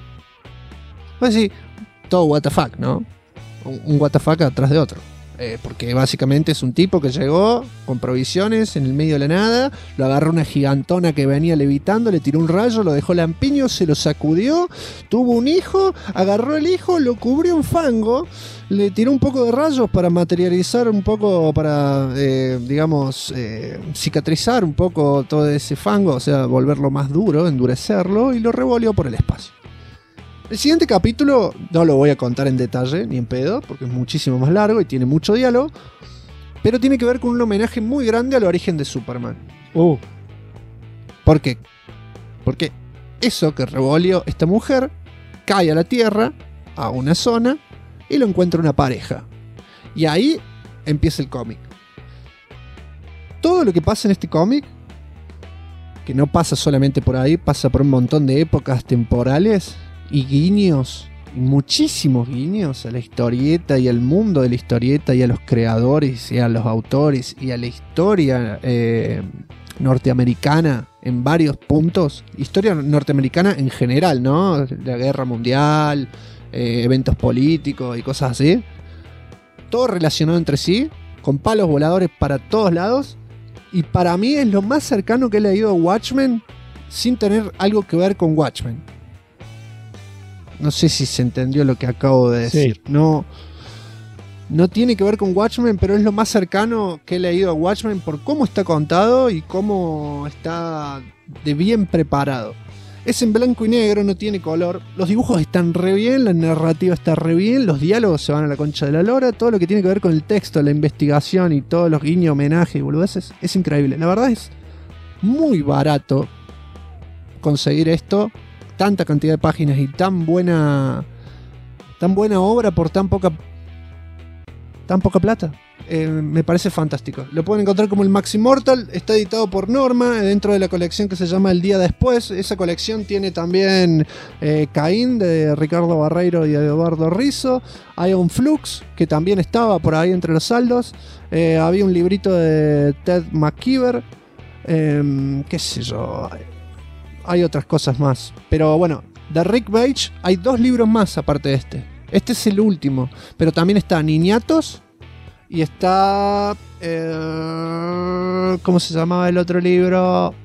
Pues sí, todo what the fuck, ¿no? Un what the fuck atrás de otro. Porque básicamente es un tipo que llegó con provisiones en el medio de la nada, lo agarró una gigantona que venía levitando, le tiró un rayo, lo dejó lampiño, se lo sacudió, tuvo un hijo, agarró el hijo, lo cubrió en fango, le tiró un poco de rayos para materializar un poco, para, cicatrizar un poco todo ese fango, o sea, volverlo más duro, endurecerlo, y lo revolvió por el espacio. El siguiente capítulo no lo voy a contar en detalle, ni en pedo, porque es muchísimo más largo y tiene mucho diálogo, pero tiene que ver con un homenaje muy grande al origen de Superman. ¿Por qué? Porque eso que revolvió esta mujer cae a la Tierra, a una zona, y lo encuentra una pareja. Y ahí empieza el cómic. Todo lo que pasa en este cómic, que no pasa solamente por ahí, pasa por un montón de épocas temporales y guiños, y muchísimos guiños a la historieta y al mundo de la historieta y a los creadores y a los autores y a la historia norteamericana en varios puntos. Historia norteamericana en general, ¿no? La guerra mundial, eventos políticos y cosas así. Todo relacionado entre sí, con palos voladores para todos lados. Y para mí es lo más cercano que he leído a Watchmen sin tener algo que ver con Watchmen. No sé si se entendió lo que acabo de decir. Sí. No tiene que ver con Watchmen, pero es lo más cercano que he leído a Watchmen por cómo está contado y cómo está de bien preparado. Es en blanco y negro, no tiene color. Los dibujos están re bien, la narrativa está re bien, los diálogos se van a la concha de la lora. Todo lo que tiene que ver con el texto, la investigación y todos los guiños, homenajes y boludeces es increíble. La verdad es muy barato conseguir esto. Tanta cantidad de páginas y tan buena obra por tan poca plata. Me parece fantástico. Lo pueden encontrar como el Maximortal. Está editado por Norma dentro de la colección que se llama El Día Después. Esa colección tiene también Caín de Ricardo Barreiro y Eduardo Rizzo. Ion Flux, que también estaba por ahí entre los saldos. Había un librito de Ted McKeever. Qué sé yo. Hay otras cosas más. Pero bueno, de Rick Veitch hay 2 libros más aparte de este. Este es el último. Pero también está Niñatos. Y está... ¿cómo se llamaba el otro libro?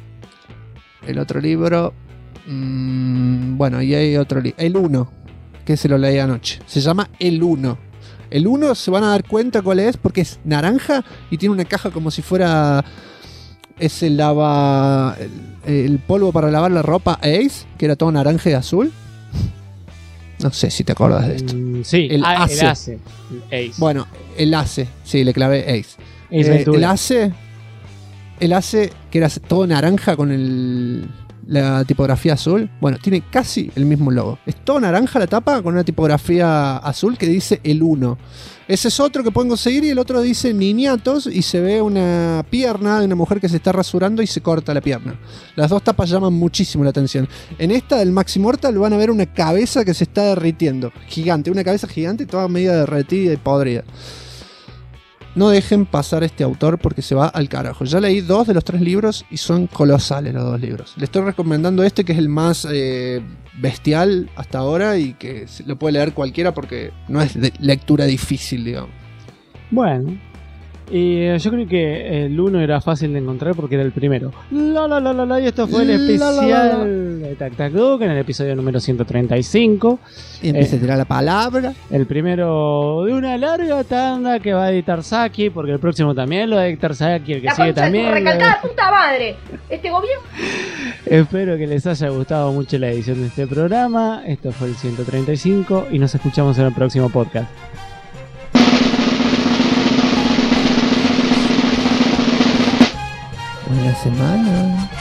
Bueno, y hay otro libro. El 1. Que se lo leí anoche. Se llama El 1. El 1 se van a dar cuenta cuál es. Porque es naranja y tiene una caja como si fuera... ese lava... El polvo para lavar la ropa Ace, que era todo naranja y azul. No sé si te acuerdas de esto. Sí, el Ace. El Ace. Ace. Bueno, el Ace. Sí, le clavé Ace. El Ace, que era todo naranja con la tipografía azul. Bueno, tiene casi el mismo logo. Es todo naranja la tapa con una tipografía azul que dice el 1. Ese es otro que pueden conseguir y el otro dice niñatos y se ve una pierna de una mujer que se está rasurando y se corta la pierna. Las dos tapas llaman muchísimo la atención. En esta del Maxi Mortal van a ver una cabeza que se está derritiendo. Gigante, una cabeza gigante toda media derretida y podrida. No dejen pasar este autor porque se va al carajo. Ya leí 2 de los 3 libros y son colosales los 2 libros. Le estoy recomendando este que es el más bestial hasta ahora y que lo puede leer cualquiera porque no es de lectura difícil, digamos. Bueno, y yo creo que el 1 era fácil de encontrar porque era el primero. Y esto fue el especial de Tac Tac Duke en el episodio número 135. Y empieza a tirar la palabra. El primero de una larga tanda que va a editar Saki, porque el próximo también lo va a editar Saki, el que sigue también. ¡Recalcada puta madre! Este gobierno. Espero que les haya gustado mucho la edición de este programa. Esto fue el 135 y nos escuchamos en el próximo podcast. Buena semana.